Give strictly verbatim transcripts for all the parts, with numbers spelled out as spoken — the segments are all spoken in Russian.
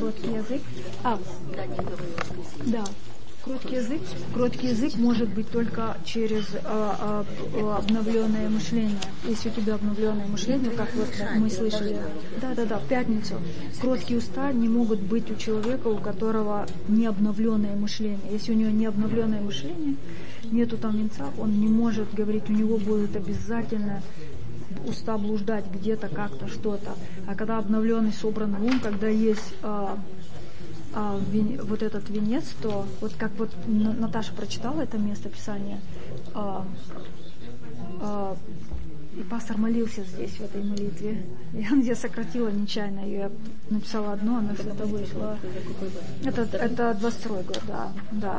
кроткий язык. А, да. Кроткий язык, кроткий язык может быть только через а, а, обновленное мышление. Если у тебя обновленное мышление, как вот мы слышали, да-да-да, в пятницу, кроткие уста не могут быть у человека, у которого не обновленное мышление. Если у него не обновленное мышление, нету там венца, он не может говорить, у него будут обязательно уста блуждать где-то, как-то, что-то. А когда обновленный, собранный ум, когда есть а, а, вен, вот этот венец, то вот как вот Наташа прочитала это место Писания, а, а, и пастор молился здесь, в этой молитве. Я, я сократила нечаянно ее, я написала одно, она что-то вышло. Это, это двадцать второй год, да. да.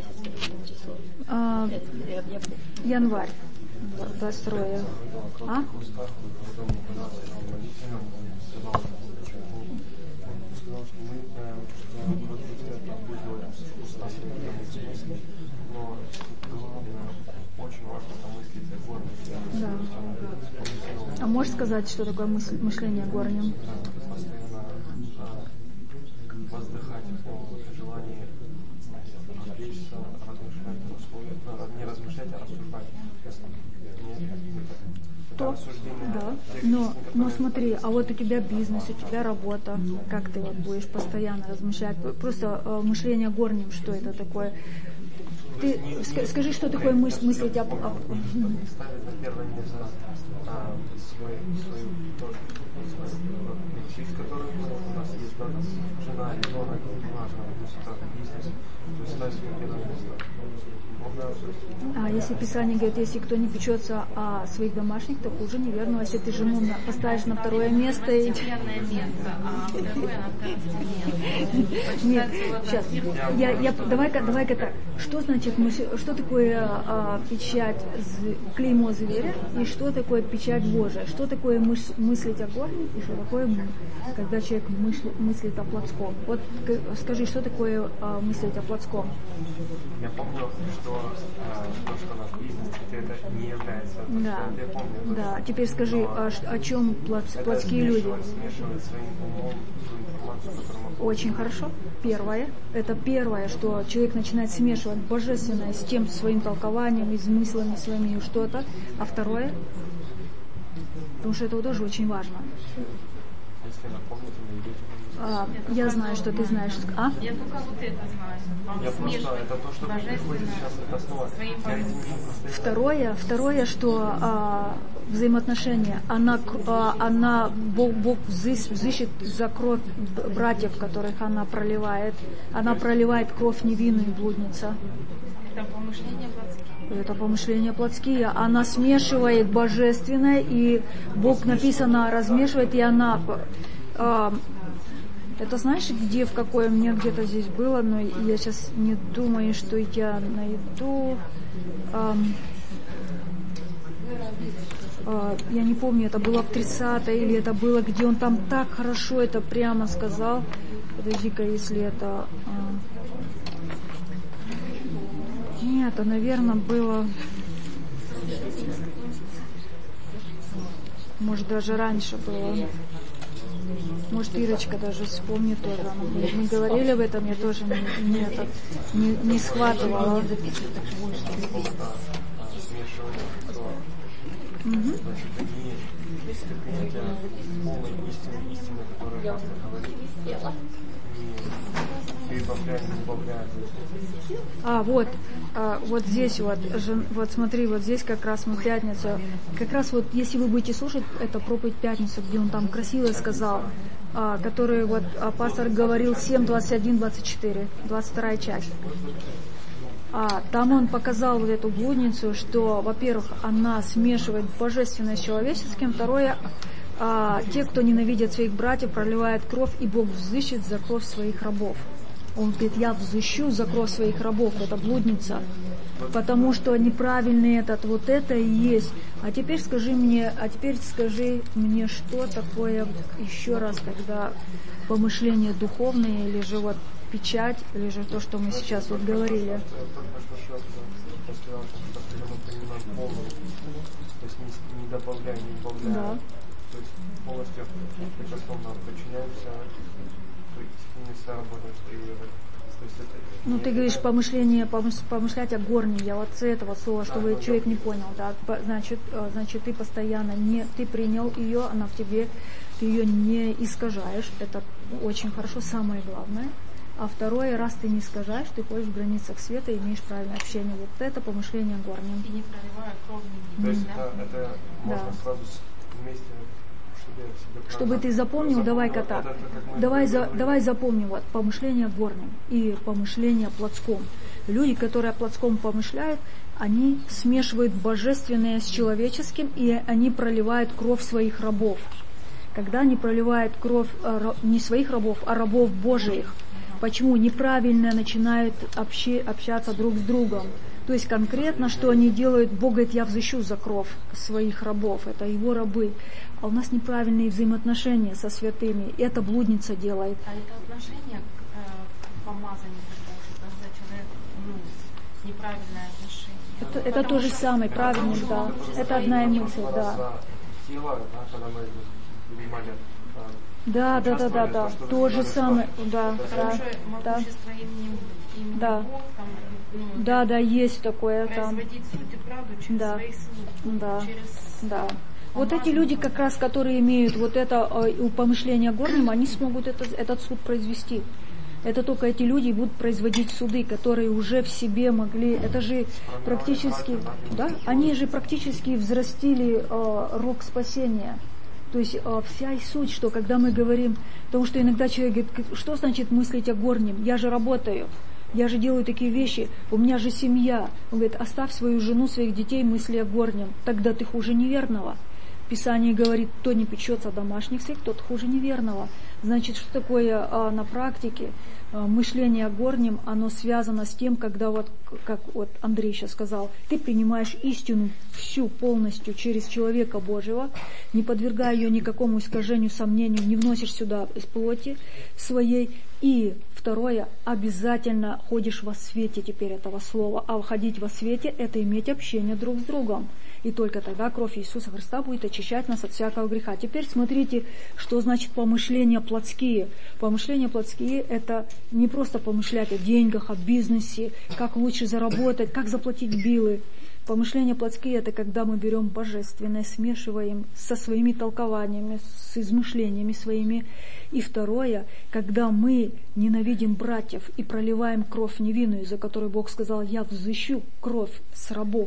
А, январь. двадцать второе. А? Да. А можешь сказать, что такое мысль, мышление горнем? Воздыхать о желании отвлечься, размышлять о условиях, не размышлять, а рассуждать. То, да. Но, но смотри, а вот у тебя бизнес, у тебя работа, как ты вот будешь постоянно размышлять? Просто э, мышление горнем, что это такое? Ты ск- скажи, что такое мысль, мыслить об... об... Ставить на первое место а, свой, свою тоже, жизнь, которая у нас есть, да, жена, ребенок, неважно, бизнес, то есть ставить на первое место. А если Писание говорит, если кто не печется о своих домашних, то хуже неверно. Если ты жену на, поставишь на второе место и... Первое место, а второе на второстепенное. Нет, сейчас. Я, я, давай-ка, давай-ка так. Что значит, что такое а, печать клеймо зверя и что такое печать Божия? Что такое мыс, мыслить о горнем и что такое, когда человек мысли, мыслит о плотском? Вот скажи, что такое а, мыслить о плотском? Я помню, что то, что у нас бизнес, это не является. Да. Я помню, да. Теперь скажи, о, о чем плот, плотские люди? Смешивать своим умом ту информацию, которую мы... Очень хорошо. Первое. Это первое, что человек начинает смешивать божественное с тем своим толкованием, и смыслами своими, и что-то. А второе, потому что это тоже очень важно. Если напомните, мне идете. А, я знаю, что ты знаешь. А? Я только вот это знаю. Я просто, это то, что приходит сейчас, это снова. Второе, второе, что а, взаимоотношения, она, а, она Бог, Бог взыщет за кровь братьев, которых она проливает. Она проливает кровь невинную, блудница. Это помышления плотские. Это помышления плотские. Она смешивает божественное, и Бог, написано, размешивает, и она... А, это знаешь, где, в какое мне где-то здесь было, но я сейчас не думаю, что я найду. А, а, я не помню, это было в тридцатой или это было, где он там так хорошо это прямо сказал. Подожди-ка, если это... А, нет, это, наверное, было... Может, даже раньше было. Может, Ирочка даже вспомнит тоже. Мы говорили об этом, я тоже не, не, это, не, не схватывала. Угу. А, вот, а, вот здесь вот, вот смотри, вот здесь как раз мы в пятницу, как раз вот, если вы будете слушать это проповедь пятницу, где он там красиво сказал, а, который вот а, пастор говорил семь, двадцать один, двадцать четыре, двадцать вторая часть. А, там он показал вот эту блудницу, что, во-первых, она смешивает божественное с человеческим, второе, а, те, кто ненавидят своих братьев, проливает кровь, и Бог взыщет за кровь своих рабов. Он говорит, я взыщу за кровь своих рабов, это блудница, потому что неправильный этот, вот это и есть. А теперь скажи мне, а теперь скажи мне, что такое еще раз, когда помышление духовное, или же вот печать, или же то, что мы сейчас вот говорили. Не добавляя, не убавляя. Да. То есть полностью безусловно подчиняемся истине всегда работает при... То есть это ну, ты говоришь помышление, помышлять о горнем, я вот с этого слова, чтобы да, ну, человек да. не понял, да, значит, значит, ты постоянно не, ты принял ее, она в тебе, ты ее не искажаешь, это очень хорошо, самое главное. А второе, раз ты не искажаешь, ты ходишь в границах света и имеешь правильное общение. Вот это помышление о горнем. И не проливая кровь. То есть да? это, это можно да. сразу вместе... Чтобы ты запомнил, давай-ка так. Давай, за, давай запомним вот, помышление горнем и помышление плотском. Люди, которые о плотском помышляют, они смешивают божественное с человеческим, и они проливают кровь своих рабов. Когда они проливают кровь не своих рабов, а рабов Божиих, почему неправильно начинают общи, общаться друг с другом? То есть конкретно, что они делают, Бог говорит, я взыщу за кровь своих рабов, это его рабы. А у нас неправильные взаимоотношения со святыми, это блудница делает. А это отношение к, э, к помазанию, когда человек, ну, неправильное отношение. Это, это то же самое, правильно, да. Это одна и мысль, да. Тело, да, когда мы принимали... Да, да, да, да, да. То, то же самое, да, да, да. Да. Бог, там, ну, да, да, есть такое там. Производить суть и правду через да. своих слуг, да. через... Да. Вот эти люди, как раз, которые имеют вот это э, помышление горнем, они смогут это, этот суд произвести. Это только эти люди будут производить суды, которые уже в себе могли, это же практически, да, они же практически взрастили э, рог спасения. То есть э, вся и суть, что когда мы говорим, потому что иногда человек говорит, что значит мыслить о горнем? Я же работаю, я же делаю такие вещи, у меня же семья. Он говорит, оставь свою жену, своих детей, мысли о горнем, тогда ты хуже неверного. Писание говорит, кто не печется о домашних своих, тот хуже неверного. Значит, что такое а, на практике? А, мышление о горнем, оно связано с тем, когда вот, как вот Андрей сейчас сказал, ты принимаешь истину всю полностью через человека Божьего, не подвергая ее никакому искажению, сомнению, не вносишь сюда из плоти своей. И второе, обязательно ходишь во свете теперь этого слова. А ходить во свете – это иметь общение друг с другом. И только тогда кровь Иисуса Христа будет очищать нас от всякого греха. Теперь смотрите, что значит помышления плотские. Помышления плотские – это не просто помышлять о деньгах, о бизнесе, как лучше заработать, как заплатить билы. Помышления плотские – это когда мы берем божественное, смешиваем со своими толкованиями, с измышлениями своими. И второе, когда мы ненавидим братьев и проливаем кровь невинную, за которую Бог сказал, я взыщу кровь с рабов.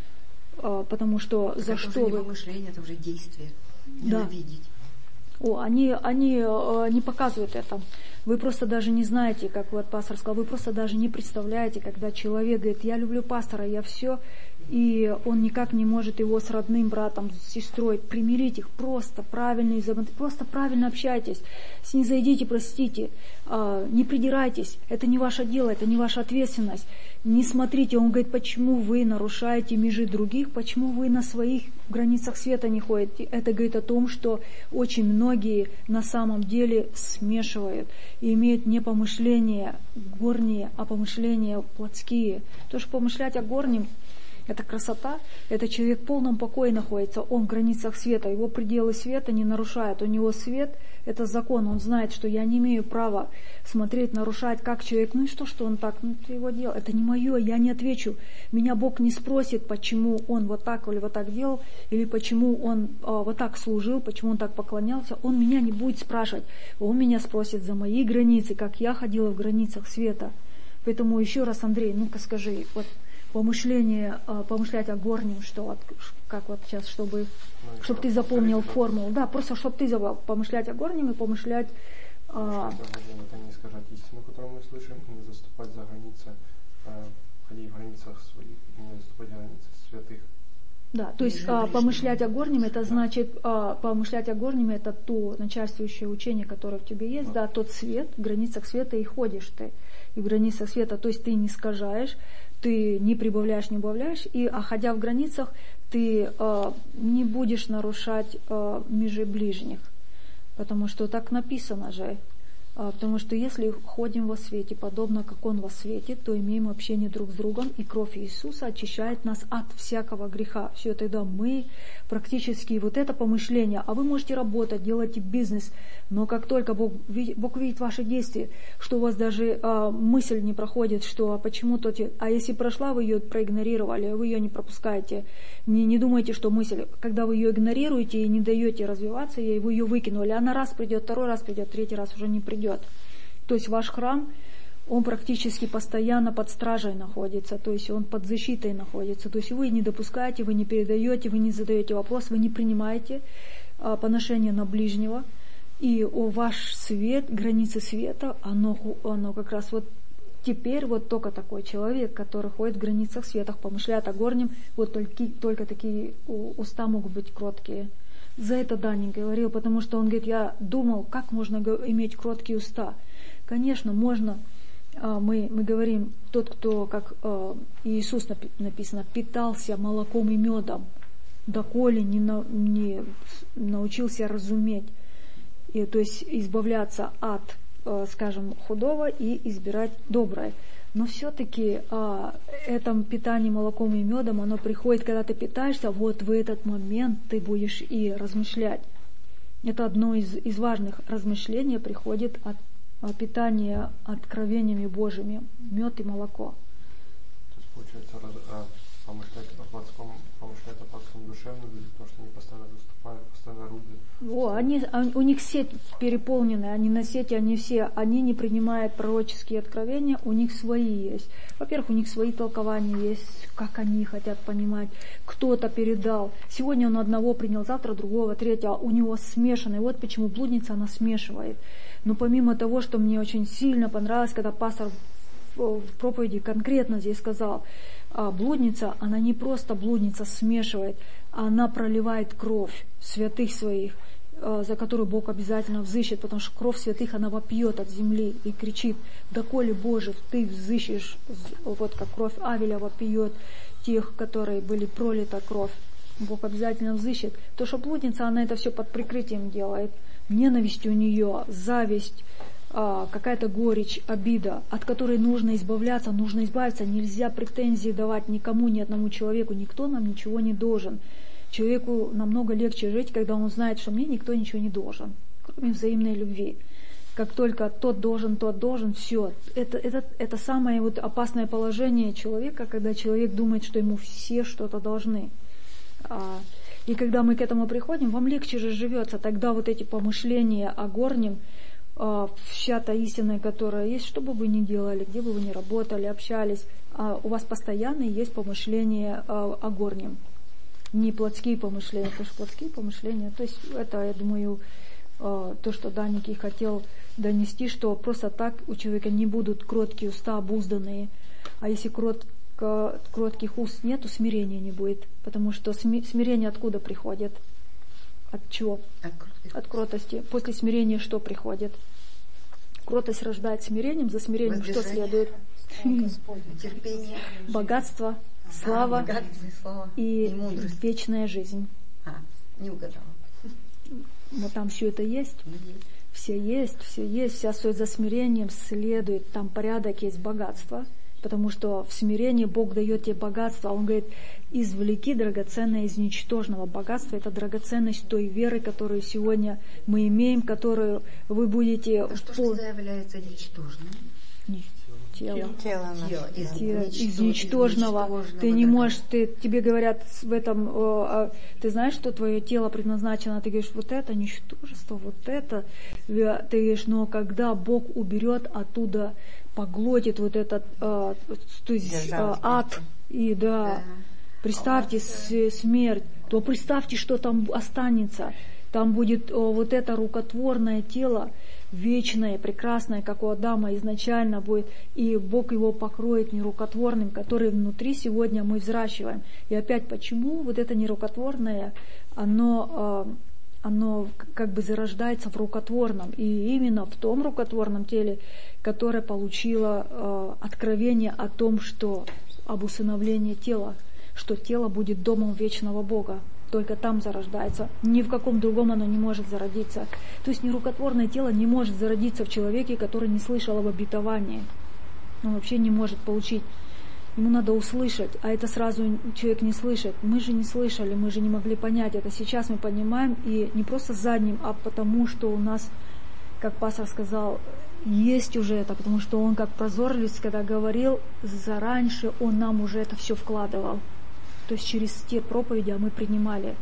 Потому что так за это что уже не вы... помышление, это уже действие. Ненавидеть. Да. О, они, они не показывают это. Вы просто даже не знаете, как вот пастор сказал, вы просто даже не представляете, когда человек говорит, я люблю пастора, я все, и он никак не может его с родным братом, с сестрой примирить их, просто правильно, просто правильно общайтесь, снизойдите, простите, не придирайтесь, это не ваше дело, это не ваша ответственность. Не смотрите, он говорит, почему вы нарушаете межи других, почему вы на своих границах света не ходите. Это говорит о том, что очень многие на самом деле смешивают и имеют не помышления горние, а помышления плотские. То, что помышлять о горнем, это красота, это человек в полном покое находится, он в границах света, его пределы света не нарушают, у него свет – это закон, он знает, что я не имею права смотреть, нарушать, как человек, ну и что, что он так, ну это его дело, это не мое, я не отвечу, меня Бог не спросит, почему он вот так или вот так делал, или почему он а, вот так служил, почему он так поклонялся, он меня не будет спрашивать, он меня спросит за мои границы, как я ходила в границах света. Поэтому еще раз, Андрей, ну-ка скажи, вот, помышление, помышлять о горнем, что как вот сейчас, чтобы, ну, чтобы ты запомнил формулу. Да, просто чтобы ты забыл помышлять о горнем и помышлять... А... Это не искажать истину, которую мы слышим, и не заступать за границы, а, ходить в границах своих, и не заступать за границы святых. Да, то есть а, помышлять о горнем, это значит, а, помышлять о горнем, это то начальствующее учение, которое в тебе есть, да, тот свет, в границах света и ходишь ты, и в границах света, то есть ты не искажаешь, ты не прибавляешь, не убавляешь, и, а ходя в границах, ты э, не будешь нарушать э, межи ближних, потому что так написано же, э, Потому что если ходим во свете, подобно как Он во свете, то имеем общение друг с другом, и кровь Иисуса очищает нас от всякого греха. Все, тогда мы практически вот это помышление, а вы можете работать, делать бизнес, но как только Бог, Бог видит ваши действия, что у вас даже а, мысль не проходит, что а почему то, а если прошла, вы ее проигнорировали, вы ее не пропускаете, не, не думайте, что мысль, когда вы ее игнорируете и не даете развиваться ей, вы ее выкинули, она раз придет, второй раз придет, третий раз уже не придет. То есть ваш храм, он практически постоянно под стражей находится, то есть он под защитой находится. То есть вы не допускаете, вы не передаете, вы не задаете вопрос, вы не принимаете а, поношение на ближнего. И о, ваш свет, границы света, оно, оно как раз вот теперь вот только такой человек, который ходит в границах света, помышляет о горнем, вот только, только такие уста могут быть кроткие. За это Даня говорил, потому что он говорит, я думал, как можно иметь кроткие уста. Конечно, можно, мы, мы говорим, тот, кто, как Иисус написано, питался молоком и медом, доколе не, на, не научился разуметь, и, то есть избавляться от, скажем, худого и избирать доброе. Но все-таки а, это питание молоком и медом, оно приходит, когда ты питаешься, вот в этот момент ты будешь и размышлять. Это одно из, из важных размышлений приходит от, от питания откровениями Божьими, мед и молоко. То есть, получается, раз, а, помышлять о плотском, помышлять о плотском душевном, потому что они постоянно заступают, постоянно рубят. О, они, у них сеть переполненная, они на сети, они все, они не принимают пророческие откровения, у них свои есть. Во-первых, у них свои толкования есть, как они хотят понимать, кто-то передал. Сегодня он одного принял, завтра другого, третьего, у него смешанный. Вот почему блудница, она смешивает. Но помимо того, что мне очень сильно понравилось, когда пастор в проповеди конкретно здесь сказал, блудница, она не просто блудница смешивает, она проливает кровь святых своих, за которую Бог обязательно взыщет, потому что кровь святых, она вопьет от земли и кричит, доколе, Боже, ты взыщешь, вот как кровь Авеля вопьет тех, которые были пролита кровь. Бог обязательно взыщет. То, что блудница, она это все под прикрытием делает. Ненависть у нее, зависть, какая-то горечь, обида, от которой нужно избавляться, нужно избавиться. Нельзя претензии давать никому, ни одному человеку. Никто нам ничего не должен. Человеку намного легче жить, когда он знает, что мне никто ничего не должен, кроме взаимной любви. Как только тот должен, тот должен, все. Это, это, это самое вот опасное положение человека, когда человек думает, что ему все что-то должны. И когда мы к этому приходим, вам легче же живется. Тогда вот эти помышления о горнем, вся та истина, которая есть, что бы вы ни делали, где бы вы ни работали, общались, у вас постоянно есть помышления о горнем. Не плотские помышления, потому что плотские помышления, то есть это, я думаю, то, что Даник хотел донести, что просто так у человека не будут кроткие уста, обузданные, а если кротко, кротких уст нет, то смирения не будет, потому что смирение откуда приходит? От чего? От, От кротости. После смирения что приходит? Кротость рождает смирением, за смирением что следует? Терпение, богатство, слава, а, слава и, и вечная жизнь. А, не угадала. Но там все это есть. есть. Все есть, все есть, вся суть за смирением следует. Там порядок есть, богатство. Потому что в смирении Бог дает тебе богатство. Он говорит, извлеки драгоценное из ничтожного. Богатство — это драгоценность той веры, которую сегодня мы имеем, которую вы будете... А что же является ничтожным? Тело. Тело, тело. Из, тело. Ничто, из ничтожного. Из ничтожного. Ты не можешь, ты, тебе говорят в этом, о, ты знаешь, что твое тело предназначено, ты говоришь, вот это ничтожество, вот это. Ты говоришь, но когда Бог уберет оттуда, поглотит вот этот э, то есть, э, ад, и да, да. представьте с, смерть, то представьте, что там останется. Там будет о, вот это рукотворное тело, вечное, прекрасное, как у Адама изначально будет, и Бог его покроет нерукотворным, который внутри сегодня мы взращиваем. И опять, почему вот это нерукотворное, оно, оно как бы зарождается в рукотворном, и именно в том рукотворном теле, которое получило откровение о том, что об усыновлении тела, что тело будет домом вечного Бога. только там зарождается. Ни в каком другом оно не может зародиться. То есть нерукотворное тело не может зародиться в человеке, который не слышал об обетовании. Он вообще не может получить. Ему надо услышать, а это сразу человек не слышит. Мы же не слышали, мы же не могли понять. Это сейчас мы понимаем, и не просто задним, а потому что у нас, как пастор сказал, есть уже это, потому что он как прозорлиц, когда говорил, зараньше он нам уже это все вкладывал. То есть через те проповеди, а мы принимали.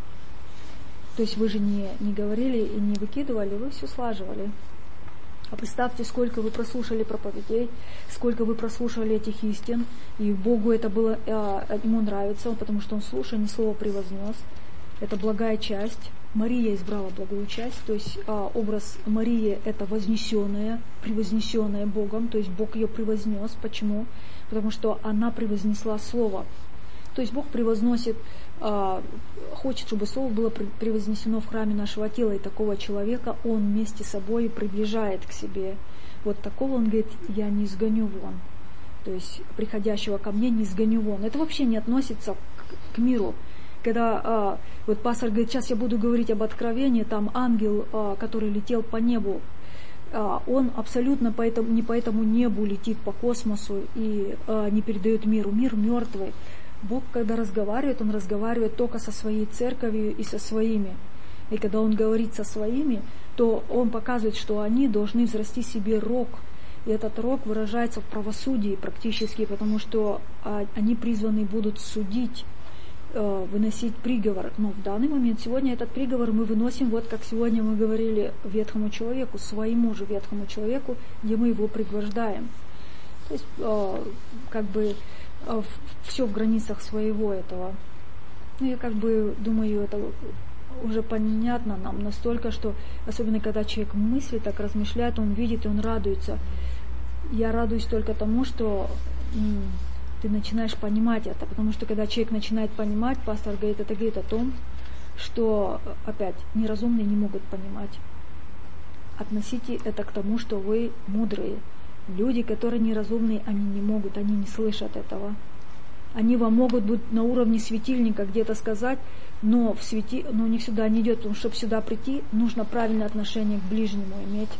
То есть вы же не, не говорили и не выкидывали, вы все слаживали. А представьте, сколько вы прослушали проповедей, сколько вы прослушали этих истин, и Богу это было, ему нравится, потому что он слушание слова превознес. Это благая часть. Мария избрала благую часть, то есть а, образ Марии это вознесенная, превознесенная Богом, то есть Бог ее превознес. Почему? Потому что она превознесла Слово. То есть Бог превозносит, а, хочет, чтобы Слово было превознесено в храме нашего тела, и такого человека Он вместе с собой приближает к себе. Вот такого Он говорит, я не изгоню вон. То есть приходящего ко мне не изгоню вон. Это вообще не относится к, к миру. Когда а, вот пастор говорит, сейчас я буду говорить об откровении, там ангел, а, который летел по небу, а, он абсолютно по этому, не по этому небу летит по космосу и а, не передает миру. Мир мертвый. Бог, когда разговаривает, Он разговаривает только со своей церковью и со своими. И когда Он говорит со своими, то Он показывает, что они должны взрасти себе рог. И этот рог выражается в правосудии практически, потому что а, они призваны будут судить, выносить приговор. Но в данный момент, сегодня этот приговор мы выносим, вот как сегодня мы говорили ветхому человеку, своему же ветхому человеку, где мы его пригвождаем. То есть, как бы, все в границах своего этого. Ну, я как бы думаю, это уже понятно нам настолько, что, особенно когда человек мыслит, так размышляет, он видит и он радуется. Я радуюсь только тому, что ты начинаешь понимать это, потому что когда человек начинает понимать, пастор говорит, это говорит о том, что, опять, неразумные не могут понимать. Относите это к тому, что вы мудрые. Люди, которые неразумные, они не могут, они не слышат этого. Они вам могут быть на уровне светильника где-то сказать, но, в свети... но у них сюда не идет, потому что, чтобы сюда прийти, нужно правильное отношение к ближнему иметь.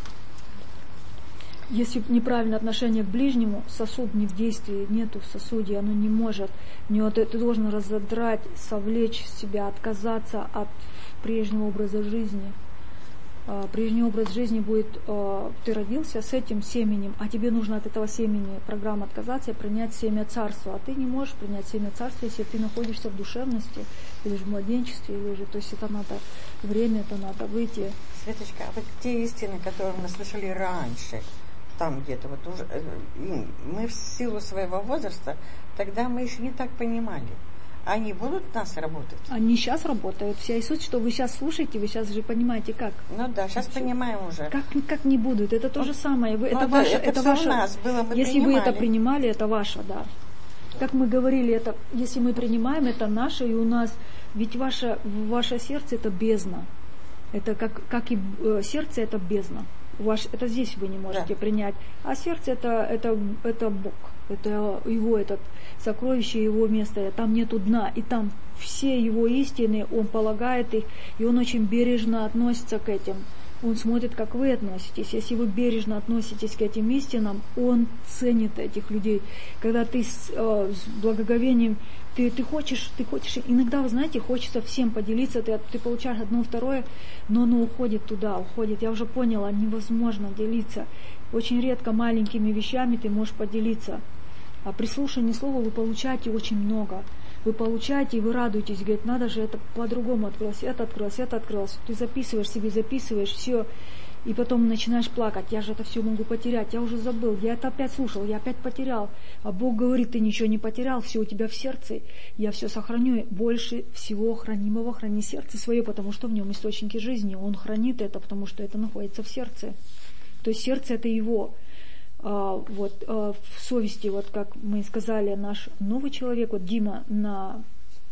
Если неправильное отношение к ближнему, сосуд не в действии, нету в сосуде, оно не может. Ты, ты должен разодрать, совлечь себя, отказаться от прежнего образа жизни. Прежний образ жизни будет, ты родился с этим семенем, а тебе нужно от этого семени программы отказаться и принять семя царства. А ты не можешь принять семя царства, если ты находишься в душевности, или в младенчестве, или же, то есть это надо время, это надо выйти. Светочка, а вот те истины, которые мы слышали раньше, там где-то вот уже, мы в силу своего возраста, тогда мы еще не так понимали. Они будут у нас работать? Они сейчас работают. Вся и суть, что вы сейчас слушаете, вы сейчас же понимаете, как. Ну да, сейчас все. Понимаем уже. Как, как не будут, это то же самое. Вы, это да, ваше, это, это ваше. У нас было, мы если принимали. Вы это принимали, это ваше, да. Как мы говорили, это, если мы принимаем, это наше, и у нас, ведь ваше, ваше сердце это бездна. Это как, как и э, сердце это бездна. Ваш, это здесь вы не можете да. принять. А сердце это, это, это Бог. Это его, этот сокровище, его место. Там нету дна. И там все его истины, он полагает их. И он очень бережно относится к этим. Он смотрит, как вы относитесь. Если вы бережно относитесь к этим истинам, он ценит этих людей. Когда ты с, э, с благоговением, ты, ты хочешь, ты хочешь, иногда, вы знаете, хочется всем поделиться, ты, ты получаешь одно, второе, но оно уходит туда, уходит. Я уже поняла, невозможно делиться. Очень редко маленькими вещами ты можешь поделиться. А при слушании слова вы получаете очень много. Вы получаете и вы радуетесь, говорит, надо же, это по-другому открылось, это открылось, это открылось. Ты записываешь себе, записываешь все, и потом начинаешь плакать. Я же это все могу потерять, я уже забыл, я это опять слушал, я опять потерял. А Бог говорит, ты ничего не потерял, все у тебя в сердце, я все сохраню. Больше всего хранимого храни сердце свое, потому что в нем источники жизни. Он хранит это, потому что это находится в сердце. То есть сердце это его. А, вот, а, в совести, вот как мы сказали, наш новый человек, вот Дима на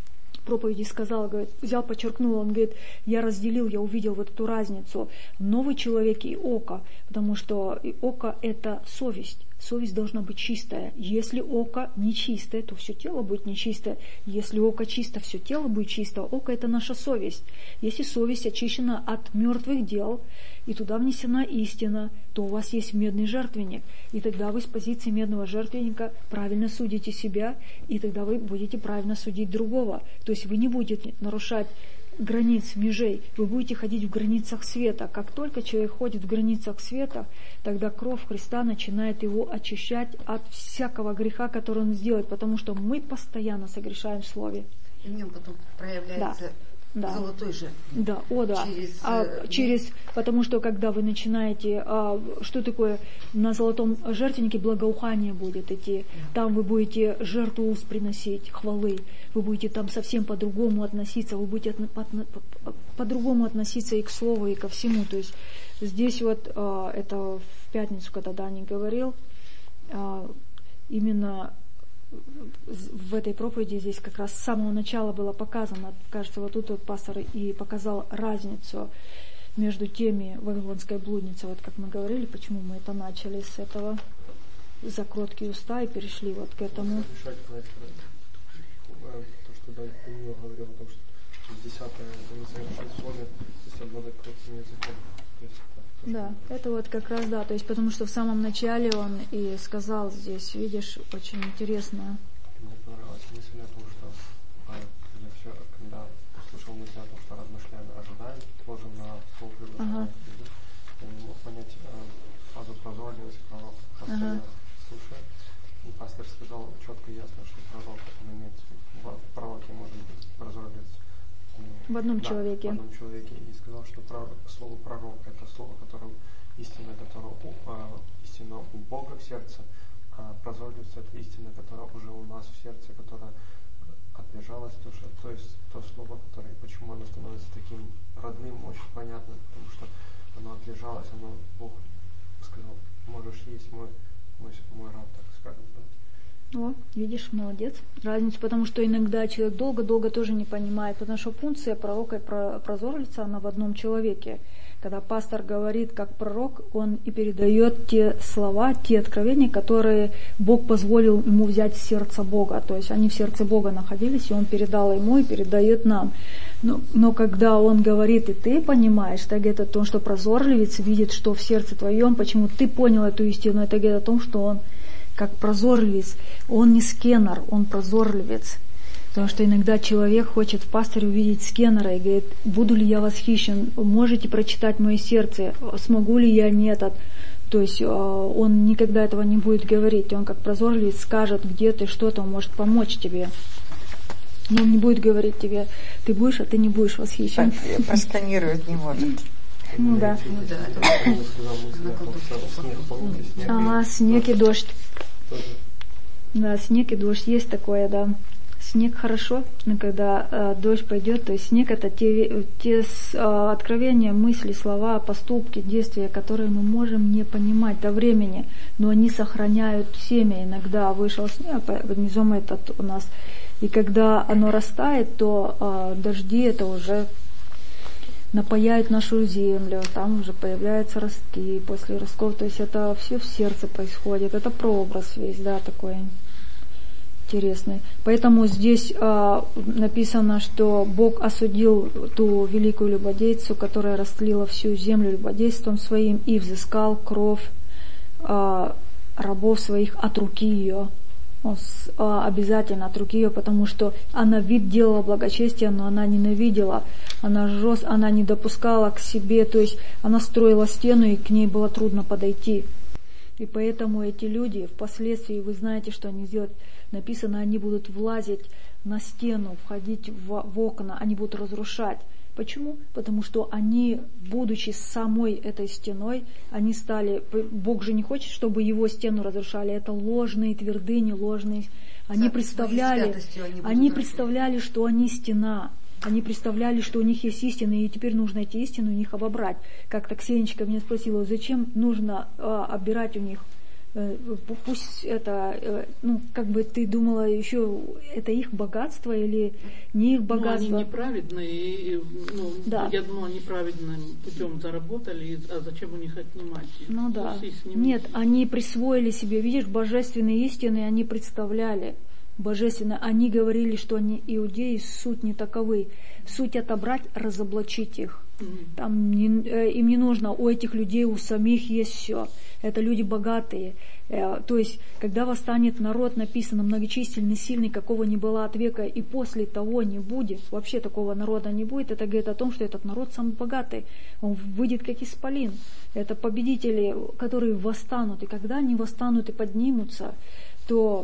проповеди сказал, говорит, взял, подчеркнул, он говорит, я разделил, я увидел вот эту разницу. Новый человек и око, потому что и око это совесть. Совесть должна быть чистая. Если око нечистое, то все тело будет нечистое. Если око чисто, все тело будет чисто. Око это наша совесть. Если совесть очищена от мертвых дел, и туда внесена истина, то у вас есть медный жертвенник. И тогда вы с позиции медного жертвенника правильно судите себя, и тогда вы будете правильно судить другого. То есть вы не будете нарушать границ, межей, вы будете ходить в границах света. Как только человек ходит в границах света, тогда кровь Христа начинает его очищать от всякого греха, который он сделает, потому что мы постоянно согрешаем в слове. И в нем потом проявляется... Да. Да. Золотой же. Да, о да. Через, а, через, потому что когда вы начинаете, а, что такое на золотом жертвеннике благоухание будет идти, там вы будете жертву уст приносить, хвалы, вы будете там совсем по-другому относиться, вы будете от, по, по, по-другому относиться и к слову, и ко всему. То есть здесь вот а, это в пятницу, когда Дани говорил, а, именно в этой проповеди здесь как раз с самого начала было показано, кажется, вот тут вот пастор и показал разницу между теми вавилонской блудницей, вот как мы говорили, почему мы это начали с этого, за кроткие уста и перешли вот к этому. То, что Даниил говорил о том, что десятое несовершенствование, если обладать кротким языком. Да, это вот как раз, да, то есть потому что в самом начале он и сказал здесь, видишь, очень интересно. Мне понравилась мысль о том, что когда, все, когда услышал мысль о том, что размышляем, ожидаем, сложим на стол приложения, ага. Я не мог понять э, фразу прозорливость пророка. Просто ага. Я слушаю, и пастор сказал четко и ясно, что пророк, он имеет в пророке может быть прозорливость. В одном да, человеке. В одном человеке. И сказал, что пророк, слово пророк это слово, которое истина, которое у, а, истина у Бога в сердце, а прозорливость это истина, которая уже у нас в сердце, которая отлежалась, то, что, то есть то слово, которое, почему оно становится таким родным, очень понятным, потому что оно отлежалось, оно Бог сказал, можешь есть мой, мой, мой раб, так скажем, да. О, видишь, молодец. Разницу, потому что иногда человек долго-долго тоже не понимает, потому что функция пророка и прозорлица, она в одном человеке. Когда пастор говорит как пророк, он и передает те слова, те откровения, которые Бог позволил ему взять в сердце Бога. То есть они в сердце Бога находились, и он передал ему и передает нам. Но, но когда он говорит, и ты понимаешь, так это то, что прозорливец видит, что в сердце твоем, почему ты понял эту истину, это говорит о том, что он как прозорливец, он не скенер, он прозорливец. Потому что иногда человек хочет в пасторе увидеть скенера и говорит, буду ли я восхищен, можете прочитать мое сердце, смогу ли я не этот. То есть он никогда этого не будет говорить, он как прозорливец скажет, где ты, что-то, он может помочь тебе. Но он не будет говорить тебе, ты будешь, а ты не будешь восхищен. Просканировать не может. Ну да. Ага, снег и дождь. Да, снег и дождь, есть такое, да. Снег хорошо, но когда э, дождь пойдет, то есть снег это те, те э, откровения, мысли, слова, поступки, действия, которые мы можем не понимать до времени, но они сохраняют семя. Иногда вышел снег, внизу этот у нас, и когда оно растает, то э, дожди это уже напаяют нашу землю, там уже появляются ростки, после ростков, то есть это все в сердце происходит, это прообраз весь, да, такой интересный. Поэтому здесь а, написано, что Бог осудил ту великую любодейцу, которая растлила всю землю любодейством своим и взыскал кровь а, рабов своих от руки ее. Он с, а, обязательно от руки ее, потому что она вид делала благочестие, но она ненавидела, она жест, она не допускала к себе, то есть она строила стену, и к ней было трудно подойти. И поэтому эти люди впоследствии, вы знаете, что они делают, написано, они будут влазить на стену, входить в, в окна, они будут разрушать. Почему? Потому что они, будучи самой этой стеной, они стали, Бог же не хочет, чтобы его стену разрушали, это ложные твердыни, ложные, они представляли, они, они представляли, что они стена, они представляли, что у них есть истина, и теперь нужно эти истины у них обобрать. Как-то Ксенечка меня спросила, зачем нужно э, оббирать у них Пусть это, ну, как бы ты думала, еще это их богатство или не их богатство? Ну, они неправедные, и, ну, да. Я думала, они праведным путем заработали, а зачем у них отнимать? Ну да. Нет, они присвоили себе, видишь, божественные истины, они представляли божественно. Они говорили, что они иудеи, суть не таковы. Суть отобрать, разоблачить их. Mm-hmm. Там не, им не нужно, у этих людей, у самих есть все. Это люди богатые. То есть, когда восстанет народ, написано, многочисленный, сильный, какого не было от века, и после того не будет, вообще такого народа не будет, это говорит о том, что этот народ самый богатый. Он выйдет как исполин. Это победители, которые восстанут. И когда они восстанут и поднимутся, то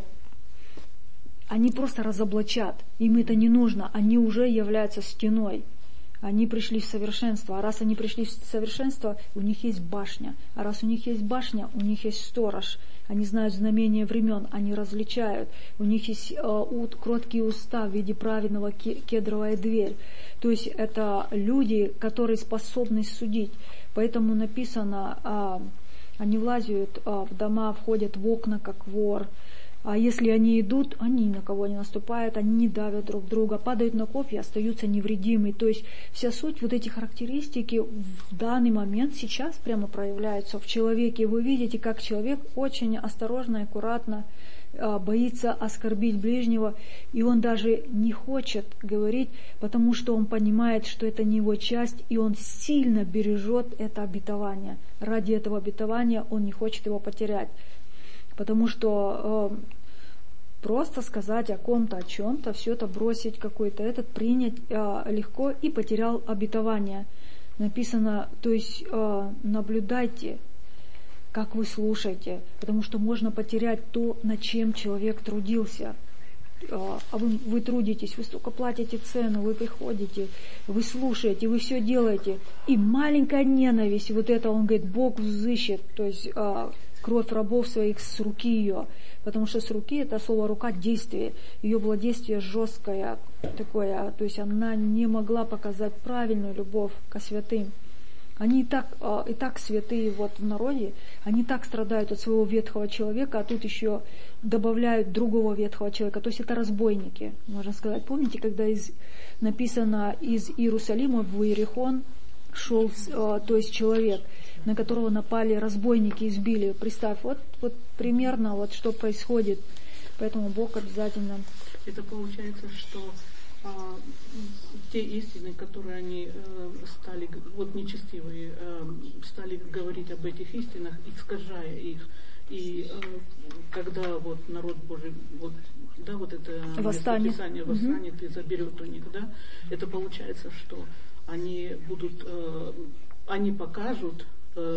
они просто разоблачат. Им это не нужно. Они уже являются стеной. Они пришли в совершенство. А раз они пришли в совершенство, у них есть башня. А раз у них есть башня, у них есть сторож. Они знают знамения времен, они различают. У них есть э, кроткие уста в виде праведного кедровая дверь. То есть это люди, которые способны судить. Поэтому написано, э, они влазят э, в дома, входят в окна, как вор. А если они идут, они ни на кого не наступают, они не давят друг друга, падают на копья, остаются невредимы. То есть вся суть, вот эти характеристики в данный момент сейчас прямо проявляются в человеке. Вы видите, как человек очень осторожно и аккуратно боится оскорбить ближнего, и он даже не хочет говорить, потому что он понимает, что это не его часть, и он сильно бережет это обетование. Ради этого обетования он не хочет его потерять. Потому что э, просто сказать о ком-то, о чем-то, все это бросить какой-то, этот принять э, легко и потерял обетование. Написано, то есть э, наблюдайте, как вы слушаете, потому что можно потерять то, над чем человек трудился. Э, а вы, вы трудитесь, вы столько платите цену, вы приходите, вы слушаете, вы все делаете. И маленькая ненависть, вот это, он говорит, Бог взыщет, то есть... Э, кровь рабов своих с руки ее, потому что с руки это слово рука действие, ее было действие жесткое такое, то есть она не могла показать правильную любовь ко святым. Они и так, и так святые вот в народе, они так страдают от своего ветхого человека, а тут еще добавляют другого ветхого человека, то есть это разбойники, можно сказать. Помните, когда из, написано из Иерусалима в Иерихон шел, то есть человек, на которого напали разбойники, избили. Представь, вот, вот примерно вот что происходит. Поэтому Бог обязательно... Это получается, что а, те истины, которые они а, стали, вот нечестивые, а, стали говорить об этих истинах, искажая их. И а, когда вот народ Божий, вот, да, вот это восстанет. Писание восстанет угу. и заберет у них, да, это получается, что они будут, а, они покажут,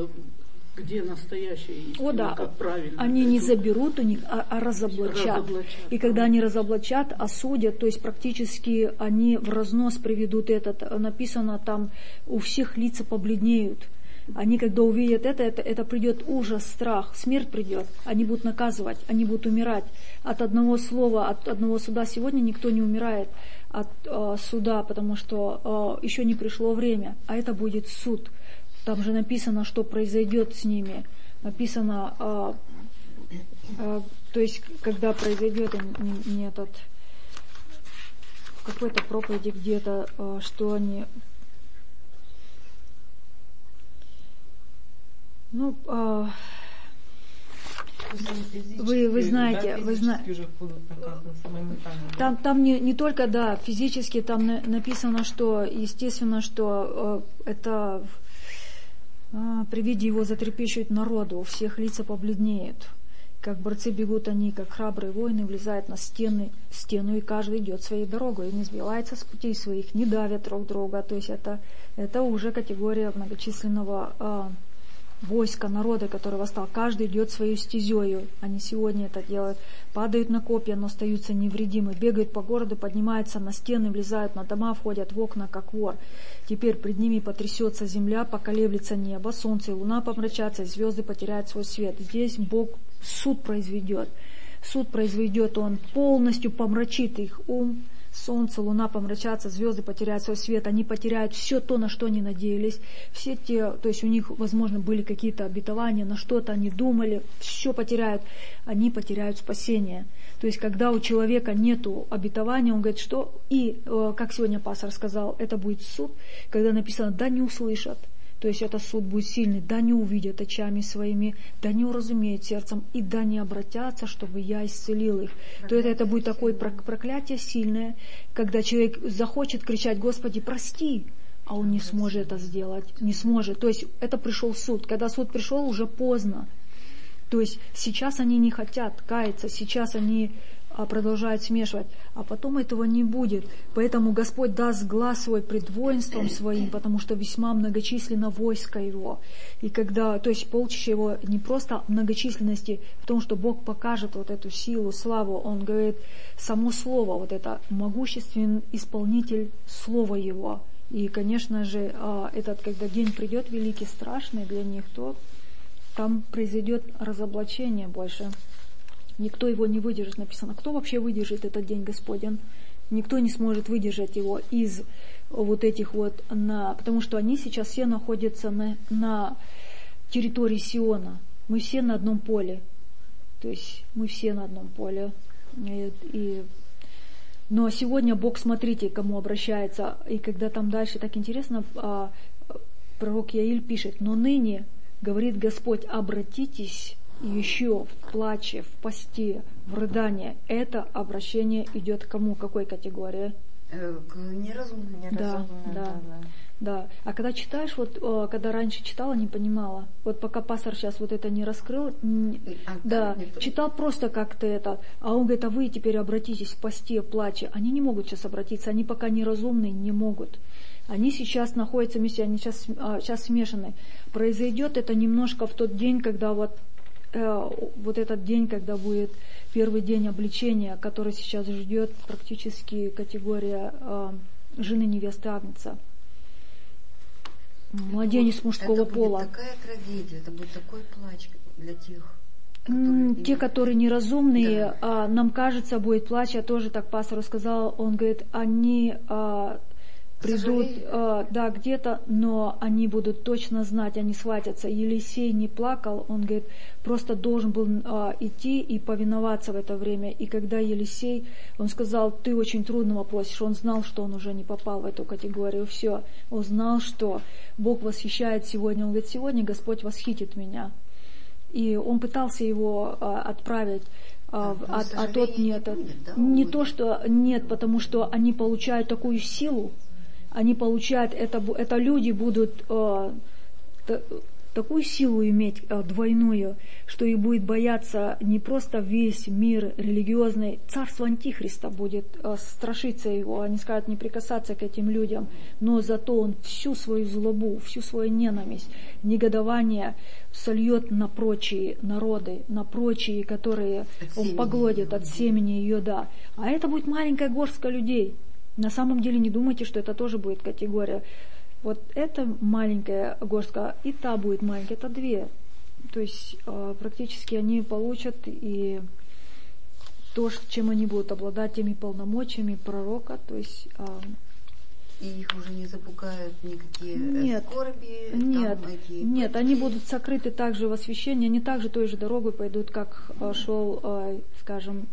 где настоящая истина, О, да. как правильно. Они не заберут у них, а, а разоблачат. разоблачат. И когда они разоблачат, осудят, то есть практически они в разнос приведут этот. Написано там, у всех лица побледнеют. Они, когда увидят это, это, это придет ужас, страх, смерть придет. Они будут наказывать, они будут умирать. От одного слова, от одного суда сегодня никто не умирает от э, суда, потому что э, еще не пришло время, а это будет суд. Там же написано, что произойдет с ними. Написано, а, а, то есть, когда произойдет не, не этот, в какой-то проповеди где-то, а, что они, ну, а, вы, вы знаете, да, вы знаете, там, там не, не только, да, физически, там на, написано, что, естественно, что а, это... А, при виде его затрепещут народу, у всех лица побледнеют. Как борцы бегут они, как храбрые воины, влезают на стены, стену, и каждый идет своей дорогой, и не сбивается с путей своих, не давят друг друга. То есть это, это уже категория многочисленного а, войска народа, который восстал. Каждый идет своей стезею. Они сегодня это делают. Падают на копья, но остаются невредимы. Бегают по городу, поднимаются на стены, влезают на дома, входят в окна, как вор. Теперь пред ними потрясется земля, поколеблется небо, солнце и луна помрачатся, и звезды потеряют свой свет. Здесь Бог суд произведет. Суд произведет, Он полностью помрачит их ум, солнце, луна помрачатся, звезды потеряют свой свет, они потеряют все то, на что они надеялись, все те, то есть у них, возможно, были какие-то обетования, на что-то они думали, все потеряют, они потеряют спасение. То есть, когда у человека нету обетования, он говорит, что, и, как сегодня пастор сказал, это будет суд, когда написано, да не услышат. То есть это суд будет сильный, да не увидят очами своими, да не уразумеют сердцем, и да не обратятся, чтобы я исцелил их. Проклятие. То это, это будет такое проклятие сильное, когда человек захочет кричать, Господи, прости, а он не сможет это сделать, не сможет. То есть это пришел суд. Когда суд пришел, уже поздно. То есть сейчас они не хотят каяться, сейчас они продолжают смешивать, а потом этого не будет. Поэтому Господь даст глаз свой пред воинством своим, потому что весьма многочисленно войско его. И когда, то есть полчища его не просто многочисленности, в том, что Бог покажет вот эту силу, славу, он говорит, само слово, вот это могущественный исполнитель слова его. И, конечно же, этот, когда день придет великий, страшный для них, то там произойдет разоблачение больше. Никто его не выдержит, написано. Кто вообще выдержит этот день Господень? Никто не сможет выдержать его из вот этих вот, на, потому что они сейчас все находятся на, на территории Сиона. Мы все на одном поле. То есть мы все на одном поле. И, и, но сегодня Бог, смотрите, к кому обращается. И когда там дальше, так интересно, а, пророк Иаиль пишет, но ныне, говорит Господь, обратитесь еще в плаче, в посте, в рыдании. Это обращение идет к кому? К какой категории? К неразумным. Да, да, да, да. А когда читаешь, вот когда раньше читала, не понимала. Вот пока пастор сейчас вот это не раскрыл, не, а, да, не читал просто как-то это. А он говорит, а вы теперь обратитесь в посте, плаче. Они не могут сейчас обратиться, они пока неразумные, не могут. Они сейчас находятся вместе, они сейчас, сейчас смешаны. Произойдет это немножко в тот день, когда вот вот этот день, когда будет первый день обличения, который сейчас ждет практически категория э, жены невесты Агнца. Младенец мужского это пола. Это будет такая трагедия, это будет такой плач для тех, которые... Те, которые неразумные, да. а, нам кажется, будет плач. Я тоже так пастору сказала, он говорит, они... А, придут, э, да, где-то, но они будут точно знать, они схватятся. Елисей не плакал, он говорит, просто должен был э, идти и повиноваться в это время. И когда Елисей, он сказал, ты очень трудного просишь, он знал, что он уже не попал в эту категорию, все. Он знал, что Бог восхищает сегодня. Он говорит, сегодня Господь восхитит меня. И он пытался его э, отправить. А, а, а тот нет. Не, будет, да, не то, что нет, потому что они получают такую силу, они получают, это, это люди будут э, т, такую силу иметь э, двойную, что их будет бояться не просто весь мир религиозный, царство Антихриста будет э, страшиться его, они скажут не прикасаться к этим людям, но зато он всю свою злобу, всю свою ненависть, негодование сольет на прочие народы, на прочие, которые от он поглотит от семени ее, да. А это будет маленькая горстка людей. На самом деле не думайте, что это тоже будет категория. Вот это маленькая горстка, и та будет маленькая, это две. То есть э, практически они получат и то, чем они будут обладать, теми полномочиями пророка, то есть... Э, и их уже не запугают никакие нет, скорби? Нет, там, эти нет, они будут сокрыты также в освящении, они также той же дорогой пойдут, как э, шел, э, скажем,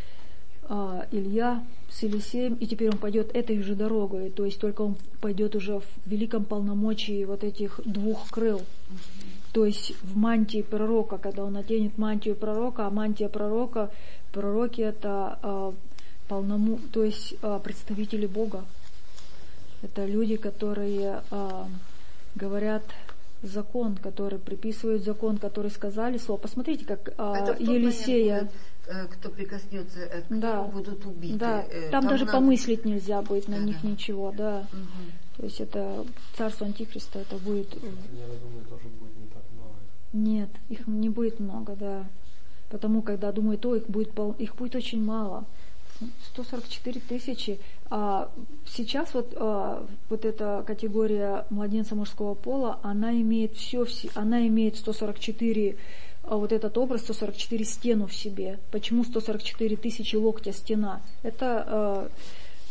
э, Илья с Елисеем, и теперь он пойдет этой же дорогой, то есть только он пойдет уже в великом полномочии вот этих двух крыл. Mm-hmm. То есть в мантии пророка, когда он оденет мантию пророка, а мантия пророка, пророки это э, полному, то есть э, представители Бога. Это люди, которые э, говорят закон, которые приписывают закон, которые сказали слово. Посмотрите, как э, Елисея... Будет, кто прикоснется к ним, да, будут убиты. Да. Там, Там даже надо... помыслить нельзя будет на да, них да. ничего, да. Угу. То есть это царство Антихриста, это будет... Я думаю, тоже будет не так много. Нет, их не будет много, да. Потому когда думают, о, их будет, пол... их будет очень мало. сто сорок четыре тысячи. А сейчас вот, а, вот эта категория младенца мужского пола, она имеет все, она имеет сто сорок четыре, а вот этот образ, сто сорок четыре стену в себе. Почему сто сорок четыре тысячи локтя стена? Это а,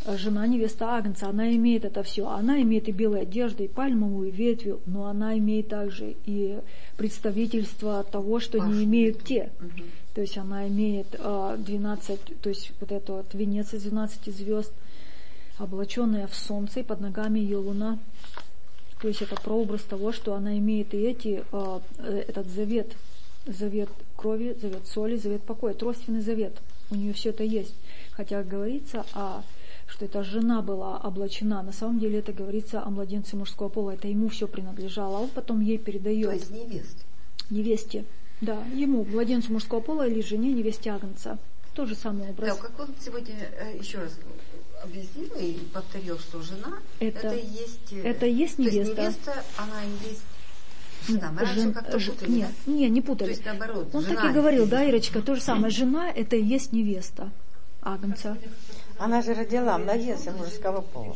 жена невеста Агнца, она имеет это все. Она имеет и белые одежды, и пальмовую ветвь, но она имеет также и представительство того, что не имеют те. Угу. То есть она имеет двенадцать, то есть вот этот вот венец из двенадцати звезд, облаченная в солнце, и под ногами ее луна. То есть это прообраз того, что она имеет и эти, этот завет, завет крови, завет соли, завет покоя, тройственный завет. У нее все это есть. Хотя говорится, а, что эта жена была облачена, на самом деле это говорится о младенце мужского пола, это ему все принадлежало, а он потом ей передает. То есть невесте. Невесте, да, ему, младенцу мужского пола или жене, невесте Агнца. Тот же самый образ. Да, как он сегодня еще раз объяснил и повторил, что жена это, это есть... Это есть невеста. То есть невеста, она и есть... Жена. Мы раньше Жен, как-то ж, путали, нет, да? не, не путали. То есть наоборот. Он жена так и говорил, да, Ирочка, то же самое. Жена это и есть невеста Агнца. Она же родила младенца мужского пола.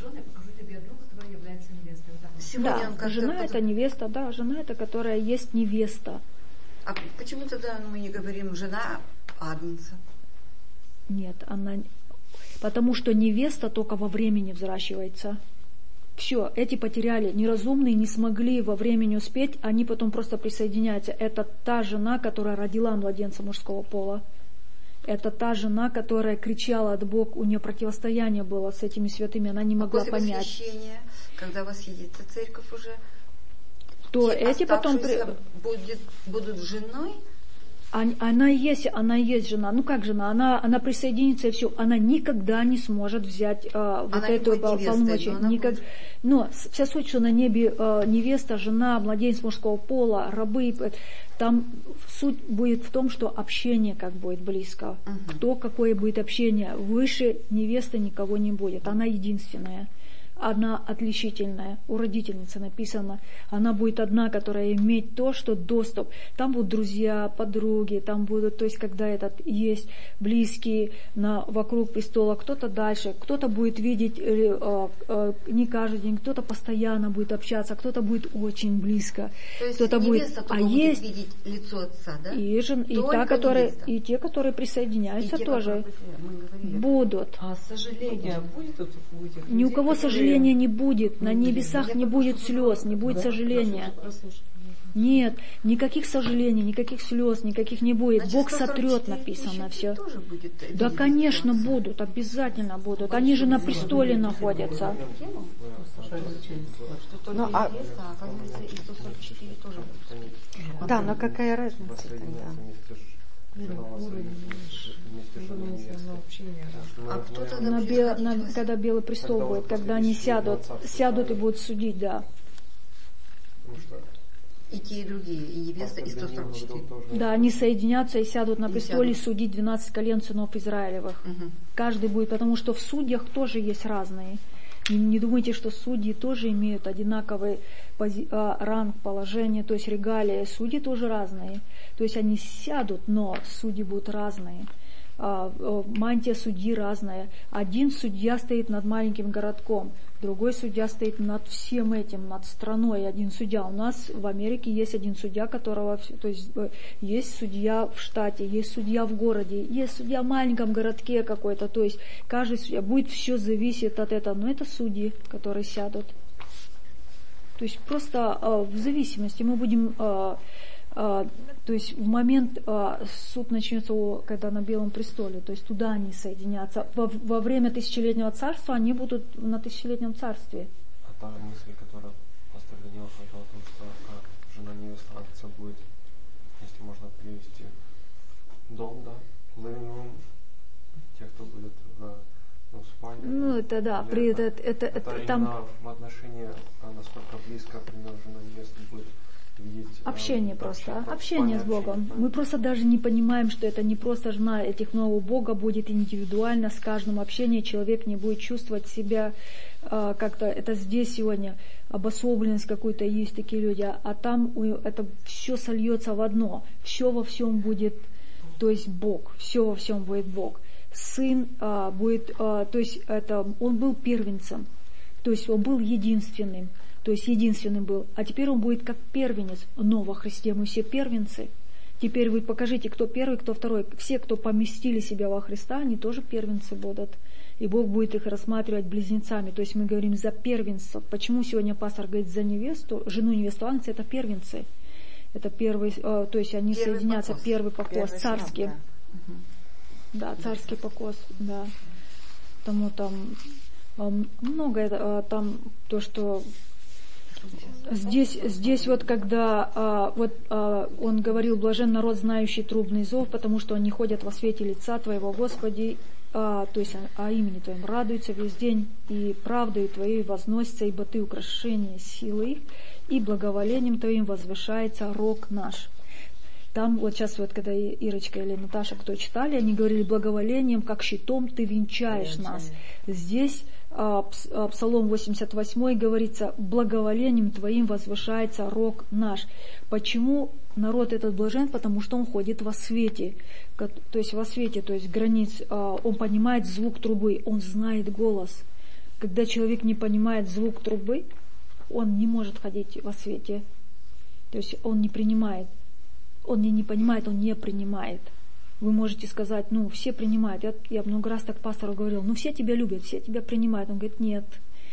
Да, жена это невеста, да, жена это, которая есть невеста. А почему тогда мы не говорим жена Агнца? Нет, она... Потому что невеста только во времени взращивается. Все, эти потеряли, неразумные не смогли во времени успеть, они потом просто присоединяются. Это та жена, которая родила младенца мужского пола. Это та жена, которая кричала от Бога, у нее противостояние было с этими святыми, она не могла а после понять. восхищения, когда восхитится церковь уже, то эти потом будет, будут женой. Она и есть, она и есть жена. Ну как жена? Она, она присоединится и все. Она никогда не сможет взять э, вот эту полномочия. Никак... Но вся суть, что на небе э, невеста, жена, младенец мужского пола, рабы. Там суть будет в том, что общение как будет близко. Uh-huh. Кто какое будет общение. Выше невесты никого не будет. Она единственная. Она отличительная, у родительницы написано, она будет одна, которая имеет то, что доступ. Там будут друзья, подруги, там будут, то есть когда этот есть близкие на, вокруг престола, кто-то дальше, кто-то будет видеть э, э, не каждый день, кто-то постоянно будет общаться, кто-то будет очень близко. То есть кто-то невеста будет, а будет есть видеть лицо отца, да? И, жен, и, та, которые, и те, которые присоединяются, и те, тоже которые будут. А сожаление будет у этих Ни у кого сожаления не будет, на небесах не будет слез, не будет сожаления. Нет, никаких сожалений, никаких слез, никаких не будет. Бог сотрет, написано все. Да, конечно, будут, обязательно будут. Они же на престоле находятся. Ну, а... Да, но какая разница тогда? А на бел, на, когда белый престол когда будет, когда они сядут, сядут и будут судить, да. И те, и другие, и невеста, и сто сорок четыре. Да, они соединятся и сядут на престоле и судить двенадцать колен сынов Израилевых. Угу. Каждый будет, потому что в судьях тоже есть разные. Не, не думайте, что судьи тоже имеют одинаковый пози, а, ранг, положение, то есть регалии. Судьи тоже разные. То есть они сядут, но судьи будут разные. А, а, мантия судьи разная. Один судья стоит над маленьким городком, другой судья стоит над всем этим, над страной. Один судья. У нас в Америке есть один судья, которого, то есть есть судья в штате, есть судья в городе, есть судья в маленьком городке какой-то. То есть каждый судья, будет все зависит от этого. Но это судьи, которые сядут. То есть просто э, в зависимости мы будем, э, э, то есть в момент э, суд начнется, когда на Белом престоле, то есть туда они соединятся. Во, во время тысячелетнего царства они будут на тысячелетнем царстве. А та мысль, которая пастор Даниил говорил о том, что а, жена невеста Агнца будет, если можно перевести, дом, да, living room, тех, кто будет в Ну, спальня, ну, это да, при это, это, это, это, это там в отношении, насколько близко, например, жена невеста будет видеть. Общение э, просто, общение, общение с Богом. общение, Мы просто даже не понимаем, что это не просто жена этих нового Бога будет индивидуально с каждым общением, человек не будет чувствовать себя э, как-то, это здесь сегодня обособленность какой-то есть, такие люди, а там это все сольется в одно, все во всем будет, то есть Бог, все во всем будет Бог. Сын а, будет, а, то есть это, он был первенцем, то есть он был единственным, то есть единственным был, а теперь он будет как первенец, но во Христе мы все первенцы, Теперь вы покажите, кто первый, кто второй. Все, кто поместили себя во Христа, они тоже первенцы будут. И Бог будет их рассматривать близнецами. То есть мы говорим за первенцев. Почему сегодня пастор говорит за невесту, жену невесту Агнца, это первенцы. Это первый, то есть они первый соединятся, покос. Первый покос, первый царский. Шаг, да. да, царский покос, да. Тому там много там то, что здесь, здесь вот когда вот он говорил: блажен народ, знающий трубный зов, потому что они ходят во свете лица Твоего, Господи, а, то есть о имени Твоем радуются весь день, и правдою Твоей возносятся, ибо Ты украшение силы их, и благоволением Твоим возвышается рог наш. Там вот сейчас вот, когда Ирочка или Наташа, кто читали, они говорили: благоволением, как щитом Ты венчаешь нас. Здесь а, Псалом восемьдесят восемь говорится: благоволением Твоим возвышается рог наш. Почему народ этот блажен? Потому что он ходит во свете. То есть во свете, то есть границ, а, он понимает звук трубы, он знает голос. Когда человек не понимает звук трубы, он не может ходить во свете. То есть он не принимает. Он не, не понимает, он не принимает. Вы можете сказать: ну, все принимают. Я, я много раз так пастору говорил: ну, все тебя любят, все тебя принимают. Он говорит: нет.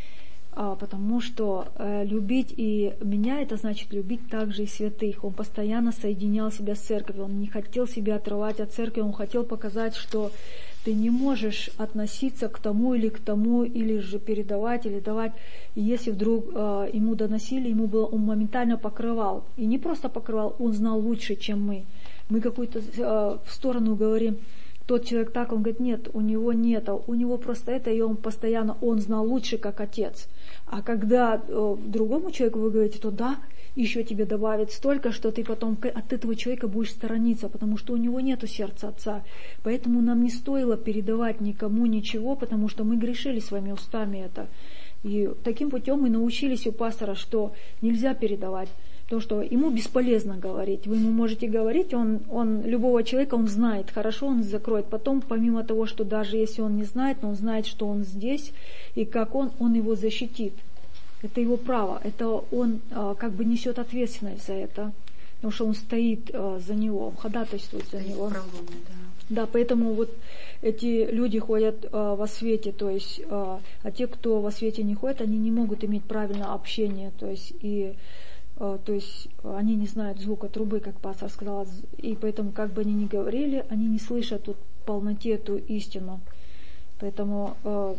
А, потому что э, любить и меня, это значит любить также и святых. Он постоянно соединял себя с церковью. Он не хотел себя отрывать от церкви. Он хотел показать, что ты не можешь относиться к тому или к тому, или же передавать, или давать. И если вдруг э, ему доносили, ему было, он моментально покрывал. И не просто покрывал, он знал лучше, чем мы. Мы какую-то э, в сторону говорим: тот человек так, он говорит: нет, у него нет, а у него просто это, и он постоянно, он знал лучше, как отец. А когда э, другому человеку вы говорите, то да, еще тебе добавит столько, что ты потом от этого человека будешь сторониться, потому что у него нету сердца отца. Поэтому нам не стоило передавать никому ничего, потому что мы грешили своими устами это. И таким путем мы научились у пастора, что нельзя передавать. То, что ему бесполезно говорить. Вы ему можете говорить, он, он любого человека он знает, хорошо он закроет. Потом, помимо того, что даже если он не знает, но он знает, что он здесь, и как он, он его защитит. Это его право, это он а, как бы несет ответственность за это, потому что он стоит а, за него, он ходатайствует за него. Пролом, да. да, поэтому вот эти люди ходят а, во свете, то есть, а, а те, кто во свете не ходят, они не могут иметь правильное общение, то есть и а, то есть они не знают звука трубы, как пастор сказал, и поэтому как бы они ни говорили, они не слышат тут в полноте эту истину, поэтому а,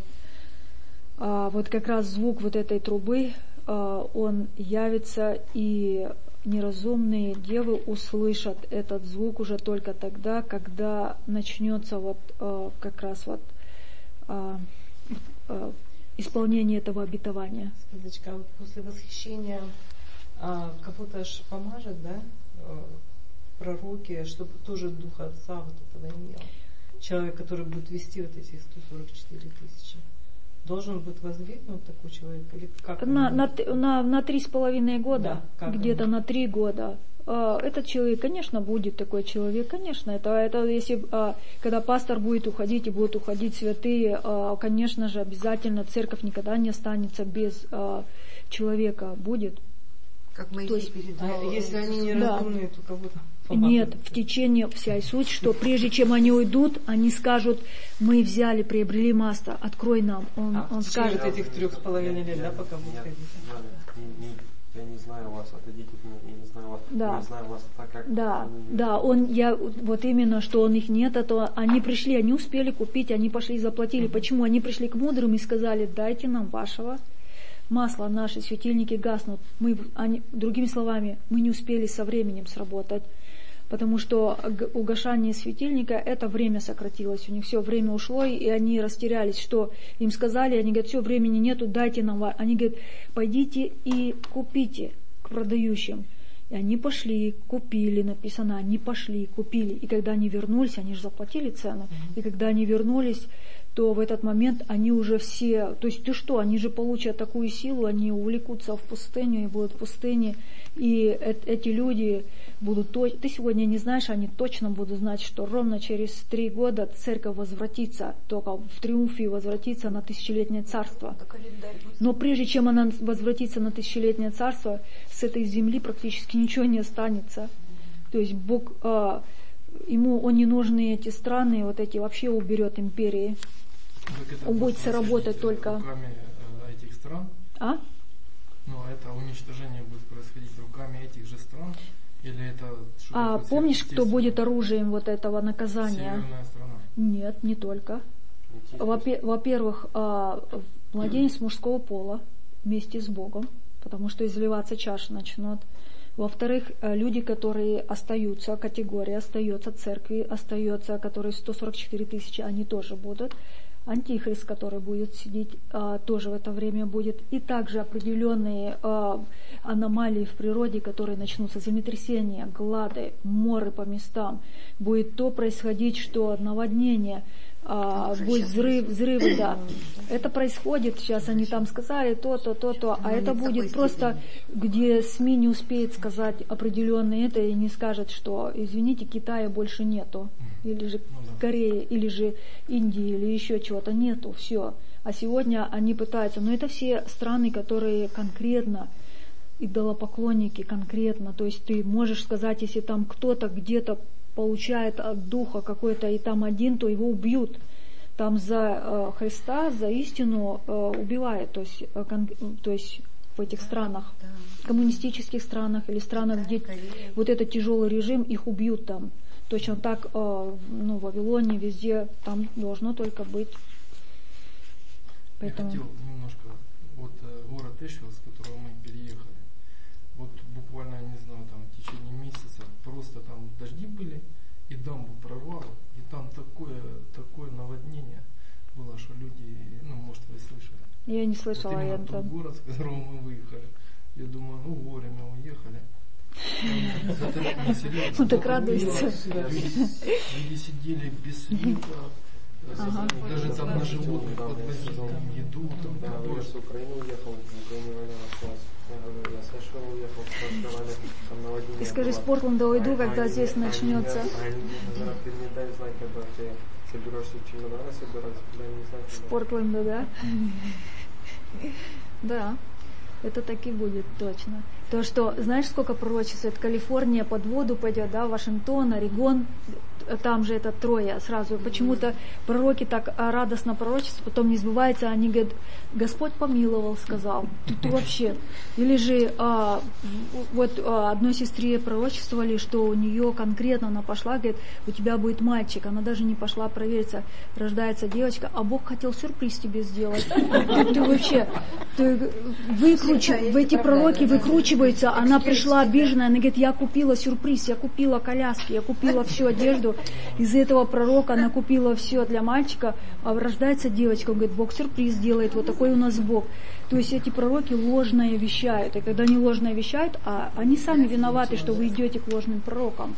А, вот как раз звук вот этой трубы, а, он явится, и неразумные девы услышат этот звук уже только тогда, когда начнется вот а, как раз вот а, а, исполнение этого обетования. Скидочка, а вот после восхищения а, кого-то аж помажет, да, пророки, чтобы тоже духа отца вот этого имел. Человек, который будет вести вот эти сто сорок четыре тысячи. Должен быть воздвигнут такой человек? Или как на, на, на, на три с половиной года, да, где-то на три года. А, этот человек, конечно, будет такой человек, конечно. Это, это если, а, когда пастор будет уходить и будут уходить святые, а, конечно же, обязательно церковь никогда не останется без а, человека. Будет. Как Моисей передал. А если они не разумные, да. то кого-то... Нет, в течение вся суть, что прежде чем они уйдут, они скажут: мы взяли, приобрели масло, открой нам. Он, а, он в скажет. Вот этих трех с половиной лет, да, пока будет ходить. Я не знаю вас, отойдите от меня, я не знаю вас, да. я не знаю вас так, как... Да, да, он, я, вот именно, что он их нет, а то они пришли, они успели купить, они пошли и заплатили. Mm-hmm. Почему? Они пришли к мудрым и сказали: дайте нам вашего масла, наши светильники гаснут. Мы, они, другими словами, мы не успели со временем сработать. Потому что угашание светильника, это время сократилось, у них все время ушло, и они растерялись, что им сказали, они говорят: все, времени нету, дайте нам. Они говорят: пойдите и купите к продающим. И они пошли, купили, написано, они пошли, купили. И когда они вернулись, они же заплатили цену, и когда они вернулись, то в этот момент они уже все, то есть ты что, они же получат такую силу, они увлекутся в пустыню и будут в пустыне, и эти люди будут, ты сегодня не знаешь, они точно будут знать, что ровно через три года церковь возвратится, только в триумфе возвратится на тысячелетнее царство. Но прежде чем она возвратится на тысячелетнее царство, с этой земли практически ничего не останется. То есть Бог, а, ему он не нужны эти страны, вот эти вообще уберет империи. Он будет работать только руками этих стран. А? Ну, это уничтожение будет происходить руками этих же стран? Или это... А помнишь, кто будет оружием вот этого наказания? Северная страна. Нет, не только. Во-первых, младенец мужского пола вместе с Богом, потому что изливаться чаши начнут. Во-вторых, люди, которые остаются, категория остается, церкви остается, которые сто сорок четыре тысячи, они тоже будут. Антихрист, который будет сидеть, тоже в это время будет. И также определенные аномалии в природе, которые начнутся, землетрясения, глады, моры по местам. Будет то происходить, что наводнение, а, будет взрыв, взрывы, да. Это происходит, сейчас они там сказали то-то, то-то, а это будет просто, где СМИ не успеет сказать определенное это и не скажет, что, извините, Китая больше нету, или же Кореи, или же Индии, или еще чего-то нету, все. А сегодня они пытаются, но это все страны, которые конкретно, идолопоклонники конкретно, то есть ты можешь сказать, если там кто-то где-то получает от духа какой-то и там один, то его убьют. Там за э, Христа, за истину э, убивают. То есть, э, кон, то есть в этих странах, да. коммунистических странах или странах, да, где Корея. Вот этот тяжелый режим, их убьют там. Точно так, э, ну, в Вавилоне, везде, там должно только быть. Поэтому... Я хотел немножко, вот э, город Эшвилл, с которого мы переехали, вот буквально, не знаю, там в течение месяца просто там дожди были, и дамбу прорвало, и там такое, такое наводнение было, что люди, ну, может, вы слышали. Я не слышала. Вот именно я тот там... город, с которого мы выехали, я думаю, ну, вовремя уехали. Ну, так радуешься. Люди сидели без света, даже там на животных подвозили там еду, там я с Украины уехал, в Украине война началась. Я с Эшвилла уехал, там наводнение. И скажи, с Портленда уйду, когда здесь начнется. С Портленда, да? Да. Это так и будет, точно. То, что, знаешь, сколько пророчествует? Калифорния под воду пойдет, да, Вашингтон, Орегон, там же это трое сразу. Почему-то пророки так радостно пророчествуют, потом не сбывается, они говорят, Господь помиловал, сказал. Ты вообще. Или же а, вот а, одной сестре пророчествовали, что у нее конкретно она пошла, говорит, у тебя будет мальчик. Она даже не пошла провериться, рождается девочка, а Бог хотел сюрприз тебе сделать. Ты вообще, ты выкручиваешь, в эти пророки выкручиваются, она пришла обиженная, она говорит, я купила сюрприз, я купила коляски, я купила всю одежду. Из этого пророка она купила все для мальчика, а рождается девочка, он говорит, Бог сюрприз делает, вот такой у нас Бог. То есть эти пророки ложное вещают, и когда они ложное вещают, а они сами виноваты, что вы идете к ложным пророкам.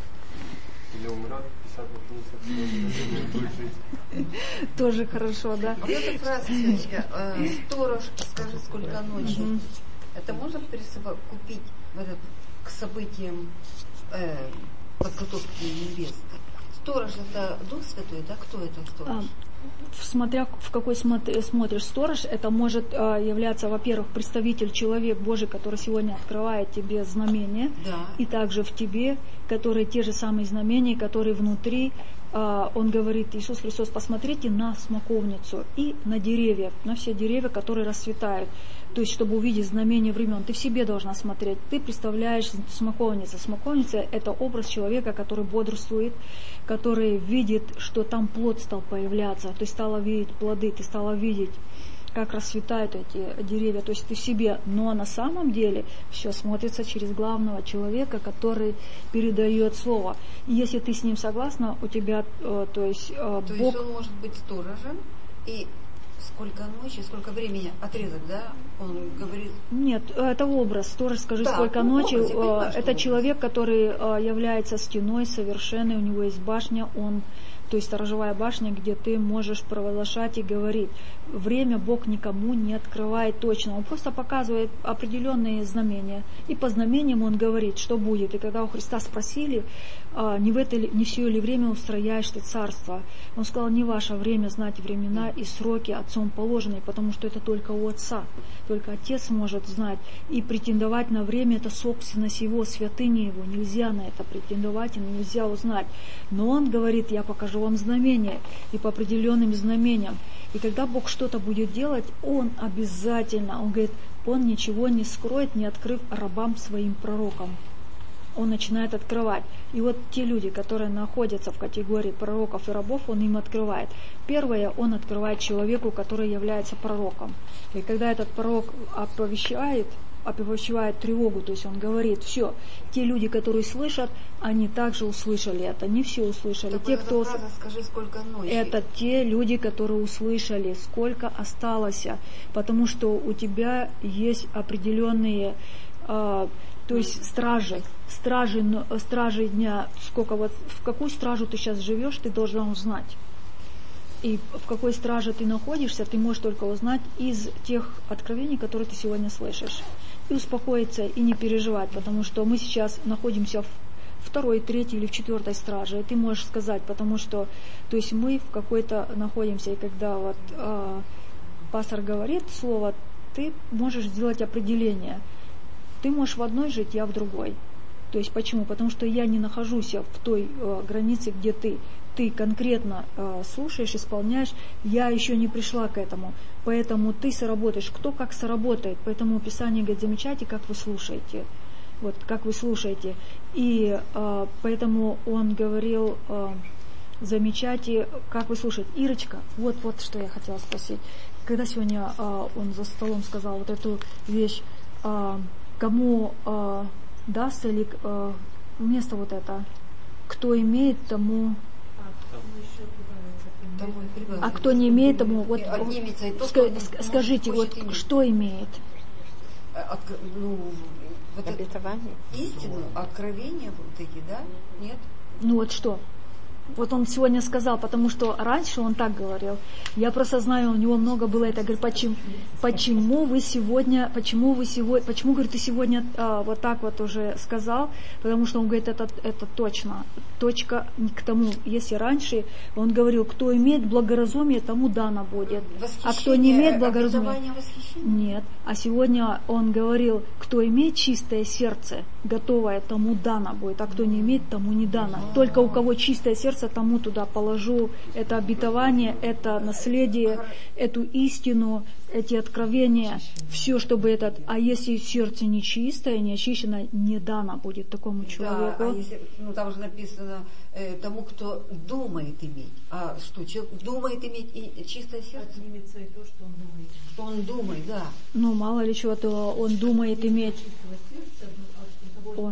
Тоже хорошо, да. А вот эта фраза, сторож, скажи, сколько ночи. Это можно присовокупить к событиям подготовки невесты? Сторож это Дух Святой, да? Кто это сторож? А, смотря в какой смотри, смотришь сторож, это может а, являться, во-первых, представитель, человек Божий, который сегодня открывает тебе знамения, да. И также в тебе, которые те же самые знамения, которые внутри. А, он говорит, Иисус Христос, посмотрите на смоковницу и на деревья, на все деревья, которые расцветают. То есть, чтобы увидеть знамение времен, ты в себе должна смотреть. Ты представляешь смоковницу. Смоковница – это образ человека, который бодрствует, который видит, что там плод стал появляться. Ты стала видеть плоды, ты стала видеть, как расцветают эти деревья. То есть ты в себе. Но на самом деле все смотрится через главного человека, который передает слово. И если ты с ним согласна, у тебя, э, то есть э, то Бог... есть он может быть сторожем и... Сколько ночи, сколько времени, отрезок, да, он говорит? Нет, это образ, тоже скажи, да, сколько ну, ночи. Образ, понимаю, это человек, который является стеной совершенной, у него есть башня, он то есть сторожевая башня, где ты можешь провозглашать и говорить. Время Бог никому не открывает точно, Он просто показывает определенные знамения. И по знамениям Он говорит, что будет. И когда у Христа спросили, не, в это, не все ли время устрояешь ты царство, Он сказал, не ваше время знать времена и сроки Отцом положенные, потому что это только у Отца. Только Отец может знать. И претендовать на время — это собственность Его, святыня Его. Нельзя на это претендовать и нельзя узнать. Но Он говорит, я покажу вам знамения, и по определенным знамениям. И когда Бог что-то будет делать, Он обязательно, Он говорит, Он ничего не скроет, не открыв рабам своим пророкам. Он начинает открывать. И вот те люди, которые находятся в категории пророков и рабов, Он им открывает. Первое, Он открывает человеку, который является пророком. И когда этот пророк оповещает, оповещает тревогу, то есть он говорит, все, те люди, которые слышат, они также услышали это. Не все услышали. Так те, кто... фраза, скажи, сколько ночи. Это те люди, которые услышали, сколько осталось. Потому что у тебя есть определенные... Э, то есть стражи, стражи, стражи дня, сколько вот, в какую стражу ты сейчас живешь, ты должна узнать. И в какой страже ты находишься, ты можешь только узнать из тех откровений, которые ты сегодня слышишь. И успокоиться, и не переживать, потому что мы сейчас находимся в второй, третьей или в четвертой страже. И ты можешь сказать, потому что, то есть мы в какой-то находимся, и когда вот э, пастор говорит слово, ты можешь сделать определение. Ты можешь в одной жить, я в другой. То есть почему? Потому что я не нахожусь в той э, границе, где ты. Ты конкретно э, слушаешь, исполняешь, я еще не пришла к этому. Поэтому ты соработаешь. Кто как соработает. Поэтому Писание говорит, замечайте, как вы слушаете. Вот, как вы слушаете. И э, поэтому он говорил, э, замечайте, как вы слушаете. Ирочка, вот, вот что я хотела спросить. Когда сегодня э, он за столом сказал вот эту вещь, э, кому э, даст или э, вместо вот это, кто имеет, тому... А кто не имеет, тому вот ска- скажите, вот иметь. Что имеет? От, ну, вот обетование, истину, откровение вот эти, да? Нет? Ну вот что? Вот он сегодня сказал, потому что раньше он так говорил. Я просто знаю, у него много было это. Говорит, почему, почему вы сегодня, почему вы сегодня, почему, говорит, ты сегодня а, вот так вот уже сказал? Потому что он говорит, это, это точно. Точка к тому. Если раньше он говорил, кто имеет благоразумие, тому дано будет. А кто не имеет благоразумия, нет. А сегодня он говорил, кто имеет чистое сердце, готовое, тому дано будет. А кто не имеет, тому не дано. Только у кого чистое сердце, тому туда положу это обетование, это наследие, эту истину, эти откровения, все, чтобы этот, а если сердце нечистое, не очищено, не дано будет такому человеку. Да, а если, ну там же написано э, тому, кто думает иметь. А что, человек думает иметь и чистое сердце? Имеется и то, что он думает. Что он думает, да. Ну, мало ли чего-то он думает иметь. Он.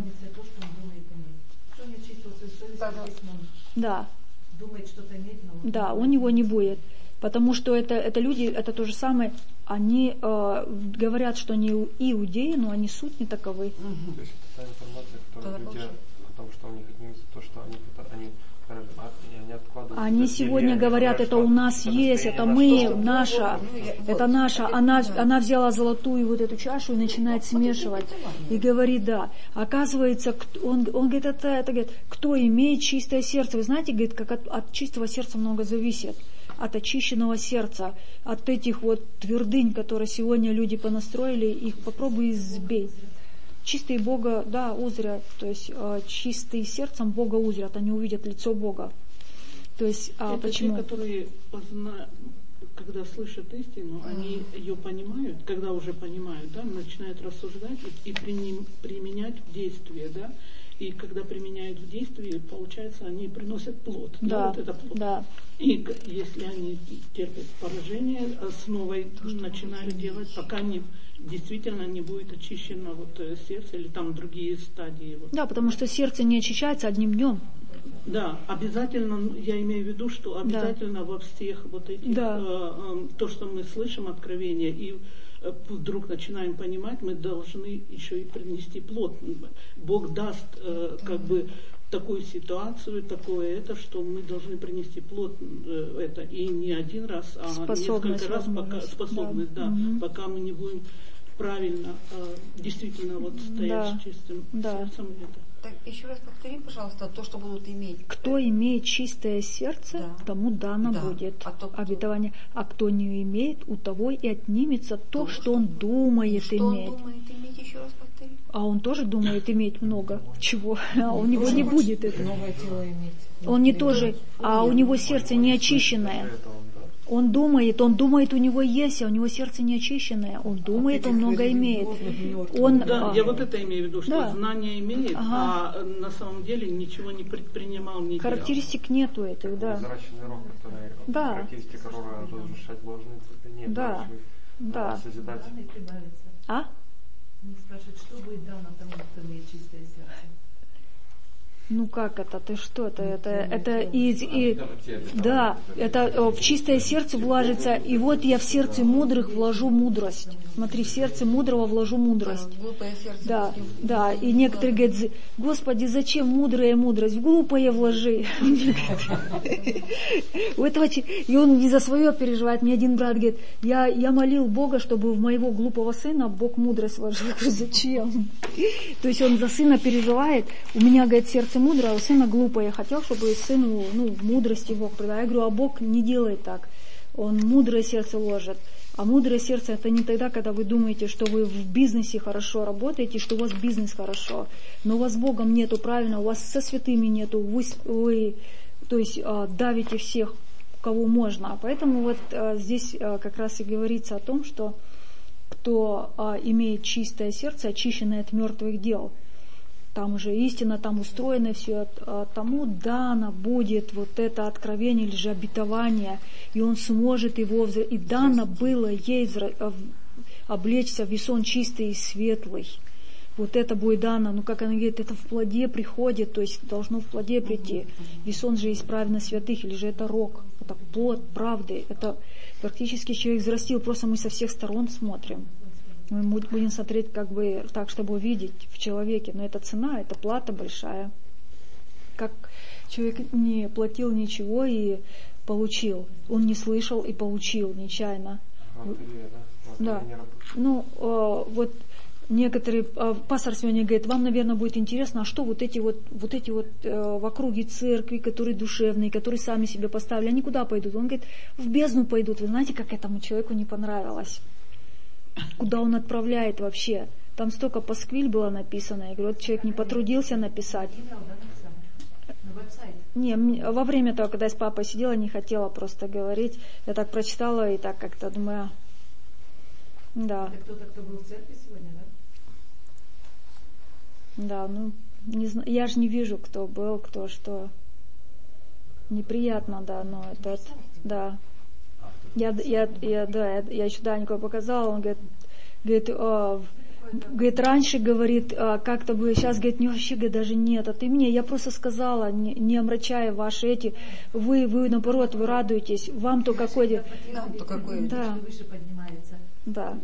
Да. Думает что-то иметь, но... Да, у него не будет. Потому что это, это люди, это то же самое, они э, говорят, что они иудеи, но они суть не таковы. Угу. То есть это та информация, которую люди о том, что у них имеется, то, что они, они, они откладывают. Они сегодня они говорят, это у нас есть, это мы, наша, это наша. Она, она взяла золотую вот эту чашу и начинает смешивать. И говорит, да. Оказывается, он, он говорит, это, это говорит, кто имеет чистое сердце. Вы знаете, говорит, как от, от чистого сердца много зависит. От очищенного сердца, от этих вот твердынь, которые сегодня люди понастроили, их попробуй избей. Чистые Бога, да, узрят, то есть э, чистые сердцем Бога узрят, они увидят лицо Бога. То есть, а это почему? те, которые, позна... когда слышат истину, они ее понимают, когда уже понимают, да, начинают рассуждать и, и приним... применять в действие, да. И когда применяют в действии, получается, они приносят плод. Да, да, вот это плод. Да. И если они терпят поражение, с новой начинают делать, пока не, действительно не будет очищено вот сердце или там другие стадии. Вот. Да, потому что сердце не очищается одним днем. Да, обязательно, я имею в виду, что обязательно да. во всех вот этих, да. э, э, то, что мы слышим, откровения, и вдруг начинаем понимать, мы должны еще и принести плод. Бог даст, э, как бы, такую ситуацию, такое это, что мы должны принести плод э, это, и не один раз, а несколько раз, пока, способность, да, да угу. пока мы не будем правильно, э, действительно вот стоять да. с чистым да. сердцем. Это. Так, еще раз повтори, пожалуйста, то, что будут иметь. Кто имеет чистое сердце, да. тому дано да. будет а то, обетование. А кто не имеет, у того и отнимется то, то что, что он думает что иметь. Он думает иметь, еще раз повтори. А он тоже думает иметь много чего, а у него не будет этого. Новое тело иметь. Он не тоже, а у него сердце не очищенное. Он думает, он думает, у него есть, а у него сердце не очищенное. Он думает, он много имеет. Он, да, а, я вот это имею в виду, что да. знания имеет, ага. а на самом деле ничего не предпринимал, не характеристик делал. нету этих, да. Невзрачный рог, который, да. характеристика, которая разрушать ложные цветы, нет. Да, да. Созидать. А? Не спрашивают, что будет дано тому, кто имеет чистое сердце. Ну как это? Ты что? Это, это, это из, и, да, это в чистое сердце вложится, и вот я в сердце мудрых вложу мудрость. Смотри, в сердце мудрого вложу мудрость. Да, да, и некоторые говорят, Господи, зачем мудрая мудрость? В глупое вложи. У этого, и он не за свое переживает. Мне один брат говорит, я, я молил Бога, чтобы в моего глупого сына Бог мудрость вложил. Зачем? То есть он за сына переживает. У меня, говорит, сердце мудрое, а у сына глупое. Я хотел, чтобы сыну ну, мудрости Бог придал. Я говорю, а Бог не делает так. Он мудрое сердце ложит. А мудрое сердце это не тогда, когда вы думаете, что вы в бизнесе хорошо работаете, что у вас бизнес хорошо. Но у вас с Богом нету, правильно, у вас со святыми нету. Вы, вы то есть, давите всех, кого можно. Поэтому вот здесь как раз и говорится о том, что кто имеет чистое сердце, очищенное от мертвых дел, там уже истина, там устроено все, тому дано будет вот это откровение или же обетование, и он сможет его, и дано было ей облечься в весон чистый и светлый. Вот это будет дано, ну как она говорит, это в плоде приходит, то есть должно в плоде прийти. Весон же есть праведно святых, или же это рог, это плод правды, это практически человек взрастил, просто мы со всех сторон смотрим. Мы будем смотреть как бы так, чтобы увидеть в человеке. Но это цена, это плата большая. Как человек не платил ничего и получил. Он не слышал и получил нечаянно. Лотерея, да? Да. Ну, э, вот некоторые, э, пастор сегодня говорит, вам, наверное, будет интересно, а что вот эти вот, вот эти вот э, в округе церкви, которые душевные, которые сами себе поставили, они куда пойдут? Он говорит, в бездну пойдут. Вы знаете, как этому человеку не понравилось? Куда он отправляет вообще? Там столько пасквиль было написано. Я говорю, вот человек не потрудился написать. Не, во время того, когда я с папой сидела, не хотела просто говорить. Я так прочитала и так как-то думаю, да. Это кто-то, кто был в церкви сегодня, да? Да, ну, не знаю, я же не вижу, кто был, кто что. Неприятно, да, но это, да. Я, я, я, да, я, я еще Даньку показала, он говорит, говорит, э, говорит раньше, говорит, э, как-то бы, сейчас, говорит, не вообще, говорит, даже нет, а ты мне, я просто сказала, не, не омрачая ваши эти, вы, вы, наоборот, вы радуетесь, вам то какой-то... Нам-то какой-то. Да. Выше поднимается. Да.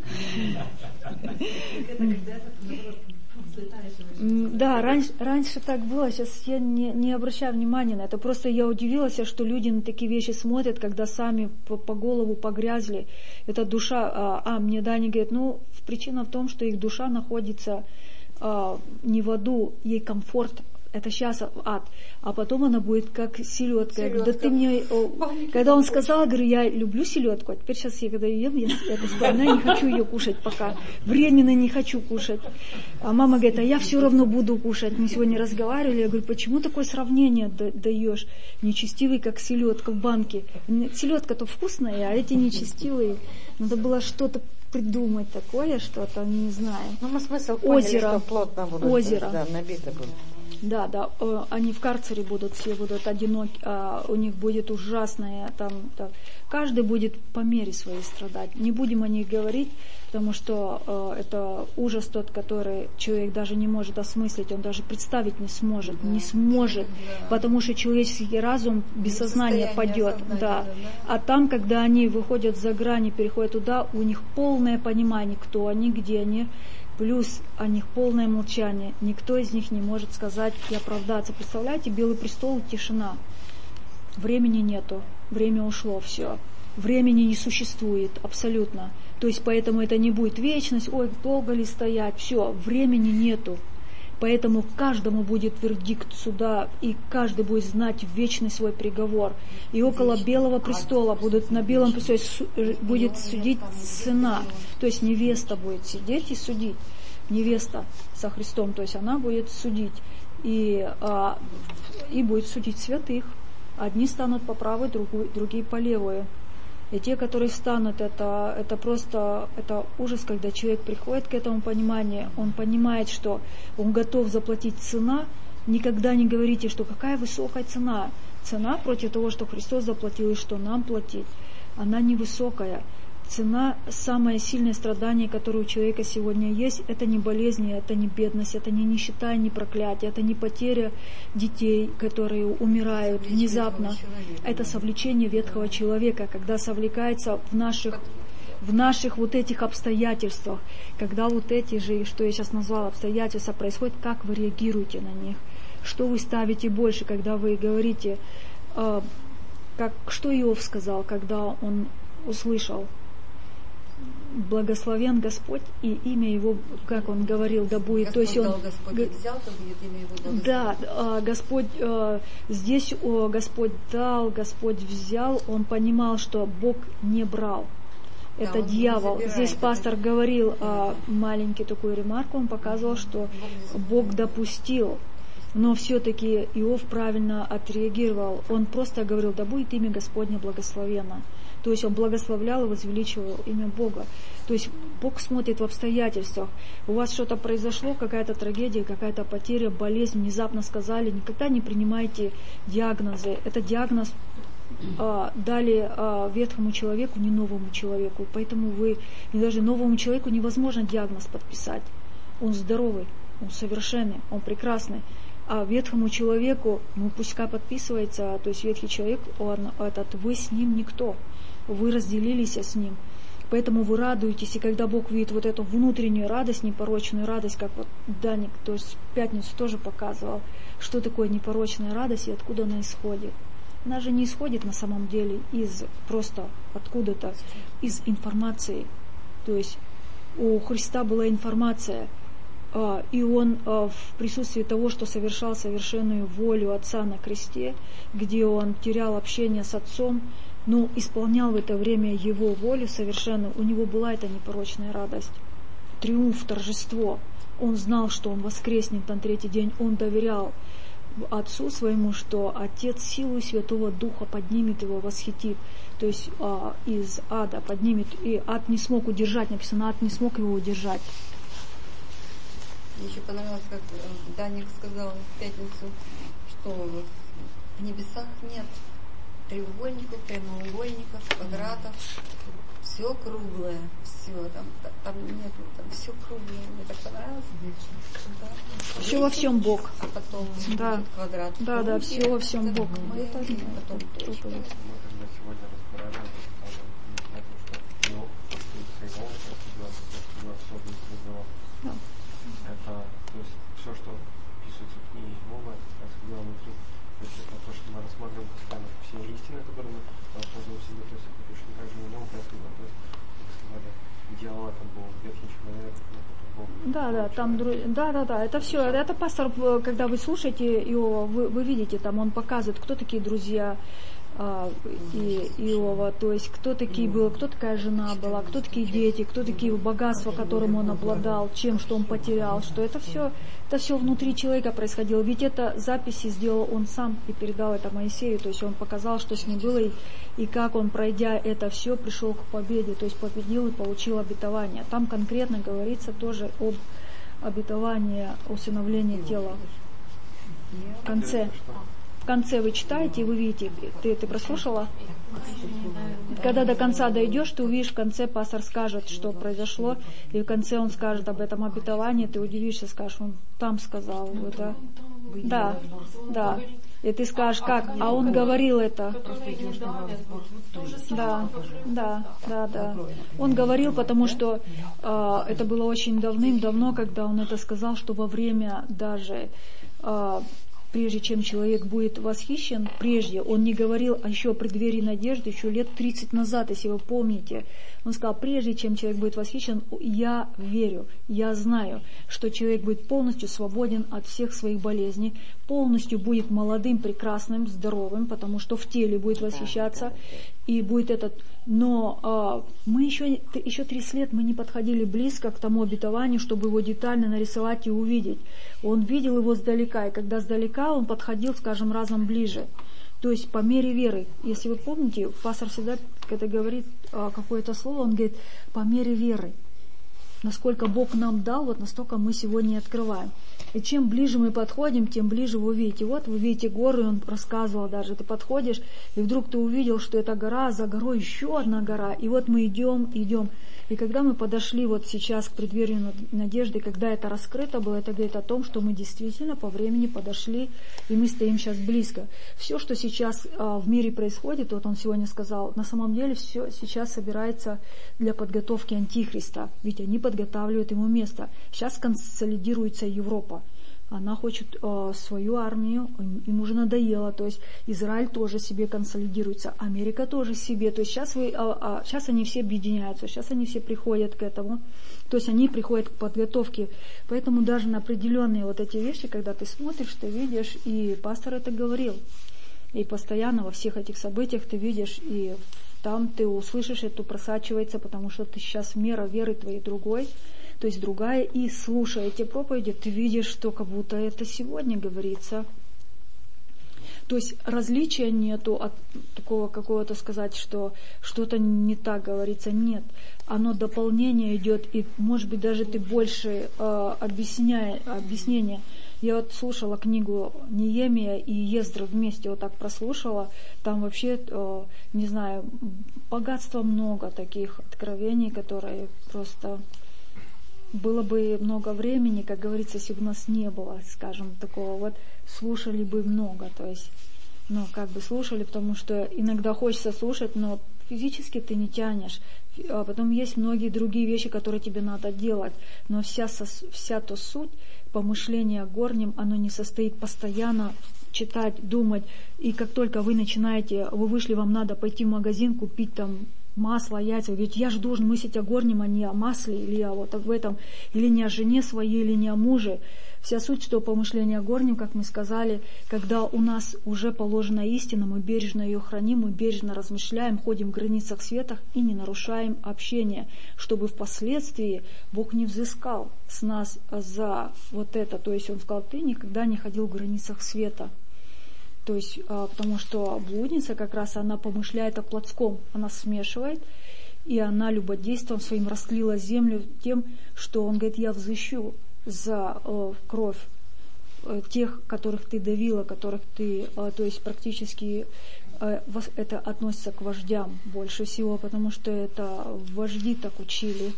Да, раньше, раньше так было, сейчас я не, не обращаю внимания на это. Просто я удивилась, что люди на такие вещи смотрят, когда сами по, по голову погрязли. Это душа, а, а мне Даня говорит, ну, причина в том, что их душа находится а, не в аду, ей комфорт. Это сейчас ад, а потом она будет как селедка. Я говорю, да ты мне... О, когда он сказал, говорю, я люблю селедку, а теперь сейчас я когда ее ем, я это вспоминаю, не хочу ее кушать пока. Временно не хочу кушать. А мама говорит, а я все равно буду кушать. Мы сегодня разговаривали, я говорю, почему такое сравнение даешь? Нечестивый, как селедка в банке. Селедка-то вкусная, а эти нечестивые. Надо было что-то придумать такое, что-то, не знаю. Ну, мы смысл поняли, озеро. что плотно будут, Озеро. Да, набито будут. Да, да, они в карцере будут, все будут одиноки, у них будет ужасное, там, там, каждый будет по мере своей страдать. Не будем о них говорить, потому что это ужас тот, который человек даже не может осмыслить, он даже представить не сможет, да. не сможет, да. потому что человеческий разум без сознания падет. Да. Да. А там, когда они выходят за грани, переходят туда, у них полное понимание, кто они, где они, плюс о них полное молчание. Никто из них не может сказать и оправдаться. Представляете, Белый престол и тишина. Времени нету, время ушло, все. Времени не существует абсолютно. То есть поэтому это не будет вечность, ой, долго ли стоять, все, времени нету. Поэтому каждому будет вердикт суда, и каждый будет знать вечный свой приговор. И около Белого престола будут на Белом престоле будет судить цена. То есть невеста будет сидеть и судить. Невеста со Христом, то есть она будет судить. И, а, и будет судить святых. Одни станут по правой, другую, другие по левую. И те, которые встанут, это, это просто это ужас, когда человек приходит к этому пониманию, он понимает, что он готов заплатить цена. Никогда не говорите, что какая высокая цена. Цена против того, что Христос заплатил и что нам платить, она невысокая. Цена, самое сильное страдание, которое у человека сегодня есть, это не болезни, это не бедность, это не нищета, не проклятие, это не потеря детей, которые умирают внезапно. Это совлечение ветхого человека, когда совлекается в наших, в наших вот этих обстоятельствах, когда вот эти же, что я сейчас назвала, обстоятельства происходят, как вы реагируете на них, что вы ставите больше, когда вы говорите, э, как, что Иов сказал, когда он услышал: благословен Господь, и имя Его, как он говорил, да будет. Господь то есть он дал, Господь г- взял, то будет имя Его благословен. Да, Господь здесь о, Господь дал, Господь взял, он понимал, что Бог не брал. Да, это он дьявол. забирает, Здесь это пастор не- говорил а, маленький такую ремарку, он показывал, что Бог допустил. Но все-таки Иов правильно отреагировал. Он просто говорил: да будет имя Господне благословенно. То есть он благословлял и возвеличивал имя Бога. То есть Бог смотрит в обстоятельствах. У вас что-то произошло, какая-то трагедия, какая-то потеря, болезнь, внезапно сказали. Никогда не принимайте диагнозы. Это диагноз а, дали а, ветхому человеку, не новому человеку. Поэтому вы, и даже новому человеку невозможно диагноз подписать. Он здоровый, он совершенный, он прекрасный. А ветхому человеку, ну пускай подписывается, то есть ветхий человек, он, этот, вы с ним никто. Вы разделились с ним. Поэтому вы радуетесь, и когда Бог видит вот эту внутреннюю радость, непорочную радость, как вот Даник, то есть в пятницу тоже показывал, что такое непорочная радость и откуда она исходит. Она же не исходит на самом деле из просто откуда-то, из информации. То есть у Христа была информация, и Он в присутствии того, что совершал совершенную волю Отца на кресте, где Он терял общение с Отцом, но исполнял в это время Его волю совершенно, у Него была эта непорочная радость, триумф, торжество. Он знал, что Он воскреснет на третий день, Он доверял Отцу Своему, что Отец силой Святого Духа поднимет Его, восхитит, то есть а, из ада поднимет, и ад не смог удержать, написано, ад не смог Его удержать. Мне еще понравилось, как Даник сказал в пятницу, что в небесах нет треугольников, прямоугольников, квадратов, все круглое, все там, там нет, там все круглое. Мне так понравилось. Да. Все во всем Бог. А потом да. квадрат. Да, да, все во всем Бог. Мы, это, потом точка. Мы когда сегодня разбирали, что Иов, все его, все вызвало. Это, то есть, все, что пишется в книге Иова, происходило внутри. То есть, это то, что мы рассматриваем постоянно все истины, которые мы рассматриваем в себе, то есть, это точно так же в нем происходило. То есть, как сказали, диалог там был, ветхий человек, Бог. Да, да, там, да, да, да, это все, это пастор, когда вы слушаете Иова, вы, вы видите, там он показывает, кто такие друзья а, и, Иова, то есть кто такие был, кто такая жена была, кто такие дети, кто такие богатства, которым он обладал, чем, что он потерял, что это все, это все внутри человека происходило, ведь это записи сделал он сам и передал это Моисею, то есть он показал, что с ним было и, и как он, пройдя это все, пришел к победе, то есть победил и получил обетование. Там конкретно говорится тоже об обетовании усыновления тела в конце. В конце вы читаете, и вы видите, ты, ты прослушала? Когда до конца дойдешь, ты увидишь, в конце пастор скажет, что произошло, и в конце он скажет об этом обетовании, ты удивишься, скажешь, он там сказал. Это... Да, да. И ты скажешь, как? А он говорил это. Да, да, да, да. Он говорил, потому что э, это было очень давным-давно, когда он это сказал, что во время даже... Э, прежде чем человек будет восхищен, прежде он не говорил а еще о преддверии надежды, еще лет тридцать назад, если вы помните. Он сказал, прежде чем человек будет восхищен, я верю, я знаю, что человек будет полностью свободен от всех своих болезней, полностью будет молодым, прекрасным, здоровым, потому что в теле будет восхищаться, и будет этот... Но а, мы еще, еще тридцать лет мы не подходили близко к тому обетованию, чтобы его детально нарисовать и увидеть. Он видел его сдалека, и когда сдалека он подходил, скажем, разом ближе. То есть по мере веры. Если вы помните, пастор всегда, когда говорит а, какое-то слово, он говорит по мере веры. Насколько Бог нам дал, вот настолько мы сегодня открываем. И чем ближе мы подходим, тем ближе вы увидите. Вот вы видите горы, он рассказывал даже. Ты подходишь, и вдруг ты увидел, что это гора, за горой еще одна гора. И вот мы идем, идем. И когда мы подошли вот сейчас к преддверию надежды, когда это раскрыто было, это говорит о том, что мы действительно по времени подошли, и мы стоим сейчас близко. Все, что сейчас а, в мире происходит, вот он сегодня сказал, на самом деле все сейчас собирается для подготовки Антихриста, ведь они подготавливают ему место. Сейчас консолидируется Европа. Она хочет э, свою армию, им уже надоело, то есть Израиль тоже себе консолидируется, Америка тоже себе, то есть сейчас, вы, э, э, сейчас они все объединяются, сейчас они все приходят к этому, то есть они приходят к подготовке, поэтому даже на определенные вот эти вещи, когда ты смотришь, ты видишь, и пастор это говорил, и постоянно во всех этих событиях ты видишь, и там ты услышишь, это просачивается, потому что ты сейчас мера веры твоей другой, то есть другая, и слушая эти проповеди, ты видишь, что как будто это сегодня говорится. То есть различия нету от такого какого-то сказать, что что-то не так говорится, нет. Оно дополнение идет, и может быть даже ты больше э, объясняя, объяснения. Я вот слушала книгу Неемия и Ездры вместе, вот так прослушала, там вообще, э, не знаю, богатства много таких откровений, которые просто... Было бы много времени, как говорится, если бы у нас не было, скажем, такого вот, слушали бы много, то есть, ну, как бы слушали, потому что иногда хочется слушать, но физически ты не тянешь. А потом есть многие другие вещи, которые тебе надо делать, но вся, вся то суть помышления горним, оно не состоит постоянно читать, думать, и как только вы начинаете, вы вышли, вам надо пойти в магазин, купить там масло, яйца, ведь я же должен мыслить о горнем, а не о масле, или о вот в этом, или не о жене своей, или не о муже. Вся суть, что помышление о горнем, как мы сказали, когда у нас уже положена истина, мы бережно ее храним, мы бережно размышляем, ходим в границах света и не нарушаем общение, чтобы впоследствии Бог не взыскал с нас за вот это. То есть Он сказал, ты никогда не ходил в границах света. То есть, а, потому что блудница как раз, она помышляет о плотском, она смешивает, и она любодейством своим растлила землю тем, что он говорит, я взыщу за э, кровь э, тех, которых ты давила, которых ты, э, то есть практически э, вас, это относится к вождям больше всего, потому что это вожди так учили.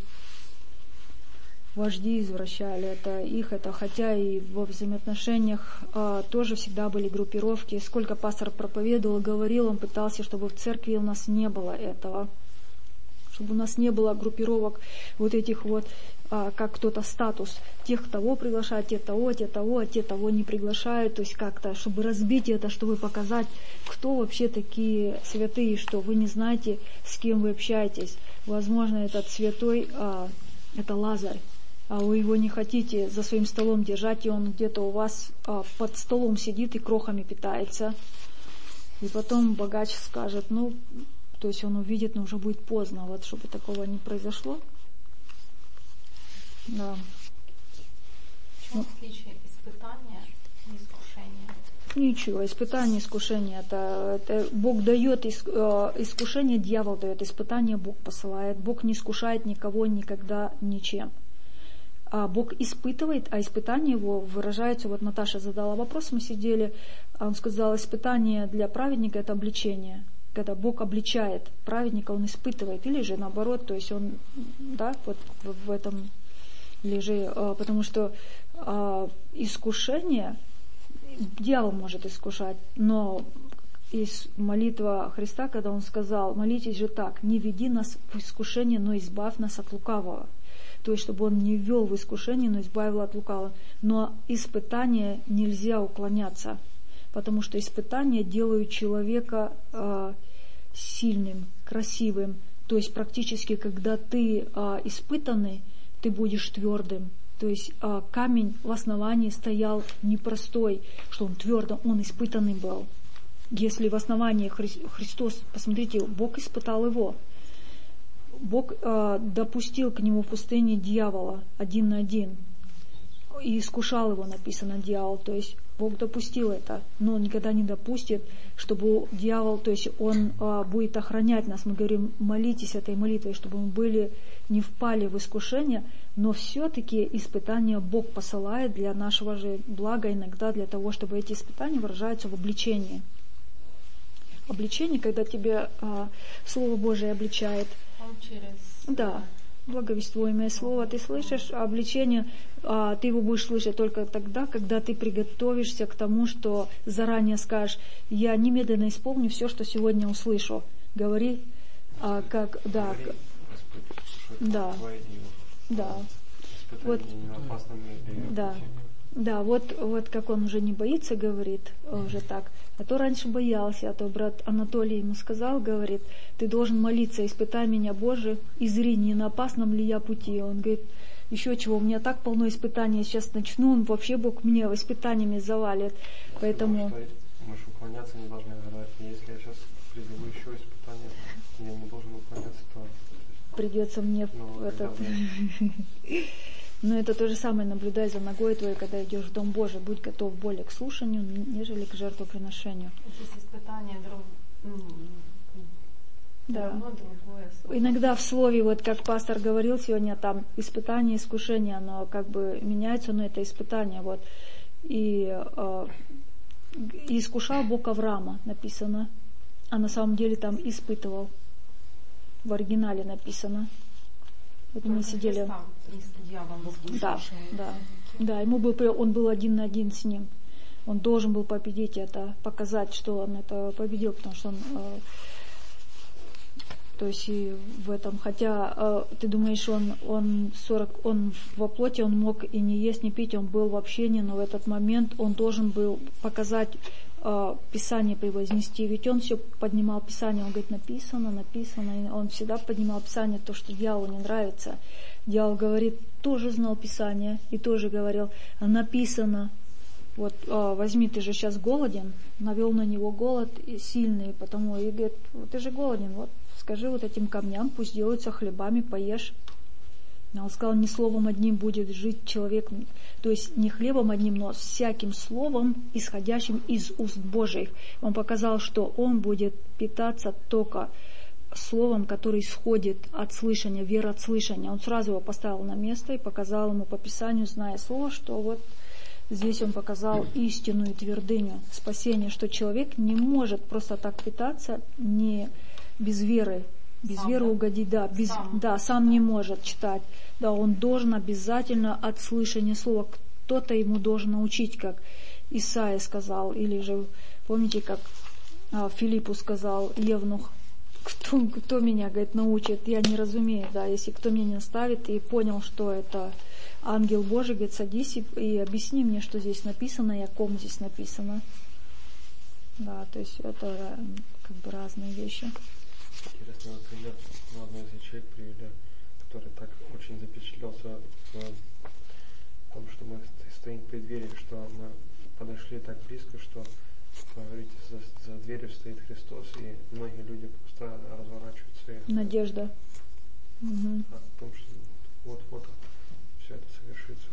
Вожди извращали это их, это хотя и во взаимоотношениях а, тоже всегда были группировки. Сколько пастор проповедовал, говорил, он пытался, чтобы в церкви у нас не было этого, чтобы у нас не было группировок вот этих вот, а, как кто-то статус, тех того приглашают, те того, те того, а те того не приглашают, то есть как-то, чтобы разбить это, чтобы показать, кто вообще такие святые, что вы не знаете, с кем вы общаетесь. Возможно, этот святой, а, это Лазарь, а вы его не хотите за своим столом держать, и он где-то у вас а, под столом сидит и крохами питается. И потом богач скажет, ну, то есть он увидит, но уже будет поздно, вот, чтобы такого не произошло. Да. В чем отличие испытания и искушения? Ничего, испытание, искушение, это, это Бог дает искушение, дьявол дает, испытание Бог посылает. Бог не искушает никого никогда ничем. А Бог испытывает, а испытание его выражается, вот Наташа задала вопрос, мы сидели, он сказал, испытание для праведника это обличение. Когда Бог обличает праведника, он испытывает, или же наоборот, то есть он, да, вот в этом, или же, потому что искушение, дьявол может искушать, но из молитва Христа, когда Он сказал, молитесь же так, не веди нас в искушение, но избавь нас от лукавого. То есть, чтобы Он не ввел в искушение, но избавил от лукавого. Но испытания нельзя уклоняться, потому что испытания делают человека э, сильным, красивым. То есть, практически, когда ты э, испытанный, ты будешь твердым. То есть, э, камень в основании стоял непростой, что он твердо, он испытанный был. Если в основании Хри- Христос, посмотрите, Бог испытал его. Бог э, допустил к нему в пустыне дьявола один на один. И искушал его, написано, дьявол. То есть Бог допустил это, но Он никогда не допустит, чтобы дьявол, то есть он э, будет охранять нас. Мы говорим, молитесь этой молитвой, чтобы мы были, не впали в искушение, но все-таки испытания Бог посылает для нашего же блага, иногда для того, чтобы эти испытания выражаются в обличении. Обличение, когда тебе э, Слово Божие обличает. Через... Да, благовествуемое слово. Ты слышишь обличение, а, ты его будешь слышать только тогда, когда ты приготовишься к тому, что заранее скажешь, я немедленно исполню все, что сегодня услышу. Говори, а, как, да, Говори, Господь, да, да, вот, да, да, вот, вот как он уже не боится, говорит, уже так. А то раньше боялся, а то брат Анатолий ему сказал, говорит, ты должен молиться, испытай меня, Боже, и зри, не на опасном ли я пути. Он говорит, еще чего, у меня так полно испытаний, сейчас начну, он вообще Бог меня испытаниями завалит. Поэтому... Мы же уклоняться не должны, если я сейчас призову еще испытания, я не должен уклоняться, то... Придется мне ну, этот... Но это то же самое, наблюдай за ногой твоей, когда идешь в Дом Божий, будь готов более к слушанию, нежели к жертвоприношению. Здесь испытание друг... Да. другое слово. Иногда в слове, вот как пастор говорил сегодня, там испытание, искушение, оно как бы меняется, но это испытание. Вот. И, э, и искушал Бог Авраама, написано, а на самом деле там испытывал. В оригинале написано. Вот мы сидели. Да, да, да. Ему был, он был один на один с ним. Он должен был победить это, показать, что он это победил, потому что он, э, то есть и в этом, хотя э, ты думаешь, он, он сорок, он во плоти, он мог и не есть, не пить, он был в общении, но в этот момент он должен был показать э, Писание превознести, ведь он все поднимал Писание, он говорит, написано, написано, и он всегда поднимал Писание, то, что дьяволу не нравится. Дьявол говорит, тоже знал Писание, и тоже говорил, написано. Вот э, возьми, ты же сейчас голоден, навел на него голод сильный, потому и говорит, ты же голоден, вот скажи вот этим камням, пусть делаются хлебами, поешь. А он сказал, не словом одним будет жить человек, то есть не хлебом одним, но всяким словом, исходящим из уст Божьих. Он показал, что он будет питаться только словом, который исходит от слышания, вера от слышания. Он сразу его поставил на место и показал ему по Писанию, зная слово, что вот здесь он показал истину и твердыню спасения, что человек не может просто так питаться не без веры, без сам, веры да? угодить, да, без, сам. да, сам не может читать, да, он должен обязательно от слышания слова, кто-то ему должен научить, как Исаия сказал, или же, помните, как а, Филиппу сказал Евнух, кто, кто меня, говорит, научит, я не разумею, да, если кто меня не наставит и понял, что это ангел Божий, говорит, садись и, и объясни мне, что здесь написано и о ком здесь написано. Да, то есть это как бы разные вещи. Интересно, например, одну из ячеек привели, который так очень запечатлелся в том, что мы стоим в преддверии, что мы подошли так близко, что, вы говорите, за, за дверью стоит Христос, и многие люди просто разворачиваются. И, надежда. Угу. О том, что вот-вот все это совершится.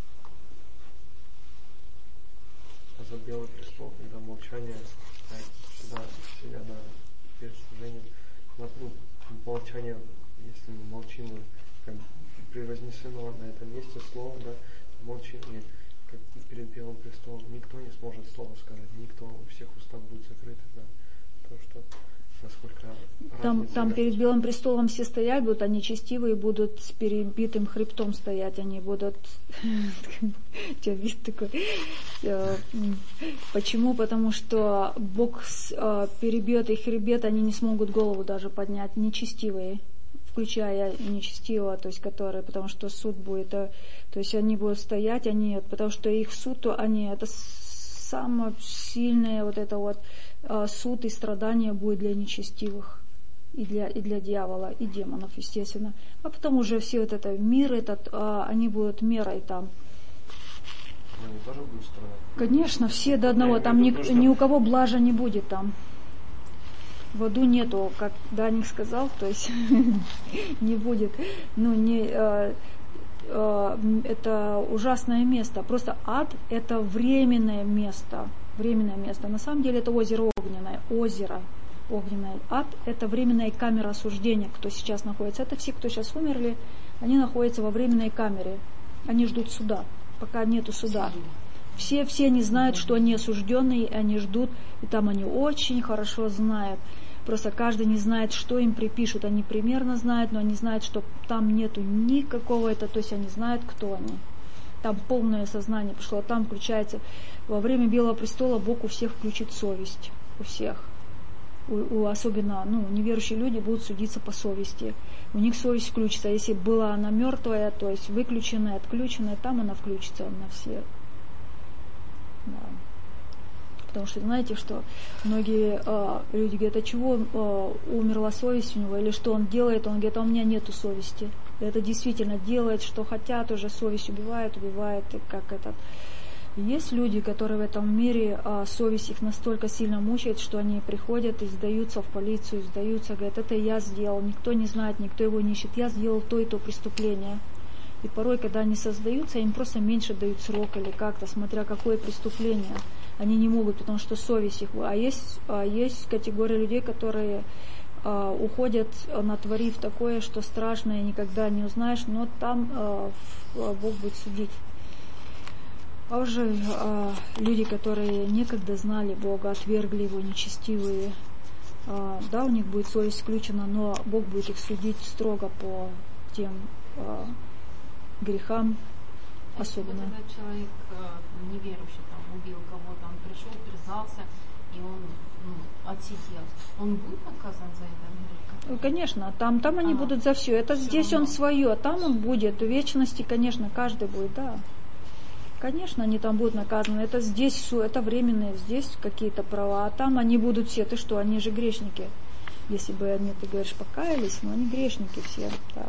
А за белый престол, когда молчание, всегда сидя на перед служением, ну, молчание, если мы молчим, мы как превознесено на этом месте слово, да, молчим, и как перед белым престолом никто не сможет слова сказать, никто, у всех уста будут закрыты, да, то, что насколько Там, разница там между- перед Белым престолом все стоять будут, а нечестивые будут с перебитым хребтом стоять, они будут... У тебя вид такой. Почему? Потому что Бог перебьет их хребет, они не смогут голову даже поднять, нечестивые, включая нечестивого, то есть которые, потому что суд будет, то есть они будут стоять, они, потому что их суд, они, это самое сильное вот это вот суд и страдание будет для нечестивых. И для, и для дьявола, и демонов, естественно. А потом уже все вот это, мир этот, а, они будут мерой там. Они тоже будут страдать? Конечно, все до одного. Там ни, ни у кого блажа не будет там. В аду нету, как Даник сказал, то есть не будет. Ну, не, а, а, это ужасное место. Просто ад — это временное место. Временное место. На самом деле это озеро огненное. Озеро. Огненный ад — это временная камера осуждения, кто сейчас находится. Это все, кто сейчас умерли, они находятся во временной камере. Они ждут суда, пока нету суда. Все, все не знают, что они осужденные, они ждут, и там они очень хорошо знают. Просто каждый не знает, что им припишут. Они примерно знают, но они знают, что там нету никакого это, то есть они знают, кто они. Там полное сознание пришло, а там включается. Во время Белого престола Бог у всех включит совесть, у всех. У, у особенно ну, неверующие люди будут судиться по совести. У них совесть включится. Если была она мертвая, то есть выключенная, отключенная, там она включится на всех. Да. Потому что знаете, что многие э, люди говорят, а чего э, умерла совесть у него, или что он делает, он говорит, а у меня нету совести. И это действительно делает, что хотят, уже совесть убивает, убивает, и как этот. Есть люди, которые в этом мире, а, совесть их настолько сильно мучает, что они приходят и сдаются в полицию, сдаются, говорят, это я сделал, никто не знает, никто его не ищет, я сделал то и то преступление. И порой, когда они создаются, им просто меньше дают срок или как-то, смотря какое преступление. Они не могут, потому что совесть их... А есть, а есть категория людей, которые а, уходят, натворив такое, что страшное, никогда не узнаешь, но там а, Бог будет судить. А уже а, люди, которые некогда знали Бога, отвергли Его, нечестивые, а, да, у них будет совесть включена, но Бог будет их судить строго по тем а, грехам особенно. Вот когда человек неверующий там, убил кого-то, он пришел, признался, и он ну, отсидел, он будет наказан за это? Конечно, там, там они а, будут за все. Это все здесь равно. Он свое, а там он будет. В вечности, конечно, каждый будет, да. Конечно, они там будут наказаны. Это здесь все, это временные, здесь какие-то права, а там они будут все. Ты что, они же грешники. Если бы они, ты говоришь, покаялись, но они грешники все. Да.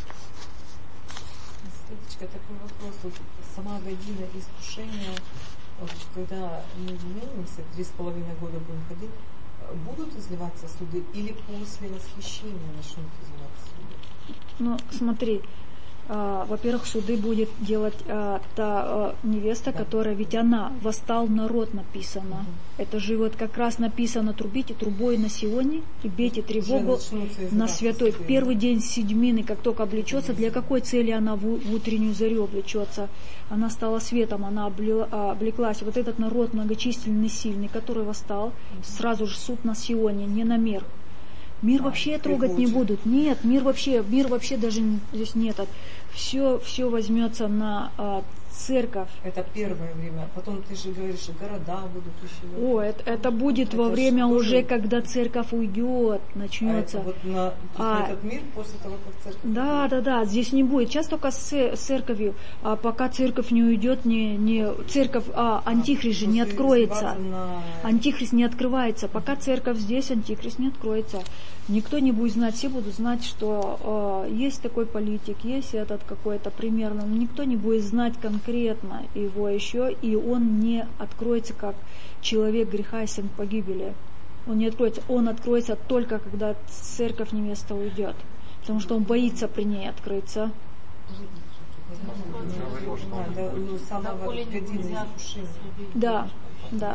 Светочка, такой вопрос. Вот сама година искушения, вот, когда мы изменимся, три с половиной года будем ходить, будут изливаться суды или после восхищения начнут изливаться суды? Ну, смотри. А, во-первых, суды будет делать а, та а, невеста, да. которая, ведь она, восстал народ написано. Угу. Это же вот как раз написано, трубите трубой на Сионе и бейте тревогу на святой. Суды, Первый да. день седьмины, как только облечется, для какой цели она в, в утреннюю зарю облечется? Она стала светом, она облила, облеклась. Вот этот народ многочисленный, сильный, который восстал, угу. сразу же суд на Сионе, не на мир. Мир а, вообще трогать не будут. Нет, мир вообще, мир вообще даже здесь нет. Все, все возьмется на а, церковь. Это первое время. Потом ты же говоришь, что города будут еще. О, это, это будет это во время уже, когда церковь уйдет, начнется. А это вот на, а, этот мир после того, как церковь Да, уйдет. да, да, здесь не будет. Сейчас только с, с церковью. А пока церковь не уйдет, не, не, церковь, а, антихрист же не откроется. На... Антихрист не открывается. Пока церковь здесь, антихрист не откроется. Никто не будет знать, все будут знать, что э, есть такой политик, есть этот какой-то примерно, но никто не будет знать конкретно его еще, и он не откроется как человек греха и сын погибели. Он не откроется, он откроется только когда церковь невеста уйдет, потому что он боится при ней открыться. Да, да.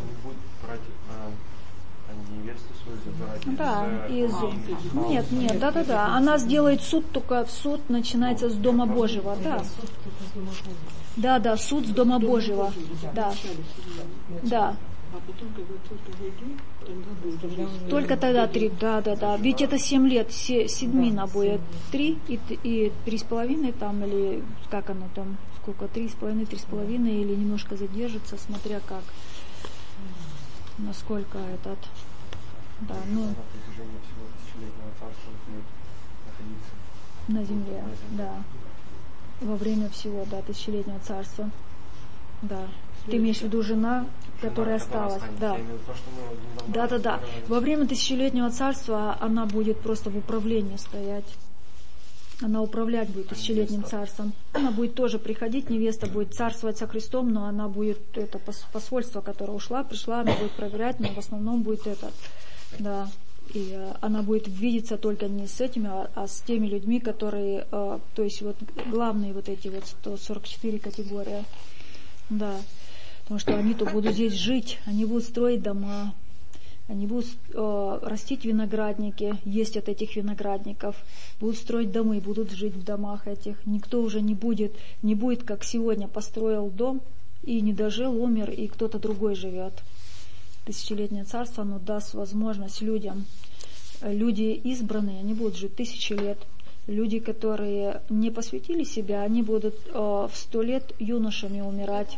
Да, из... Нет, нет, да, да, да. Она сделает суд, только суд начинается с Дома Божьего, да. Да, да, суд с Дома Божьего. Да. Да. А потом, когда церковь уйдет, тогда будет уже... Только тогда три, да, да, да. Ведь это семь лет, се, седьмина будет три и, и три с половиной там, или как оно там, сколько, три с половиной, три с половиной, или немножко задержится, смотря как, насколько этот, да, ну... На протяжении всего тысячелетнего царства будет находиться на земле, да. Во время всего, да, тысячелетнего царства, да. Ты имеешь в виду жена, которая осталась, да. Да, да, да. Во время тысячелетнего царства она будет просто в управлении стоять. Она управлять будет тысячелетним царством. Она будет тоже приходить, невеста будет царствовать со Христом, но она будет, это посольство, которое ушла, пришла, она будет проверять, но в основном будет это, да. И э, она будет видеться только не с этими, а, а с теми людьми, которые, э, то есть вот главные вот эти вот сто сорок четыре категории, да. Потому что они-то будут здесь жить, они будут строить дома, они будут э, растить виноградники, есть от этих виноградников, будут строить дома, будут жить в домах этих. Никто уже не будет, не будет, как сегодня, построил дом и не дожил, умер, и кто-то другой живет. Тысячелетнее царство, оно даст возможность людям. Люди избранные, они будут жить тысячи лет. Люди, которые не посвятили себя, они будут э, в сто лет юношами умирать.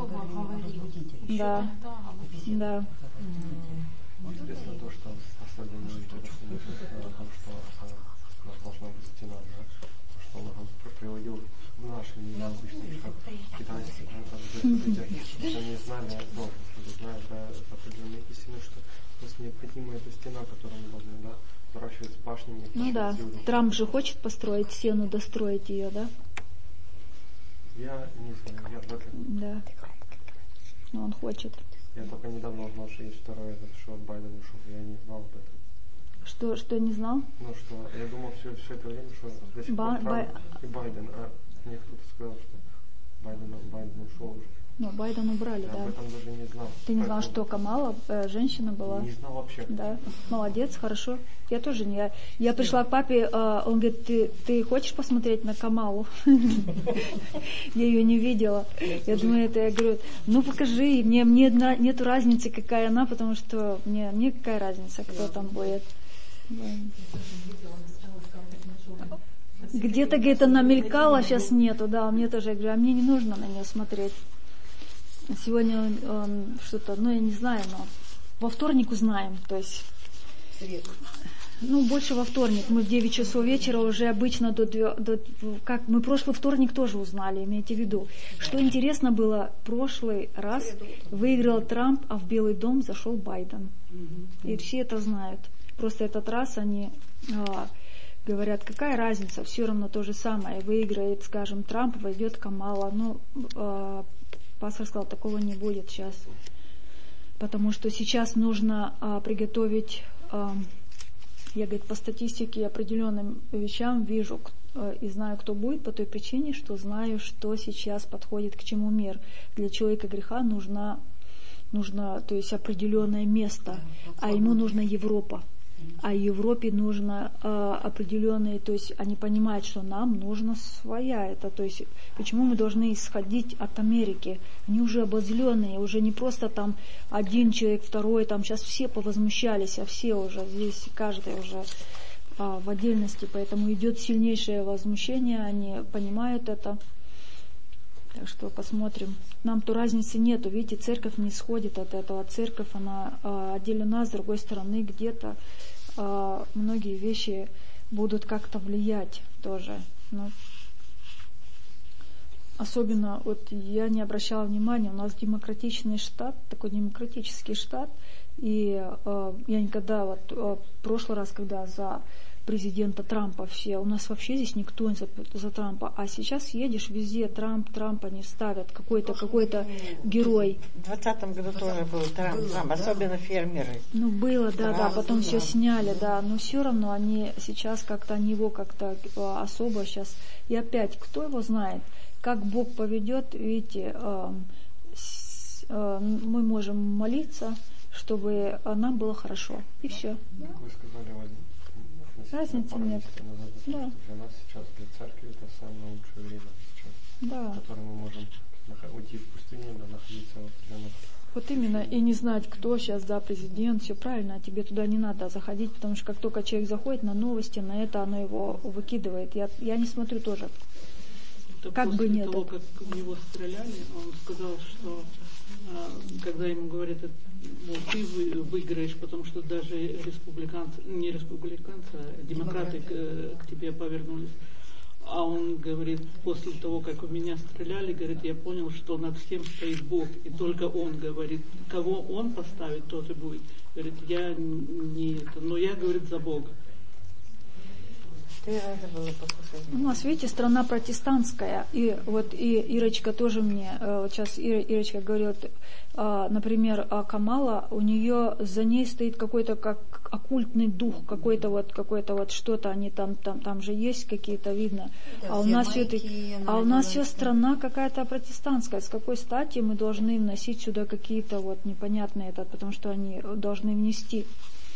Да, да. Интересно то, что последний говорит о том, что у нас должна быть стена, да? Что он приводил в наши необычные, как китайские, что они знали, ну, знают определенные истины, что просто необходима эта стена, которую мы должны, да, выращивать башнями. Ну да, Трамп же хочет построить стену, достроить ее, да? Я не знаю, я в этом... Да, но он хочет. Я только недавно узнал, что есть второй этот, что Байден ушел, я не знал об этом. Что, что не знал? Ну что, я думал все, все это время, что до сих пор Трамп Бай... и Байден, а мне кто-то сказал, что Байден, Байден ушел уже. Ну, Байден убрали, я да. об этом даже не знал. Ты не Поэтому... знал, что Камала э, женщина была? Не знал вообще. Да, молодец, хорошо. Я тоже не. Я, я пришла к папе, э, он говорит, ты, ты хочешь посмотреть на Камалу? Я ее не видела. Я думаю, это, я говорю, ну покажи, мне нет разницы, какая она, потому что мне, мне какая разница, кто там будет. Где-то где-то намелькала, сейчас нету, да, мне тоже, я говорю, а мне не нужно на нее смотреть. Сегодня он что-то, ну я не знаю, но во вторник узнаем, то есть, ну больше во вторник, мы в девять часов вечера уже обычно до, до как мы прошлый вторник тоже узнали, имейте в виду. Что интересно было, прошлый раз выиграл Трамп, а в Белый дом зашел Байден, и все это знают. Просто этот раз они а, говорят, какая разница, все равно то же самое, выиграет, скажем, Трамп, войдет Камала, ну а, пастор сказал, такого не будет сейчас, потому что сейчас нужно а, приготовить, а, я, говорит, по статистике определенным вещам вижу а, и знаю, кто будет, по той причине, что знаю, что сейчас подходит к чему мир. Для человека греха нужна, нужно, то есть определенное место, а ему нужна Европа. А Европе нужно э, определенные, то есть они понимают, что нам нужна своя, это, то есть почему мы должны исходить от Америки? Они уже обозленные, уже не просто там один человек, второй, там сейчас все повозмущались, а все уже здесь, каждый уже э, в отдельности, поэтому идет сильнейшее возмущение, они понимают это. Так что посмотрим. Нам-то разницы нету, видите, церковь не исходит от этого, церковь, она э, отделена, с другой стороны, где-то э, многие вещи будут как-то влиять тоже. Но особенно, вот я не обращала внимания, у нас демократичный штат, такой демократический штат, и э, я никогда, вот э, в прошлый раз, когда за президента Трампа все, у нас вообще здесь никто не за, за Трампа, а сейчас едешь везде, Трамп, Трампа не ставят, какой-то, какой-то герой. В двадцатом году тоже был Трамп, было, Трамп да? Особенно фермеры. Ну было, да, Трамп, да, потом да. все сняли, да, но все равно они сейчас как-то, они его как-то особо сейчас, и опять, кто его знает, как Бог поведет, видите, э, э, мы можем молиться, чтобы нам было хорошо, и все. Как вы сказали, разницы нет. Назад, да. Для нас сейчас, для церкви, это самое лучшее время сейчас, да. в котором мы можем уйти в пустыню, да, находиться в определенных Вот именно, и не знать, кто сейчас, да, президент, все правильно, а тебе туда не надо заходить, потому что как только человек заходит на новости, на это оно его выкидывает. Я, я не смотрю тоже. Это как после бы нет. того, как в него стреляли, он сказал, что а, когда ему говорят, мол, ты вы, выиграешь, потому что даже республиканцы, не республиканцы, а демократы к, к тебе повернулись. А он говорит, после того, как в меня стреляли, говорит, я понял, что над всем стоит Бог. И только Он говорит, кого Он поставит, тот и будет. Говорит, я не это, но я, говорит, за Бога. У нас, видите, страна протестантская, и вот и Ирочка тоже мне, вот сейчас Ира, Ирочка говорила, например, Камала, у нее за ней стоит какой-то как оккультный дух, какой-то вот, какой-то вот что-то, они там, там, там же есть какие-то, видно, да, а у нас все-таки, а у нас все страна какая-то протестантская, с какой стати мы должны вносить сюда какие-то вот непонятные этот, потому что они должны внести.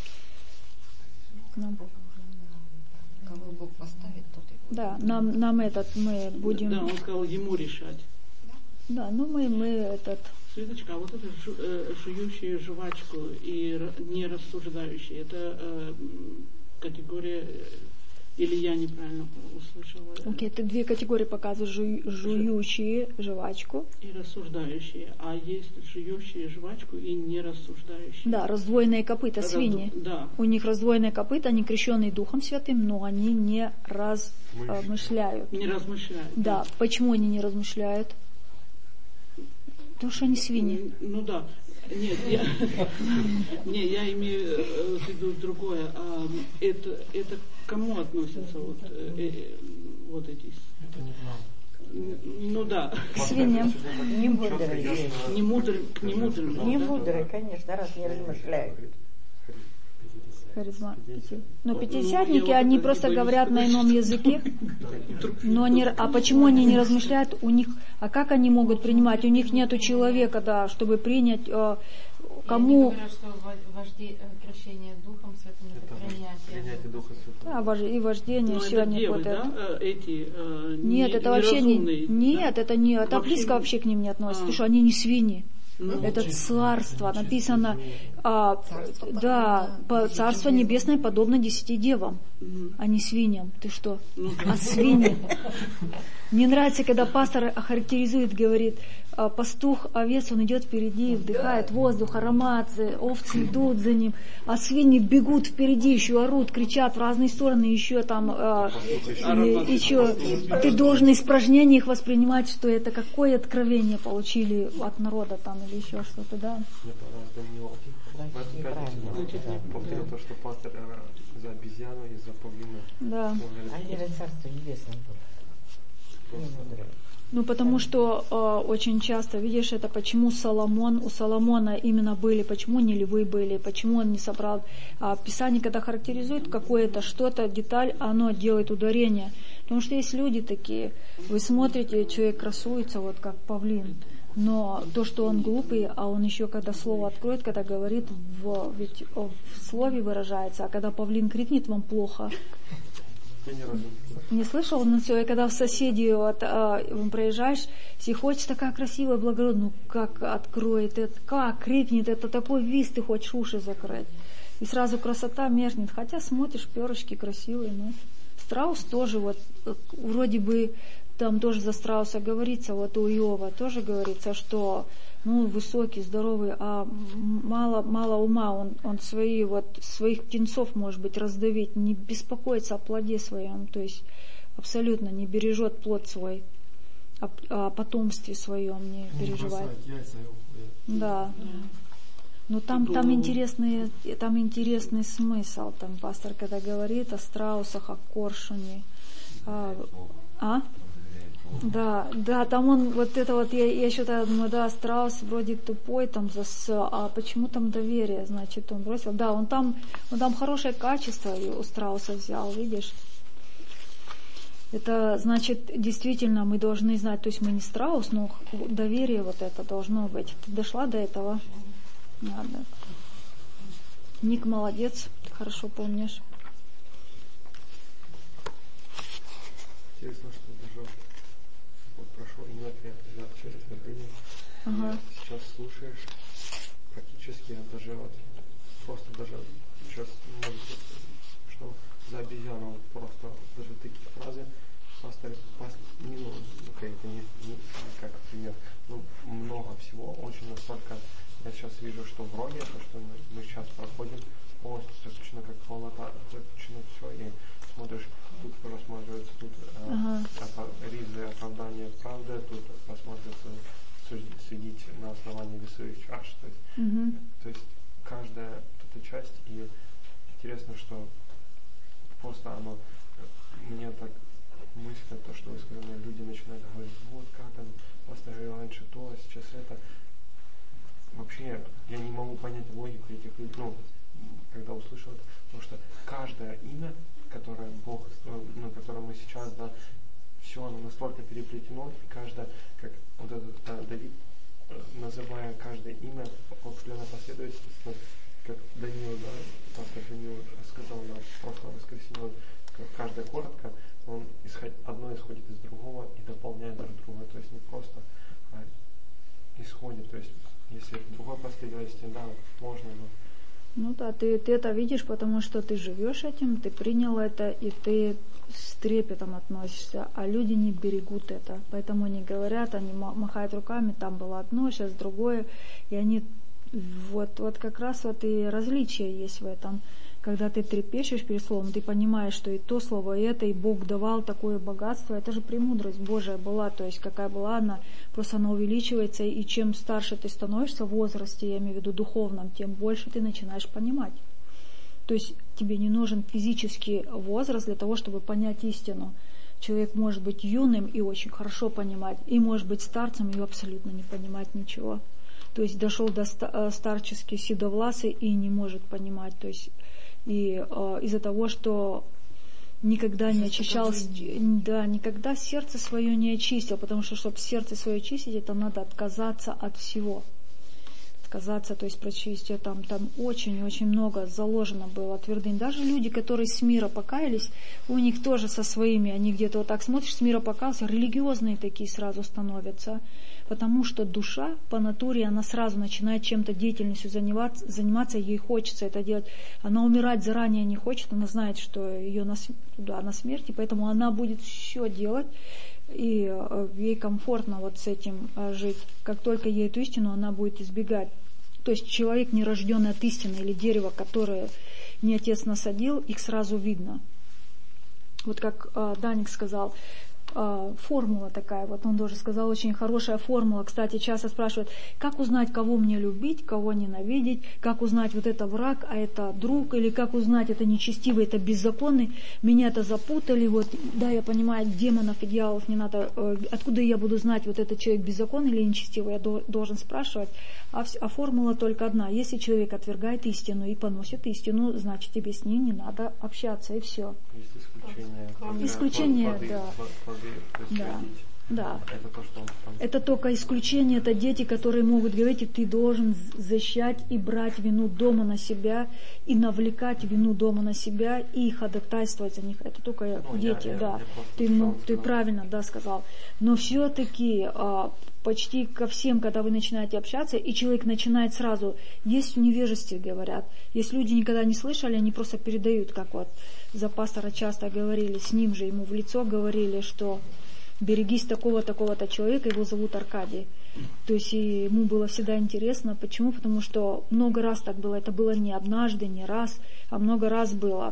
Нам. Кого Бог поставит, тот и будет. Да, нам, нам этот, мы будем... Да, он сказал ему решать. Да, ну мы, мы этот... Светочка, а вот это жу, э, жующие жвачку и не рассуждающие, это э, категория, э, или я неправильно услышала? Окей, okay, ты две категории показываешь, жу, жующие жвачку. И рассуждающие, а есть жующие жвачку и не рассуждающие. Да, раздвоенные копыта, Раз, свиньи. Да. У них раздвоенные копыта, они крещенные Духом Святым, но они не размышляют. Не размышляют. Да, да. Почему они не размышляют? Потому что они свиньи. Ну да. Нет, я, не, я имею в виду другое. А это, это к кому относятся вот, э, вот эти? Это не знаю. Ну да. К свиньям. Не мудрые. Не мудрым, к немудрым. Не мудрые, конечно, раз не размышляют. Но пятидесятники, они просто говорят на ином языке. Но они, а почему они не размышляют? У них, а как они могут принимать? У них нету человека, да, чтобы принять. Э, кому? Они говорят, что вожди, крещение Духом Святым это принятие. Принятие Духа Святого. Да, и вождение, но все это они девы, вот да? это. Эти, э, нет, не, это вообще не. Нет, да? это не. Это вообще близко не... вообще к ним не относится, А. потому что они не свиньи. Ну, это царство, написано, а, царство, да, по, царство небесное подобно десяти девам, угу. а не свиньям. Ты что? Ну, а свиньи? Мне нравится, когда пастор охарактеризует, говорит, пастух овец, он идет впереди, вдыхает воздух, аромат, овцы идут за ним, а свиньи бегут впереди, еще орут, кричат в разные стороны, еще там, э, еще ты должен испражнения их воспринимать, что это какое откровение получили от народа там или еще что-то, да? Повторил то, что пастор за обезьяну и за павлина. Да. Они же царство небесное было. Ну, потому что э, очень часто, видишь, это почему Соломон, у Соломона именно были, почему не львы были, почему он не собрал. А Писание, когда характеризует какое-то что-то, деталь, оно делает ударение. Потому что есть люди такие, вы смотрите, человек красуется, вот как павлин, но то, что он глупый, а он еще, когда слово откроет, когда говорит, в, ведь в слове выражается, а когда павлин крикнет, вам плохо. Не слышал? Ну, все, и когда в соседи вот, а, проезжаешь, если хочешь такая красивая, благородная, ну как откроет это, как крикнет, это такой виз, ты хочешь уши закрыть. И сразу красота меркнет. Хотя смотришь, перышки красивые, ну. Страус тоже вот, вроде бы, там тоже за страуса говорится, вот у Иова тоже говорится, что ну, высокий, здоровый, а мало, мало ума, он, он свои, вот, своих птенцов, может быть, раздавить, не беспокоится о плоде своем, то есть абсолютно не бережет плод свой, о, о потомстве своем не переживает. Да. Но там, там, интересный, там интересный смысл, там пастор, когда говорит о страусах, о коршуне. А? а? Да, да, там он, вот это вот, я, я считаю, думаю, да, страус вроде тупой, там, зас, а почему там доверие, значит, он бросил. Да, он там, он там хорошее качество у страуса взял, видишь. Это, значит, действительно мы должны знать, то есть мы не страус, но доверие вот это должно быть. Ты дошла до этого? Надо. Ник молодец, хорошо помнишь. Интересно, что даже вот прошел именно через Украину. Ага. Сейчас слушаешь, практически я даже вот просто даже сейчас может быть, что за обезьяну вот просто даже такие фразы пастор, пастор не, ну, okay, это не, не как пример, но много всего, очень настолько я сейчас вижу, что вроде то, что мы, мы сейчас проходим, полностью заключено как полнота, заключено все, и смотришь, тут рассматривается, тут ага. э, ризы оправдания правды, тут рассматривается судить на основании весовых чаш. То есть, угу. то есть каждая эта часть, и интересно, что просто оно мне так мыслит, то, что вы сказали, люди начинают говорить, вот как он поставил раньше то, а сейчас это. Вообще я не могу понять логику этих людей, ну, когда услышал это, потому что каждое имя, которое Бог, ну, которое мы сейчас, да, все оно настолько переплетено, и каждое, как вот этот да, Давид, называя каждое имя по определенной последовательности, как Даниил, да, пастор Даниил сказал на прошлом воскресенье, каждое коротко, он исход, одно исходит из другого и дополняет друг друга, то есть не просто а исходит, то есть если в другой последовательности, да, можно, но ну да, ты, ты это видишь, потому что ты живешь этим, ты принял это, и ты с трепетом относишься, а люди не берегут это, поэтому они говорят, они махают руками, там было одно, сейчас другое, и они, вот, вот как раз вот и различие есть в этом, когда ты трепещешь перед словом, ты понимаешь, что и то слово, и это, и Бог давал такое богатство, это же премудрость Божия была, то есть какая была она, просто она увеличивается, и чем старше ты становишься в возрасте, я имею в виду духовном, тем больше ты начинаешь понимать. То есть тебе не нужен физический возраст для того, чтобы понять истину. Человек может быть юным и очень хорошо понимать, и может быть старцем и абсолютно не понимать ничего. То есть дошел до старчески седовласый и не может понимать, то есть и э, из-за того, что никогда не очищал, да, никогда сердце свое не очистил, потому что, чтобы сердце свое очистить, это надо отказаться от всего. Отказаться, то есть прочистить, там, там очень-очень много заложено было твердынь. Даже люди, которые с мира покаялись, у них тоже со своими, они где-то вот так смотришь, с мира покаялся, религиозные такие сразу становятся. Потому что душа по натуре, она сразу начинает чем-то деятельностью заниматься, заниматься, ей хочется это делать. Она умирать заранее не хочет, она знает, что ее на, да, на смерти, поэтому она будет все делать, и ей комфортно вот с этим жить. Как только ей эту истину, она будет избегать. То есть человек, не рожденный от истины, или дерево, которое не отец насадил, их сразу видно. Вот как э, Даник сказал, формула такая, вот он тоже сказал, очень хорошая формула. Кстати, часто спрашивают, как узнать, кого мне любить, кого ненавидеть, как узнать, вот это враг, а это друг, или как узнать, это нечестивый, это беззаконный. Меня это запутали, вот, да, я понимаю, демонов и дьяволов не надо, откуда я буду знать, вот этот человек беззаконный или нечестивый, я должен спрашивать. А, а формула только одна, если человек отвергает истину и поносит истину, значит, тебе с ним не надо общаться, и все. Есть исключение. Исключение, плоды, да. Плоды, да. Да. Это, то, что он там... это только исключение, это дети, которые могут говорить, и ты должен защищать и брать вину дома на себя, и навлекать вину дома на себя, и ходатайствовать за них. Это только ну, дети, я, да. Я, я ты, ну, ты правильно, да, сказал. Но все-таки а, почти ко всем, когда вы начинаете общаться, и человек начинает сразу, есть в невежестве, говорят. Есть люди, никогда не слышали, они просто передают, как вот за пастора часто говорили, с ним же ему в лицо говорили, что берегись такого-такого-то человека, его зовут Аркадий. То есть и ему было всегда интересно. Почему? Потому что много раз так было. Это было не однажды, не раз, а много раз было.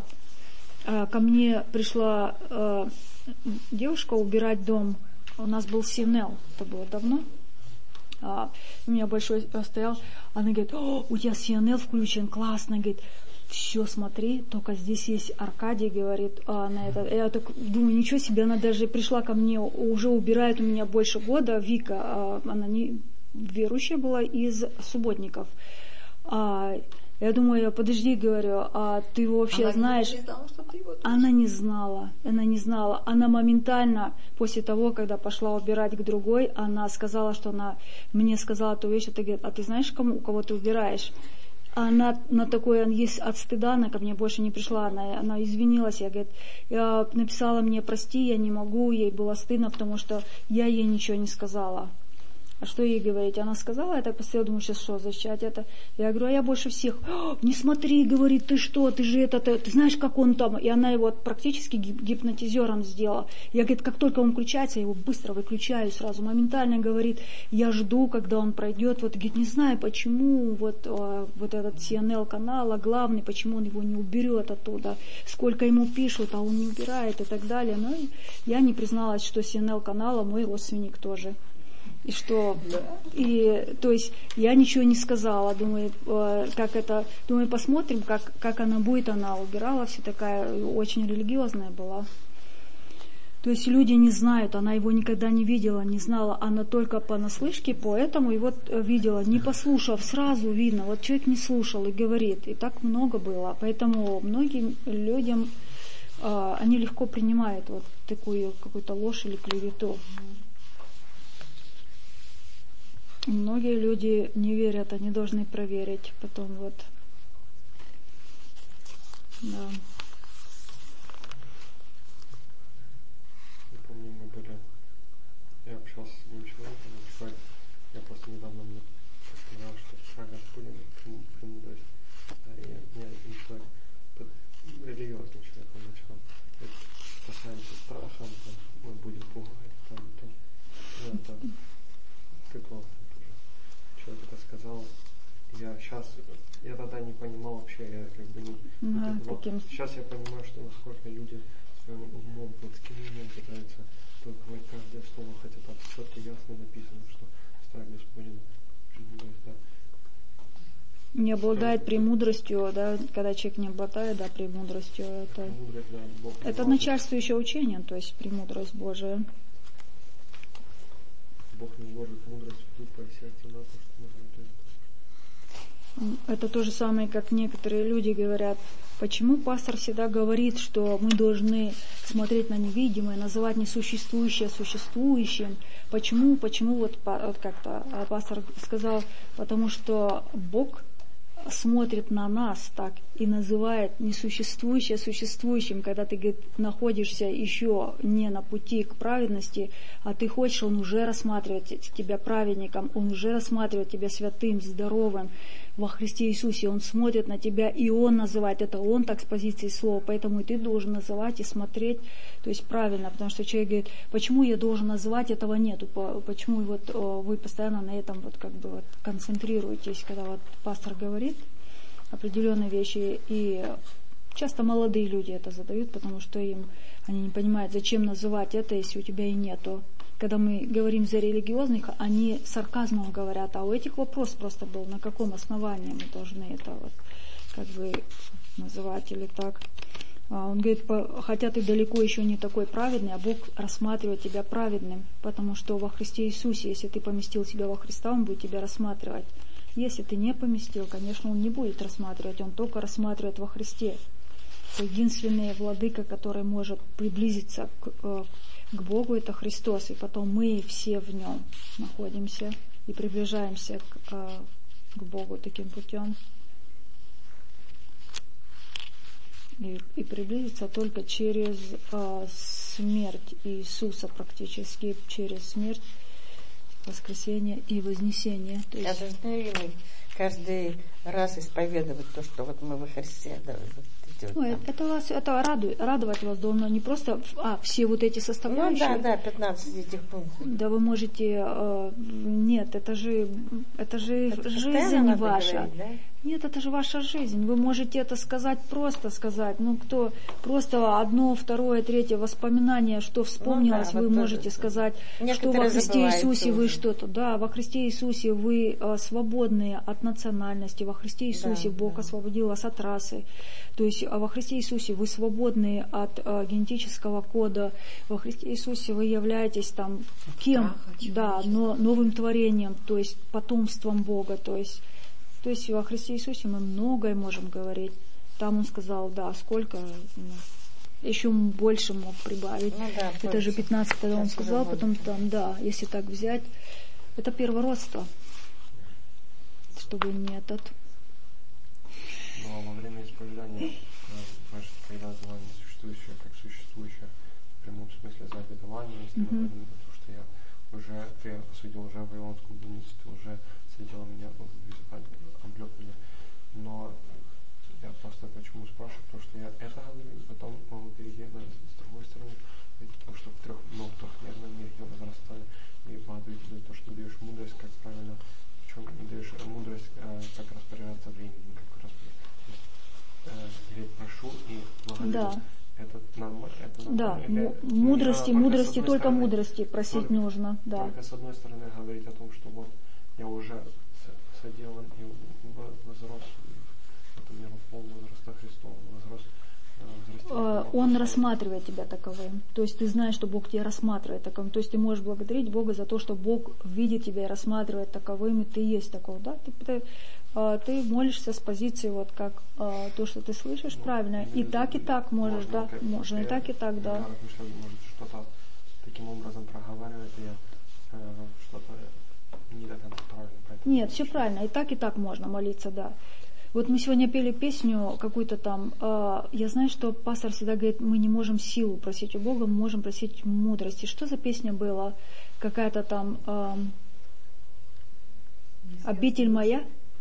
Ко мне пришла э, девушка убирать дом. У нас был Синел, это было давно. А, у меня большой стоял. Она говорит, о, у тебя Синел включен, классно. Говорит, все, смотри, только здесь есть Аркадий, говорит, а, на это. Я так думаю, ничего себе, она даже пришла ко мне, уже убирает у меня больше года, Вика, а, она не верующая была, из субботников. А, я думаю, подожди, говорю, а ты его вообще она знаешь? Не знала, что ты его она не знала, она не знала. Она моментально, после того, когда пошла убирать к другой, она сказала, что она мне сказала ту вещь, а ты, говорит, а ты знаешь, кому, у кого ты убираешь? Она на такое, есть от стыда, она ко мне больше не пришла, она, она извинилась, я, говорит, я написала мне, прости, я не могу, ей было стыдно, потому что я ей ничего не сказала. А что ей говорить? Она сказала это, я постоянно думаю, сейчас что, зачать это? Я говорю, а я больше всех, не смотри, говорит, ты что, ты же это, ты, ты знаешь, как он там? И она его практически гипнотизером сделала. Я, говорит, как только он включается, я его быстро выключаю сразу, моментально говорит, я жду, когда он пройдет. Вот, говорит, не знаю, почему вот, вот этот си эн эл канал, а главный, почему он его не уберет оттуда, сколько ему пишут, а он не убирает и так далее. Но я не призналась, что си эн эл канала мой родственник тоже. И что, и, то есть, я ничего не сказала, думаю, э, как это, думаю, посмотрим, как, как она будет, она убирала, все такая, очень религиозная была. То есть, люди не знают, она его никогда не видела, не знала, она только понаслышке, поэтому и вот видела, не послушав, сразу видно, вот человек не слушал и говорит, и так много было, поэтому многим людям, э, они легко принимают вот такую какую-то ложь или клевету. Многие люди не верят, они должны проверить. Потом вот, да. Я помню, мы были, я общался с одним человеком, человек, я просто недавно мне сказал, что шага будем премудрость. И мне один человек, религиозный человек, он начал, спасаемся страхом, мы будем пугать, там, там, ну, это прикол. Человек это сказал, я сейчас, я тогда не понимал вообще, я как бы не, ага, не таким... Сейчас я понимаю, что насколько люди своим умом, плотским умом пытаются толковать каждое слово, хотя там четко, ясно написано, что страх Господень, да. Не обладает премудростью, да, когда человек не обладает, да, премудростью, это, премудрость, да, Бог это начальствующее учение, то есть премудрость Божия. Бог не вложит мудрость в дух и сердце, да, то, что нужно делать. Это то же самое, как некоторые люди говорят, почему пастор всегда говорит, что мы должны смотреть на невидимое, называть несуществующее существующим. Почему? Почему вот, вот как-то пастор сказал, потому что Бог смотрит на нас так и называет несуществующее существующим, когда ты, говорит, находишься еще не на пути к праведности, а ты хочешь, он уже рассматривает тебя праведником, он уже рассматривает тебя святым, здоровым во Христе Иисусе, он смотрит на тебя, и он называет это, он так с позиции слова, поэтому и ты должен называть и смотреть, то есть правильно, потому что человек говорит, почему я должен называть, этого нету, почему вот вы постоянно на этом вот как бы вот концентрируетесь, когда вот пастор говорит определенные вещи, и часто молодые люди это задают, потому что им, они не понимают, зачем называть это, если у тебя и нету. Когда мы говорим за религиозных, они сарказмом говорят, а у этих вопрос просто был, на каком основании мы должны это вот как бы называть или так. А он говорит, хотя ты далеко еще не такой праведный, а Бог рассматривает тебя праведным, потому что во Христе Иисусе, если ты поместил себя во Христа, Он будет тебя рассматривать. Если ты не поместил, конечно, Он не будет рассматривать, Он только рассматривает во Христе. Это единственный владыка, который может приблизиться к, к Богу, это Христос, и потом мы все в Нем находимся и приближаемся к, к Богу таким путем. И, и приблизиться только через а, смерть Иисуса, практически через смерть, воскресение и вознесение. То есть... А должны ли мы каждый раз исповедовать то, что вот мы во Христе, да, вот, Ой, это вас, это радует, радовать вас должно не просто, а, все вот эти составляющие. Ну да, да, пятнадцать этих пунктов. Да вы можете, э, нет, это же, это же это жизнь ваша. Говорить, да? Нет, это же ваша жизнь. Вы можете это сказать, просто сказать. Ну, кто просто одно, второе, третье воспоминание, что вспомнилось, ну, да, вы вот можете тоже сказать, что во Христе Иисусе вы что-то. Да, во Христе Иисусе вы э, свободные от национальности. Во Христе Иисусе да, Бог да. освободил вас от расы. То есть во Христе Иисусе вы свободны от э, генетического кода. Во Христе Иисусе вы являетесь там кем? Да, но новым творением, то есть потомством Бога. То есть То есть во Христе Иисусе мы многое можем говорить. Там Он сказал, да, сколько, ну, еще больше мог прибавить. Ну, да, это больше. Же пятнадцать, когда Он сказал, потом там, да, если так взять, это первородство, чтобы не этот. Ну, а во время исповедания, когда называли несуществующее как существующее, в прямом смысле заобетование, если mm-hmm. мы говорим, то, что я уже ты осудил уже вавилонскую больницу, ты уже сидел меня, облег меня. Но я просто почему спрашиваю, потому что я это говорю, и потом могу перейти на, с другой стороны, потому что в трех, ну, в трехмерном мире я возрастаю, и благодарю тебя за то, что даешь мудрость, как правильно, причем даешь мудрость, э, как распоряжаться временем, как распоряжаться. Э, говорит, прошу и благодарю. Да. Это нормально? Это нормально? Да, Или, мудрости, ну, мудрости, только стороны, мудрости просить только, нужно, да. Только с одной стороны говорить о том, что вот я уже соделан и возрос в этом миру пол возраста Христова, возрос. Он рассматривает тебя таковым. То есть ты знаешь, что Бог тебя рассматривает таковым. То есть ты можешь благодарить Бога за то, что Бог видит тебя и рассматривает таковым, и ты есть таков. Да? Ты, ты, ты молишься с позиции, вот как то, что ты слышишь, правильно. И так, и так можешь, да. Можно и так, и так, да. Может что-то таким образом проговаривать, и я что-то не до конца правильно. Нет, все правильно. И так, и так можно молиться, да. Вот мы сегодня пели песню какую-то там, э, я знаю, что пастор всегда говорит, мы не можем силу просить у Бога, мы можем просить мудрости. Что за песня была? Какая-то там э, «Обитель моя»?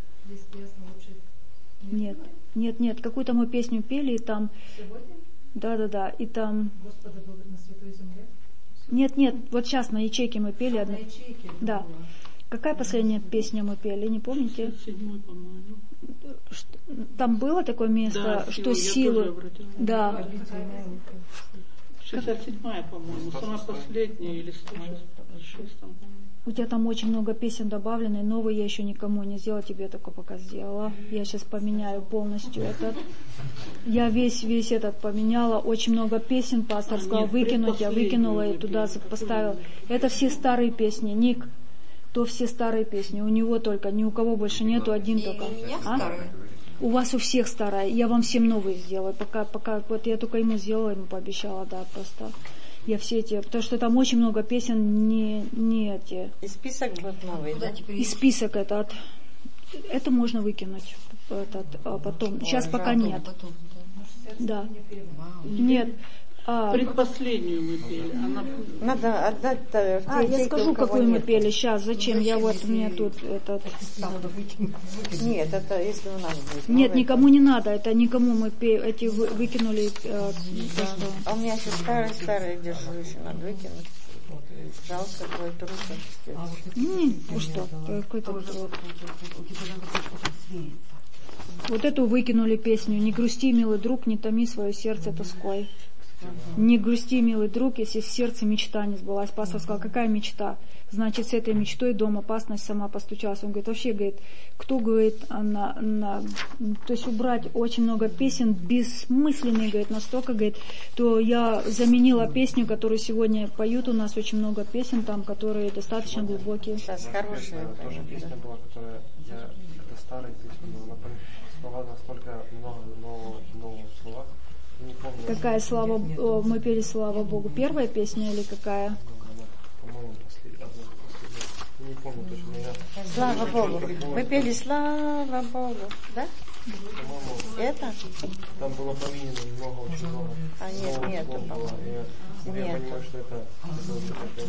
Нет, нет, нет, какую-то мы песню пели, и там... Сегодня? Да-да-да, и там... Господа Бога на святой земле? Нет, нет, вот сейчас на ячейке мы пели. А, одну... на ячейке? Да. Была. Какая последняя песня мы пели, не помните? Седьмой, по-моему. Там было такое место, да, что силу... Да. шестьдесят седьмая, по-моему, самая последняя, или сто шесть, по-моему. У тебя там очень много песен добавлено, и новые я еще никому не сделала, тебе только пока сделала. Я сейчас поменяю полностью этот. Я весь, весь этот поменяла. Очень много песен, пастор сказал выкинуть, я выкинула и туда поставила. Это все старые песни. Ник, то все старые песни. У него только, ни у кого больше нету, один только. А? У вас у всех старая. Я вам всем новые сделаю. Пока, пока, вот я только ему сделала, ему пообещала, да, просто. Я все эти, потому что там очень много песен, не, не эти. И список будет новый, да? И список этот. Это можно выкинуть этот, а потом. Сейчас пока нет. Да. Нет. А, Предпоследнюю мы пели. Она... Надо отдать... А, я скажу, какую мы пели сейчас. Зачем? Я вот, у меня тут этот... Нет, это если у нас будет. Нет, никому не надо. Это никому мы пе... эти вы... выкинули. Э, да. Что... А у меня еще старые-старые держу, еще надо выкинуть. Жалко, твой труд. Не, ну что, какой-то труд. Вот эту выкинули песню. «Не грусти, милый друг, не томи свое сердце тоской». Не грусти, милый друг, если в сердце мечта не сбылась. Пастор сказал, какая мечта? Значит, с этой мечтой дом опасность сама постучалась. Он говорит, вообще, говорит, кто, говорит, на, на, то есть убрать очень много песен, бессмысленные, говорит, настолько, говорит, то я заменила песню, которую сегодня поют у нас, очень много песен там, которые достаточно глубокие. Сейчас хорошая. Тоже песня была, которая, я, это старая песня была, слова настолько много нового, нового слова. Какая слава, о, мы пели «Слава Богу». Первая песня или какая? По-моему, последняя. Не помню точно. Я... Слава Богу. Мы пели «Слава Богу». Да? По-моему, это? Там было поменено много, очень много. А нет, нет. Я, я понимаю, что это, это уже такая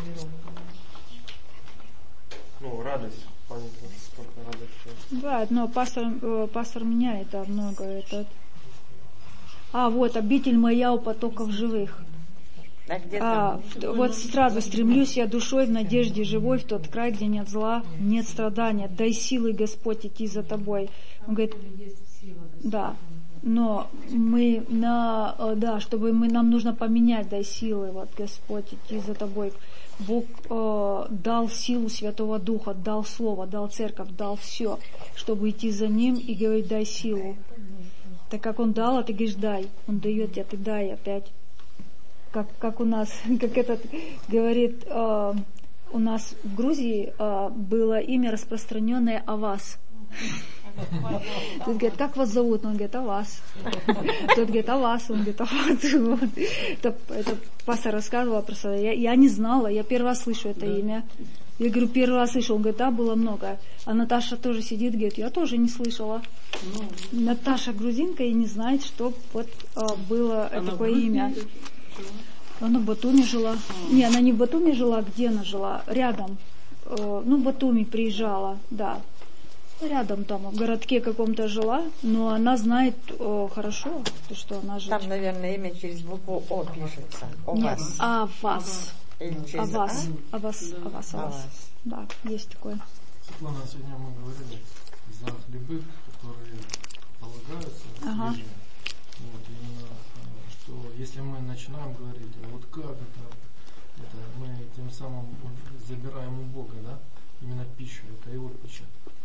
ну, радость. Память, сколько радости. Да, но пастор, пастор меняет, да, много этот. А, вот, «Обитель моя у потоков живых». А, в, вот сразу стремлюсь я душой в надежде живой в тот край, где нет зла, нет страдания. Дай силы, Господь, идти за тобой. Он говорит, да, но мы на, да, чтобы мы, нам нужно поменять, дай силы, вот, Господь, идти за тобой. Бог э, дал силу Святого Духа, дал Слово, дал Церковь, дал все, чтобы идти за Ним и говорить, дай силу. Так как Он дал, а ты говоришь, дай. Он дает тебе, ты дай опять. Как, как у нас, как этот говорит, э, у нас в Грузии э, было имя распространенное Авас. Тут говорит, как вас зовут? Он говорит, Авас. Тот говорит, Авас. Он говорит, Авас. Это, это пастор рассказывал просто. Я, я не знала, я первый раз слышу это имя. Я говорю, первый раз слышал. Он говорит, да, было много. А Наташа тоже сидит, говорит, я тоже не слышала. Ну, Наташа грузинка и не знает, что вот а, было такое имя. Она в Батуми жила. Не, она не в Батуми жила, где она жила? Рядом. Ну, в Батуми приезжала, да. Рядом там, в городке каком-то жила, но она знает о, хорошо, то, что она живет. Там, наверное, имя через букву О пишется. О Нет, вас. А вас. Или А вас. А? А вас. А вас. А вас. Да, есть такое. Светлана, сегодня мы говорили за хлебы, которые полагаются ага. свежие. Вот, именно, что если мы начинаем говорить, а вот как это, это мы тем самым забираем у Бога, да, именно пищу, это его пища.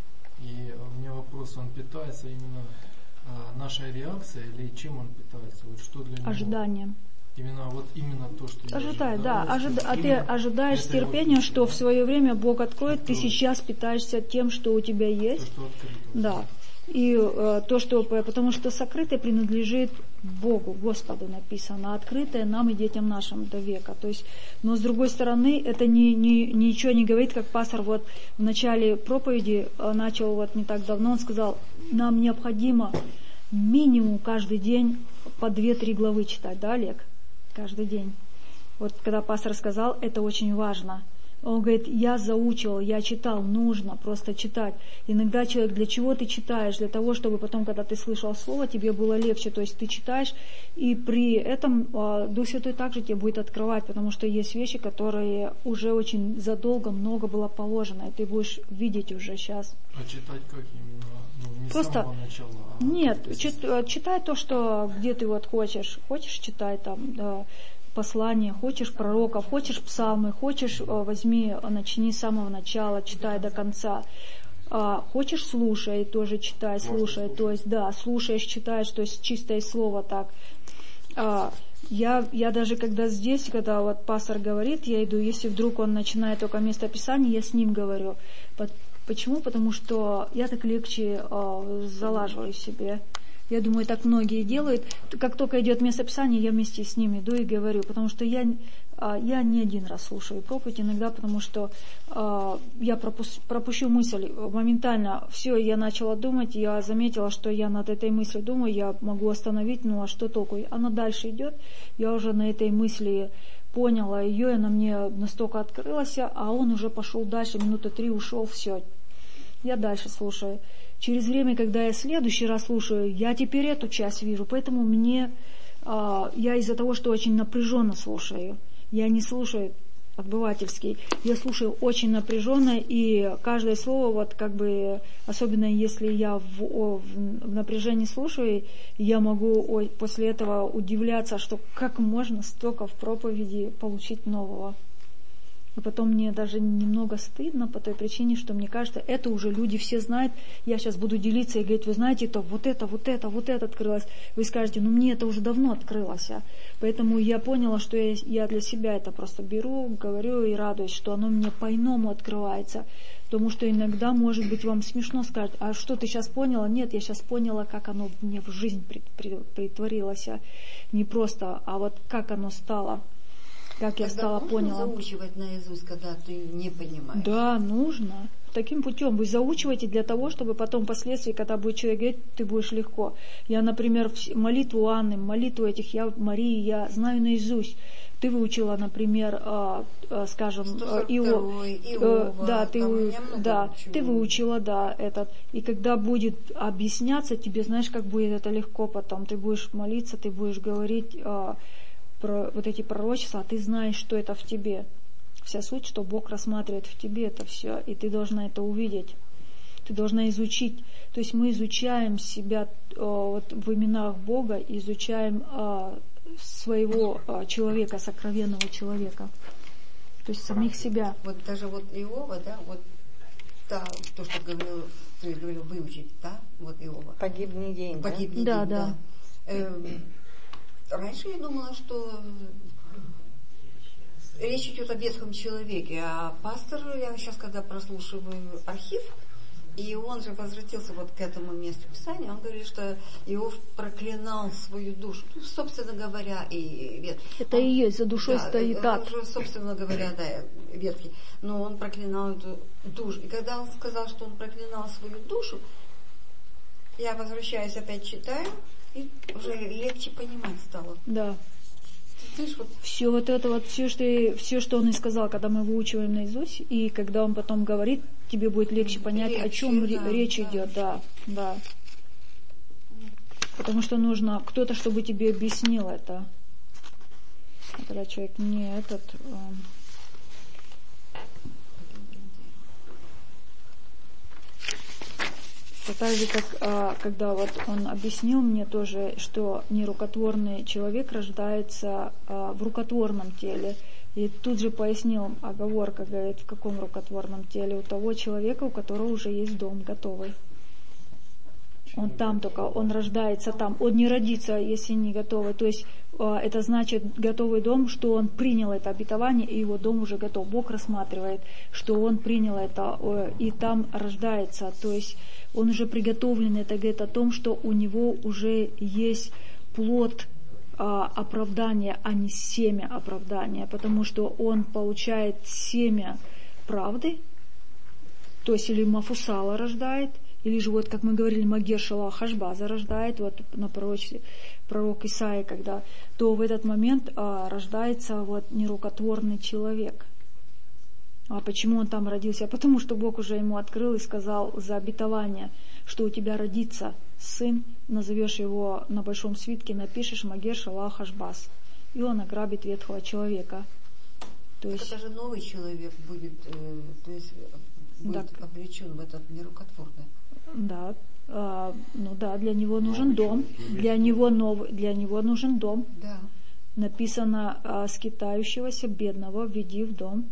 И у меня вопрос, он питается именно а, нашей реакцией или чем он питается? Вот что для него? Ожиданием. Именно вот именно то, что Ожидай, да. Ожида... А ты ожидаешь терпения, что в свое время Бог откроет, ты сейчас питаешься тем, что у тебя есть. То, что открыто. Да. И э, то, что, потому что сокрытое принадлежит Богу, Господу написано, а открытое нам и детям нашим до века. То есть, но с другой стороны, это не, не, ничего не говорит, как пастор вот в начале проповеди э, начал вот не так давно, он сказал, нам необходимо минимум каждый день по две-три главы читать, да, Олег? Каждый день. Вот когда пастор сказал, это очень важно. Он говорит, я заучивал, я читал, нужно просто читать. Иногда человек, для чего ты читаешь? Для того, чтобы потом, когда ты слышал слово, тебе было легче. То есть ты читаешь, и при этом э, Дух Святой также тебе будет открывать, потому что есть вещи, которые уже очень задолго много было положено, и ты будешь видеть уже сейчас. А читать как именно? Ну, не просто... с самого начала, а Нет, чит, читай то, что где ты вот хочешь. Хочешь, читай там, да, послание, хочешь пророков, хочешь псалмы, хочешь, возьми, начни с самого начала, читай до конца. А, хочешь, слушай, тоже читай, слушай, то есть, да, слушаешь, читаешь, то есть чистое слово так. А, я, я даже когда здесь, когда вот пастор говорит, я иду, если вдруг он начинает только место Писания, я с ним говорю. Почему? Потому что я так легче э, залаживаю себе. Я думаю, так многие делают. Как только идет местописание, я вместе с ним иду и говорю. Потому что я, э, я не один раз слушаю проповедь иногда, потому что э, я пропуск, пропущу мысль моментально. Все, я начала думать, я заметила, что я над этой мыслью думаю, я могу остановить, ну а что толку? Она дальше идет, я уже на этой мысли поняла ее, и она мне настолько открылась, а он уже пошел дальше, минуты три ушел, все. Я дальше слушаю. Через время, когда я следующий раз слушаю, я теперь эту часть вижу, поэтому мне, а, я из-за того, что очень напряженно слушаю, я не слушаю обывательский, я слушаю очень напряженно, и каждое слово, вот как бы, особенно если я в, о, в, в напряжении слушаю, я могу о, после этого удивляться, что как можно столько в проповеди получить нового. И потом мне даже немного стыдно по той причине, что мне кажется, это уже люди все знают, я сейчас буду делиться и говорить, вы знаете, то вот это, вот это, вот это открылось. Вы скажете, ну мне это уже давно открылось. Поэтому я поняла, что я, я для себя это просто беру, говорю и радуюсь, что оно мне по-иному открывается. Потому что иногда, может быть, вам смешно сказать, а что ты сейчас поняла? Нет, я сейчас поняла, как оно мне в жизнь притворилось. Не просто, а вот как оно стало. Как я стала поняла. Заучивать наизусть, когда ты не понимаешь? Да, нужно. Таким путем вы заучиваете для того, чтобы потом впоследствии, когда будет человек говорить, ты будешь легко. Я, например, молитву Анны, молитву этих я, Марии, я знаю наизусть. Ты выучила, например, э, э, скажем, Иова, э, да, ты, да, ты выучила, да, этот. И когда будет объясняться тебе, знаешь, как будет это легко потом. Ты будешь молиться, ты будешь говорить э, про вот эти пророчества, а ты знаешь, что это в тебе. Вся суть, что Бог рассматривает в тебе это все, и ты должна это увидеть. Ты должна изучить. То есть мы изучаем себя э, вот, в именах Бога, изучаем э, своего э, человека, сокровенного человека. То есть самих себя. Вот даже вот Иова, да, вот та, то, что говорил, ты говорил, выучить, да, вот Иова. Погибни день, Погибни да? день, Да, да. да. Эм, раньше я думала, что речь идет о ветхом человеке, а пастор, я сейчас когда прослушиваю архив, и он же возвратился вот к этому месту Писания, он говорит, что Иов проклинал свою душу. Ну, собственно говоря, и ветхий. Это он, и есть, за душой да, стоит ад. Он же, собственно говоря, да, ветхий. Но он проклинал эту душу. И когда он сказал, что он проклинал свою душу, я возвращаюсь, опять читаю, и уже легче понимать стало. Да. Все вот это вот, все что, все, что он и сказал, когда мы выучиваем наизусть, и когда он потом говорит, тебе будет легче понять, легче, о чем да, речь да. идет, да, да. Потому что нужно кто-то, чтобы тебе объяснил это. Когда человек не этот... Это так же, как когда вот он объяснил мне тоже, что нерукотворный человек рождается в рукотворном теле. И тут же пояснил оговорка, говорит, в каком рукотворном теле? У того человека, у которого уже есть дом готовый. Он там только, он рождается там, он не родится, если не готовый. То есть это значит готовый дом, что он принял это обетование, и его дом уже готов. Бог рассматривает, что он принял это, и там рождается. То есть он уже приготовлен, это говорит о том, что у него уже есть плод оправдания, а не семя оправдания, потому что он получает семя правды, то есть или Мафусала рождает, или же вот, как мы говорили, Магер Шалах Ашбаза рождает, вот на пророчестве, пророк Исаия, когда, то в этот момент а, рождается вот нерукотворный человек. А почему он там родился? Потому что Бог уже ему открыл и сказал за обетование, что у тебя родится сын, назовешь его на большом свитке, напишешь Магер Шалах Ашбаз, и он ограбит ветхого человека. То есть, это же новый человек будет, э, то есть будет да. облечен в этот нерукотворный. Да, а, ну да, для него нужен дом, для него новый, для него нужен дом. Да. Написано: а, скитающегося бедного введи в дом,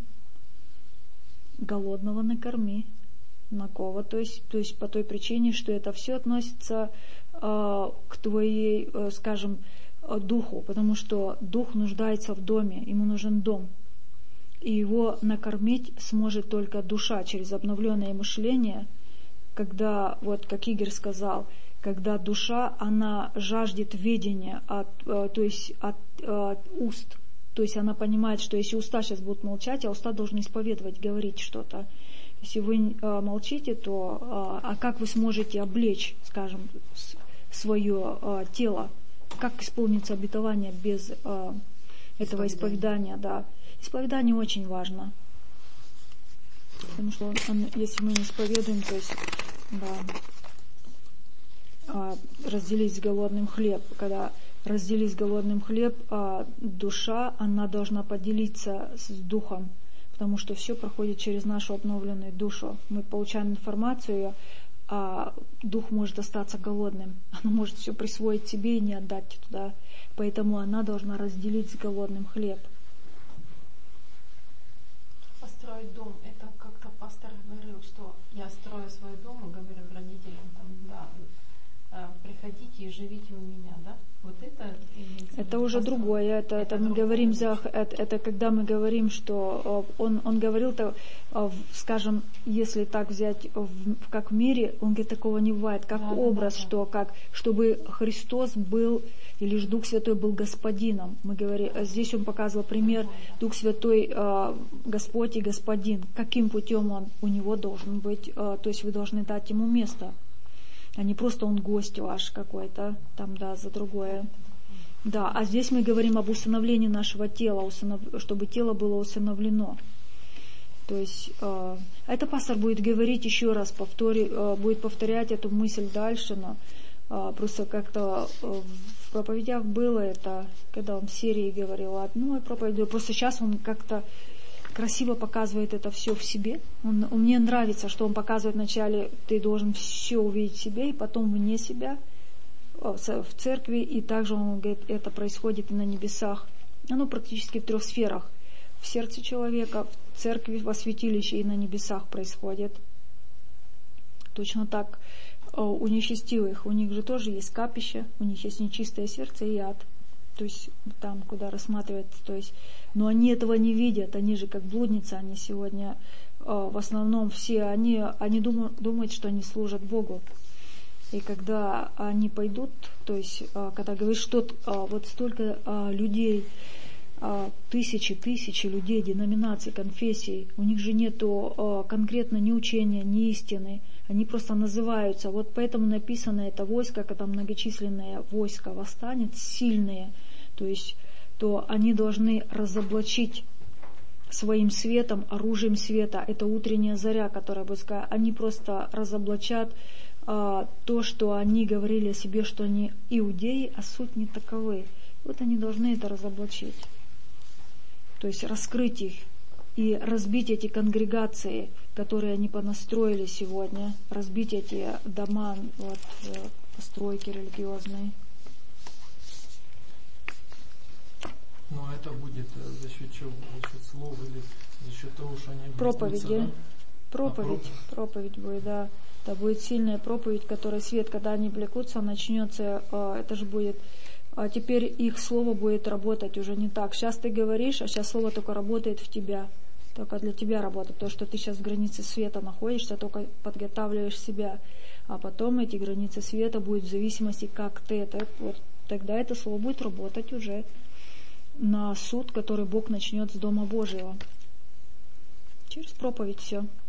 голодного накорми, накова, то есть, то есть по той причине, что это все относится а, к твоей, а, скажем, духу, потому что дух нуждается в доме, ему нужен дом. И его накормить сможет только душа через обновленное мышление, когда, вот как Игорь сказал, когда душа, она жаждет ведения от, то есть от, от уст. То есть она понимает, что если уста сейчас будут молчать, а уста должны исповедовать, говорить что-то. Если вы молчите, то а как вы сможете облечь, скажем, свое тело? Как исполнится обетование без этого исповедания? Да. Исповедание очень важно. Потому что он, он, если мы не исповедуем, то есть да, разделить с голодным хлеб. Когда разделить с голодным хлеб, душа, она должна поделиться с духом, потому что все проходит через нашу обновленную душу. Мы получаем информацию, а дух может остаться голодным. Она может все присвоить себе и не отдать туда. Поэтому она должна разделить с голодным хлеб. Построить дом, это как-то пастор говорил, что я строю свой дом и говорю родителям, там, да, приходите и живите у меня, да? Вот это это уже построить. Другое. Это, это, это мы говорим за это, это когда мы говорим, что он, он говорил, то, скажем, если так взять, как в мире, он говорит, такого не бывает, как да, образ, да, да. что как чтобы Христос был или же Дух Святой был господином. Мы говорим, здесь он показывал пример, Дух Святой э, Господь и Господин. Каким путем он у него должен быть? Э, то есть вы должны дать ему место, а не просто он гость ваш какой-то, там, да, за другое. Да, а здесь мы говорим об усыновлении нашего тела, усынов... чтобы тело было усыновлено. То есть, э, это пастор будет говорить еще раз, повтори, э, будет повторять эту мысль дальше, но э, просто как-то э, в проповедях было это, когда он в серии говорил одной проповедью, просто сейчас он как-то красиво показывает это все в себе. Он, мне нравится, что он показывает вначале, ты должен все увидеть в себе, и потом вне себя, в церкви, и также он говорит, это происходит и на небесах. Оно практически в трех сферах. В сердце человека, в церкви, во святилище и на небесах происходит. Точно так у нечестивых, у них же тоже есть капище, у них есть нечистое сердце и ад. То есть там, куда рассматривается, то есть, но они этого не видят, они же как блудницы, они сегодня в основном все, они, они думают, думают, что они служат Богу. И когда они пойдут, то есть, когда говоришь, что вот столько людей, тысячи, тысячи людей, деноминаций, конфессий, у них же нету конкретно ни учения, ни истины, они просто называются. Вот поэтому написано это войско, когда многочисленное войско восстанет, сильные, то есть то они должны разоблачить своим светом, оружием света. Это утренняя заря, которая будет сказать. Они просто разоблачат а, то, что они говорили о себе, что они иудеи, а суть не таковы. Вот они должны это разоблачить. То есть раскрыть их и разбить эти конгрегации, которые они понастроили сегодня, разбить эти дома, вот, постройки религиозные. Но это будет за счет чего? За счет слов или за счет того, что они... Проповеди. Да? Проповедь. А, проповедь будет, да. Это будет сильная проповедь, которая свет, когда они влекутся, начнется, это же будет... А теперь их слово будет работать уже не так. Сейчас ты говоришь, а сейчас слово только работает в тебя. Только для тебя работает. То, что ты сейчас в границе света находишься, только подготавливаешь себя. А потом эти границы света будут в зависимости, как ты это... Вот, тогда это слово будет работать уже на суд, который Бог начнет с Дома Божьего. Через проповедь все.